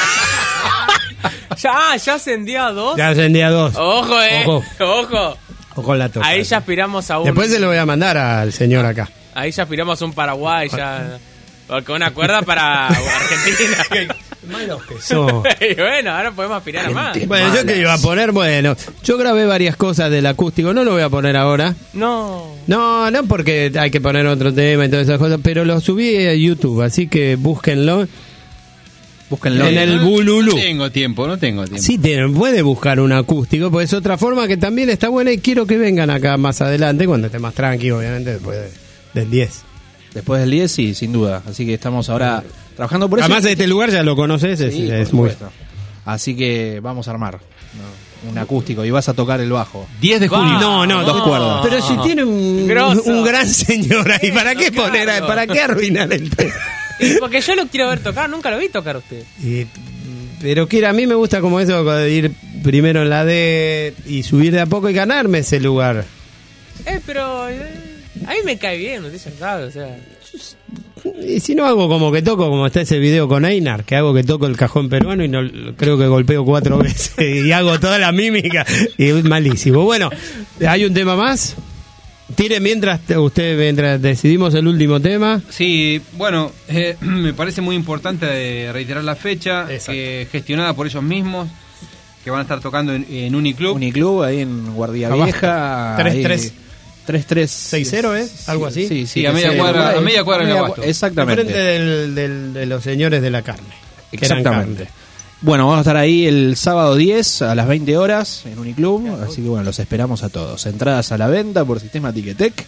Ya, ah, ya ascendía a dos. Ya ascendí a dos. Ojo, eh. Ojo. Ojo. Ojo la toca. Ahí ya aspiramos a un. Después se lo voy a mandar al señor acá. Ahí ya aspiramos a un Paraguay, ya. Con una cuerda para Argentina. Malos que son. Y bueno, ahora podemos aspirar a más. Bueno, yo que iba a poner, bueno, yo grabé varias cosas del acústico, no lo voy a poner ahora. No. No, no porque hay que poner otro tema y todas esas cosas, pero lo subí a YouTube, así que búsquenlo. Búsquenlo. En el No- Bululú. No tengo tiempo, no tengo tiempo. Sí, tiene- puede buscar un acústico, pues es otra forma que también está buena y quiero que vengan acá más adelante, cuando esté más tranqui, obviamente, después de- del diez. Después del diez, sí, sin duda. Así que estamos ahora trabajando por eso. Además, este lugar ya lo conoces, es, Sí, es por muy... supuesto. Así que vamos a armar ¿no? un acústico y vas a tocar el bajo. diez de junio. No, no, Dos no. cuerdas. Pero si tiene un, Grosso. un gran señor ahí, ¿para qué Claro. poner, a- para qué arruinar el tema? Porque yo lo quiero ver tocar, nunca lo vi tocar a usted. Y- pero que a mí me gusta como eso, de ir primero en la D y subir de a poco y ganarme ese lugar. Eh, pero. eh, a mí me cae bien, usted ya sabe, o sea. Y si no hago como que toco, como está ese video con Einar, que hago que toco el cajón peruano y no creo que golpeo cuatro veces y hago toda la mímica y es malísimo. Bueno, ¿hay un tema más? Tire mientras te- usted, mientras decidimos el último tema. Sí, bueno, eh, me parece muy importante eh, reiterar la fecha, que gestionada por ellos mismos, que van a estar tocando en, en Uniclub. Uniclub, ahí en Guardia Abasto. Vieja. tres ahí- tres. tres tres seis cero, ¿eh? Algo así. Sí, sí, Sí, a media sí, cuadra- por ahí. a media cuadra en Media Abasto. cua- Exactamente. Enfrente del, del- de los señores de la carne. que eran Exactamente. carne. Bueno, vamos a estar ahí el sábado diez a las veinte horas en Uniclub, así que bueno, los esperamos a todos. Entradas a la venta por sistema Ticketek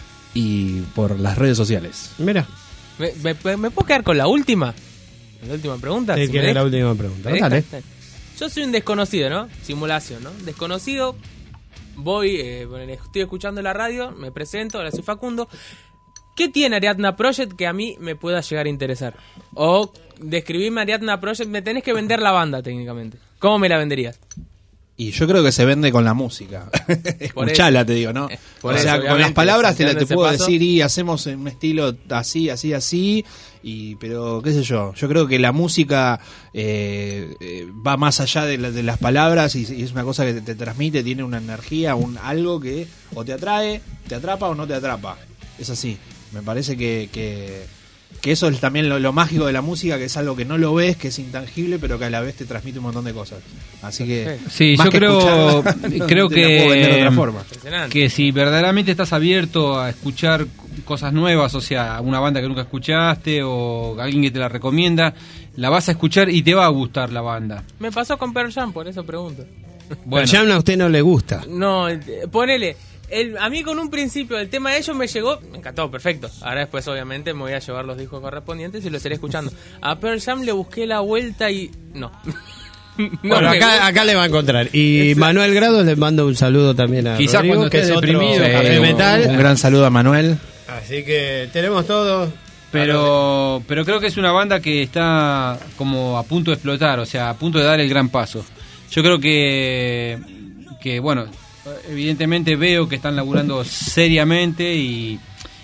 y por las redes sociales. Mira, ¿Me, me, me puedo quedar con la última? ¿La última pregunta? te Si quiere me la deja. última pregunta. ¿Me deja? Dale. Yo soy un desconocido, ¿no? Simulación, ¿no? Desconocido. Voy, eh, bueno, estoy escuchando la radio, me presento, ahora soy Facundo. ¿Qué tiene Ariadna Project que a mí me pueda llegar a interesar? O describirme Ariadna Project, me tenés que vender la banda técnicamente. ¿Cómo me la venderías? Y yo creo que se vende con la música. Escuchala, te digo, ¿no? Por o eso, sea, con las obviamente, palabras te, la- te ese puedo paso. decir y hacemos un estilo así, así, así. Y, pero, qué sé yo, yo creo que la música eh, eh, va más allá de, la- de las palabras y, y es una cosa que te, te transmite, tiene una energía, un algo que o te atrae, te atrapa o no te atrapa. Es así. Me parece que, que, que eso es también lo, lo mágico de la música, que es algo que no lo ves, que es intangible, pero que a la vez te transmite un montón de cosas. Así que... Sí, más yo que creo, escucharla, creo te la puedo vender de que, otra forma. que si verdaderamente estás abierto a escuchar cosas nuevas, o sea, una banda que nunca escuchaste o alguien que te la recomienda, la vas a escuchar y te va a gustar la banda. Me pasó con Pearl Jam, por eso pregunto. Pero ya a usted no le gusta. No, eh, ponele. El, a mí con un principio el tema de ellos me llegó, me encantó, perfecto. Ahora después obviamente me voy a llevar los discos correspondientes y los iré escuchando. A Pearl Jam le busqué la vuelta y no. No Bueno, me acá, gusta. acá le va a encontrar. Y Exacto. Manuel Grado le mando un saludo también a Quizás Rodrigo, cuando que estés es otro deprimido, café Eh, un- metal. Un gran saludo a Manuel. Así que tenemos todo. Pero, pero creo que es una banda que está como a punto de explotar, o sea, a punto de dar el gran paso. Yo creo que, que bueno, evidentemente veo que están laburando seriamente y,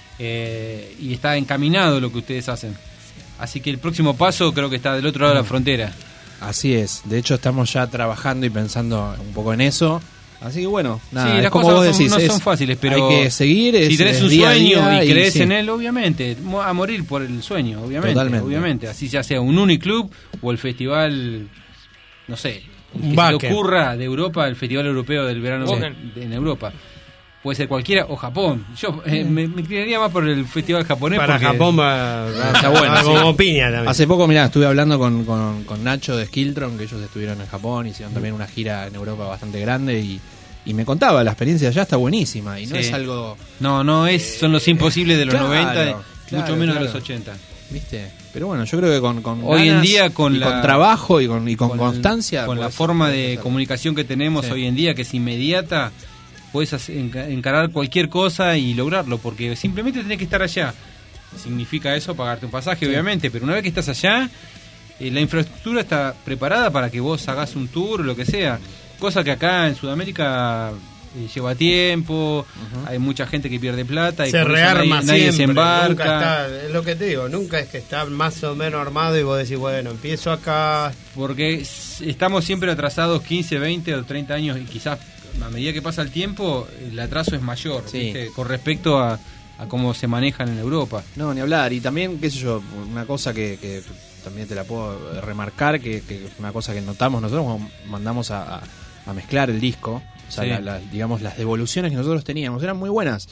eh, y está encaminado lo que ustedes hacen. Así que el próximo paso creo que está del otro lado de la frontera. Así es, de hecho estamos ya trabajando y pensando un poco en eso. Así que bueno, nada, sí, es las como cosas vos no son, decís, no es- son fáciles, pero hay que seguir. si es- tenés es un día a sueño día y crees sí. en él, obviamente, mo- a morir por el sueño, obviamente, Totalmente. obviamente, así ya sea un uniclub o el festival, no sé, el que se Wacken. le ocurra de Europa, el festival europeo del verano Wacken. de- en Europa. Puede ser cualquiera o Japón. Yo eh, me, me inclinaría más por el festival japonés. Para porque Japón va, va- Está bueno, va sí. como piña también. Hace poco, mirá, estuve hablando con, con, con Nacho de Skiltron, que ellos estuvieron en Japón, hicieron también una gira en Europa bastante grande y, y me contaba, la experiencia allá está buenísima y no Sí. es algo, No, no es, son los imposibles de los Claro, noventa, claro, mucho menos claro. de los ochenta. ¿viste? Pero bueno, yo creo que con, con Hoy en ganas día con y la- con trabajo y con, y con, con- constancia, con la podés- forma podés de hacerlo. comunicación que tenemos Sí. hoy en día, que es inmediata, puedes hacer- enca- encarar cualquier cosa y lograrlo, porque simplemente tenés que estar allá. Significa eso pagarte un pasaje, Sí. obviamente, pero una vez que estás allá, eh, la infraestructura está preparada para que vos hagas un tour o lo que sea, cosa que acá en Sudamérica eh, lleva tiempo, hay mucha gente que pierde plata y se por eso rearma nadie, nadie se siempre, embarca. nunca está, es lo que te digo, nunca es que está más o menos armado y vos decís, bueno, empiezo acá. Porque s- estamos siempre atrasados quince, veinte o treinta años y quizás a medida que pasa el tiempo el atraso es mayor, Sí. ¿viste? Con respecto a, a cómo se manejan en Europa. No, ni hablar. Y también, qué sé yo, una cosa que, que también te la puedo remarcar, que, que es una cosa que notamos nosotros cuando mandamos a, a- a mezclar el disco. O sea, Sí. la- la- digamos, las devoluciones que nosotros teníamos eran muy buenas.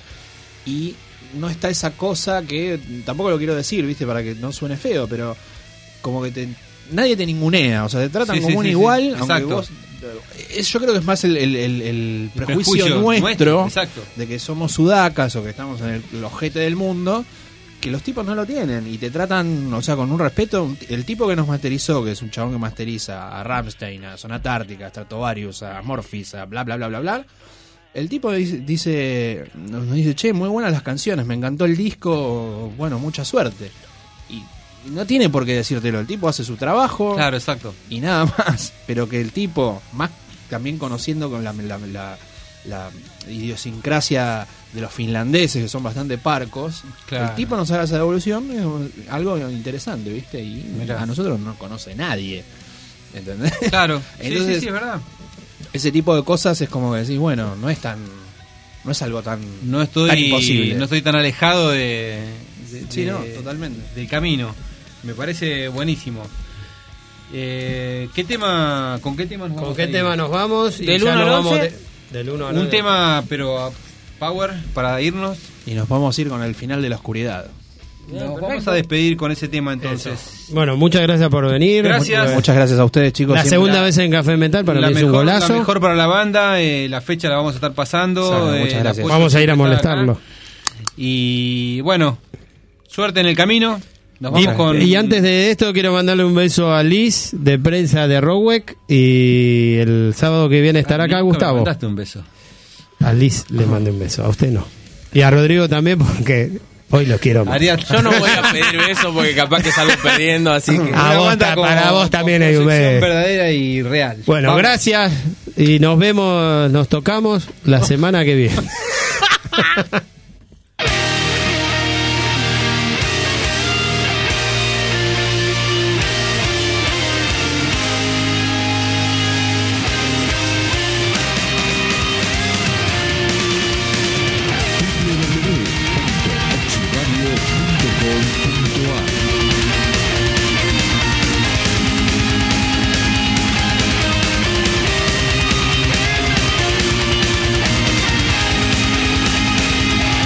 Y no está esa cosa que, tampoco lo quiero decir, ¿viste? Para que no suene feo, pero como que te, nadie te ningunea. O sea, te tratan Sí, como sí, un sí, igual, sí. aunque Exacto. vos... Es, yo creo que es más el, el- el- el prejuicio, prejuicio nuestro, nuestro, exacto. de que somos sudacas o que estamos en el, el ojete del mundo, que los tipos no lo tienen y te tratan, o sea, con un respeto. El tipo que nos masterizó, que es un chabón que masteriza a Rammstein, a Sonata Ártica, a Stratovarius, a Morphis, a bla bla bla bla bla, el tipo dice, dice nos dice, che, muy buenas las canciones, me encantó el disco, bueno, mucha suerte. Y y no tiene por qué decírtelo, el tipo hace su trabajo. Claro, exacto. Y nada más, pero que el tipo, más también conociendo con la, la, la, la idiosincrasia de los finlandeses, que son bastante parcos, Claro. el tipo nos haga esa devolución, es algo interesante, ¿viste? Y Mirá. a nosotros no conoce nadie, ¿entendés? Claro, sí, Entonces, sí, sí, es verdad. ese tipo de cosas es como que decís, bueno, no es tan, no es algo tan, No estoy, tan imposible. no estoy tan alejado de, de- Sí, de- no, totalmente. del camino. Me parece buenísimo. Eh, ¿Qué tema, ¿Con qué tema nos ¿Con vamos qué a ir? tema nos vamos? Y Del ya uno nos al vamos once. de- del uno al Un nueve. tema, pero a power, para irnos. Y nos vamos a ir con el final de la oscuridad. Nos vamos a despedir con ese tema entonces. Bueno, muchas gracias por venir. Gracias. Muchas- Muchas gracias a ustedes, chicos. La Siempre- segunda vez en Café Metal para la, mí es un mejor, la golazo. mejor para la banda, eh, la fecha la vamos a estar pasando. Sara, eh, muchas el gracias. apoyo Vamos a ir a siempre está molestarlo. acá. Y bueno, suerte en el camino. Nos vamos Y, con. y antes de esto quiero mandarle un beso a Liz de prensa de Rowek y el sábado que viene estará acá Nunca me Gustavo. mandaste un beso. A Liz le mandé un beso, a usted no. Y a Rodrigo también porque hoy lo quiero más. Ariel, Yo no voy a pedir beso porque capaz que salgo perdiendo, así que. A vos ta- para vos también hay un beso. verdadera y real. Bueno, Vamos. gracias y nos vemos, nos tocamos la semana que viene. w w w punto oxiradio punto com punto a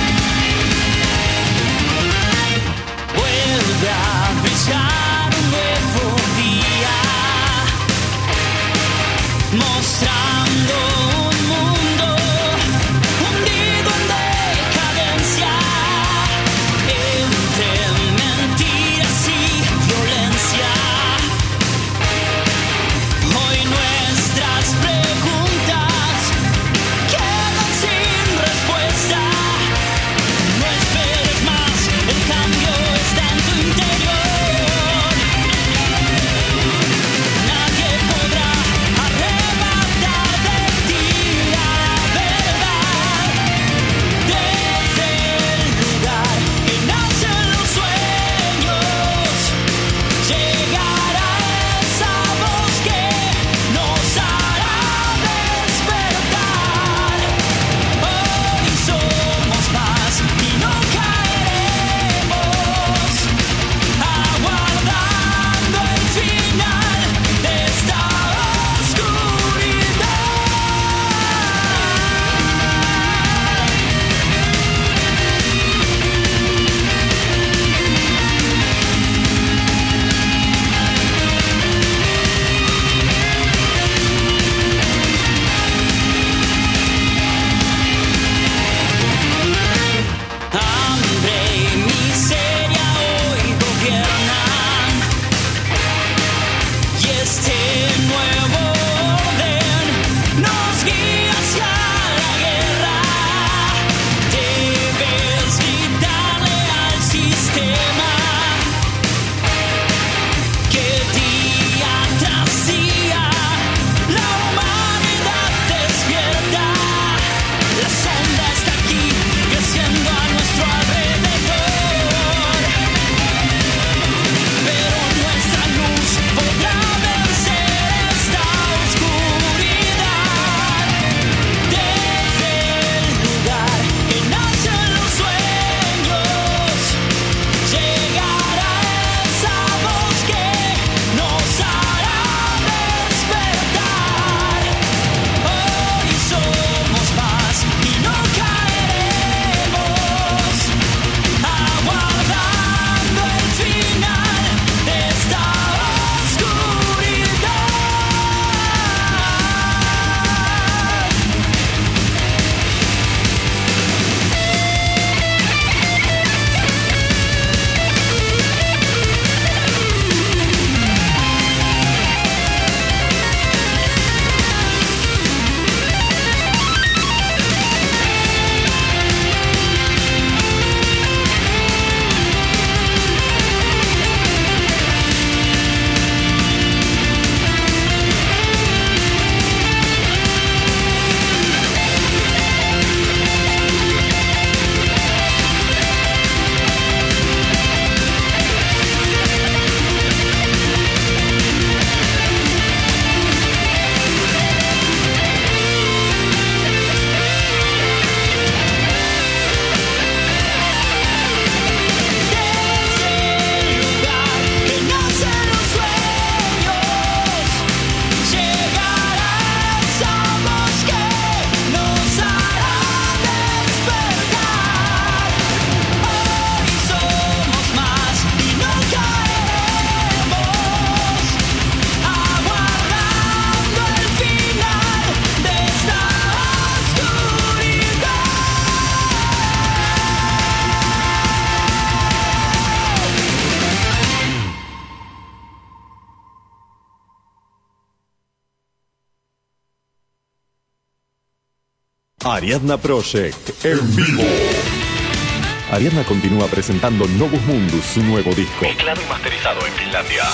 Ariadna Project en vivo. Ariadna continúa presentando Novus Mundus, su nuevo disco. Mezclado y masterizado en Finlandia.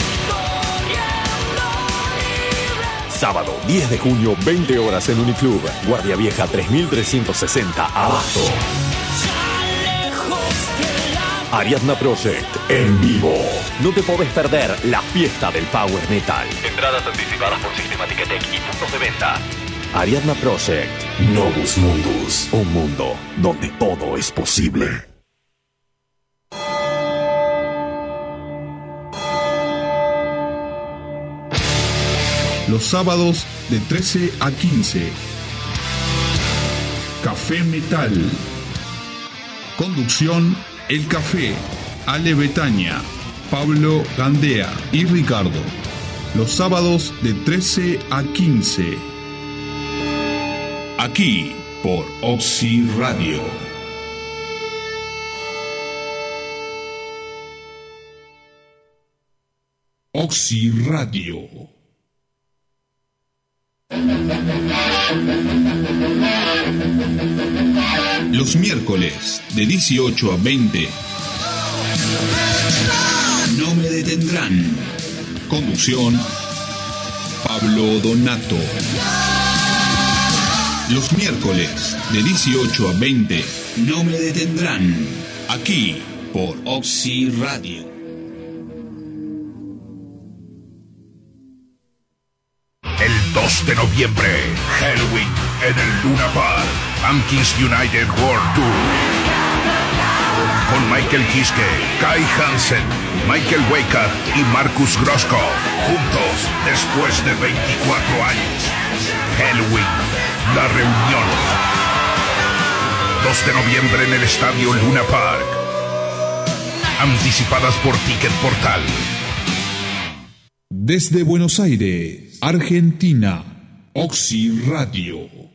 Sábado, diez de junio, veinte horas en Uniclub. Guardia Vieja tres mil trescientos sesenta, Abasto. Ariadna Project en vivo. No te podés perder la fiesta del Power Metal. Entradas anticipadas por Sistemática Tech y puntos de venta. Ariadna Project, Novus Mundus. Un mundo donde todo es posible. Los sábados de trece a quince. Café Metal. Conducción: El Café, Ale Betania, Pablo Gandea y Ricardo. Los sábados de trece a quince. Aquí por Oxy Radio. Oxy Radio. Los miércoles de dieciocho a veinte. No me detendrán. Conducción: Pablo Donato. Los miércoles de dieciocho a veinte. No me detendrán. Aquí por Oxy Radio. El dos de noviembre, Halloween en el Luna Park, Pumpkins United World Tour. Con Michael Kiske, Kai Hansen, Michael Wake y Marcus Grosko. Juntos, después de veinticuatro años. Halloween, la reunión. dos de noviembre en el Estadio Luna Park. Anticipadas por Ticket Portal. Desde Buenos Aires, Argentina, Oxy Radio.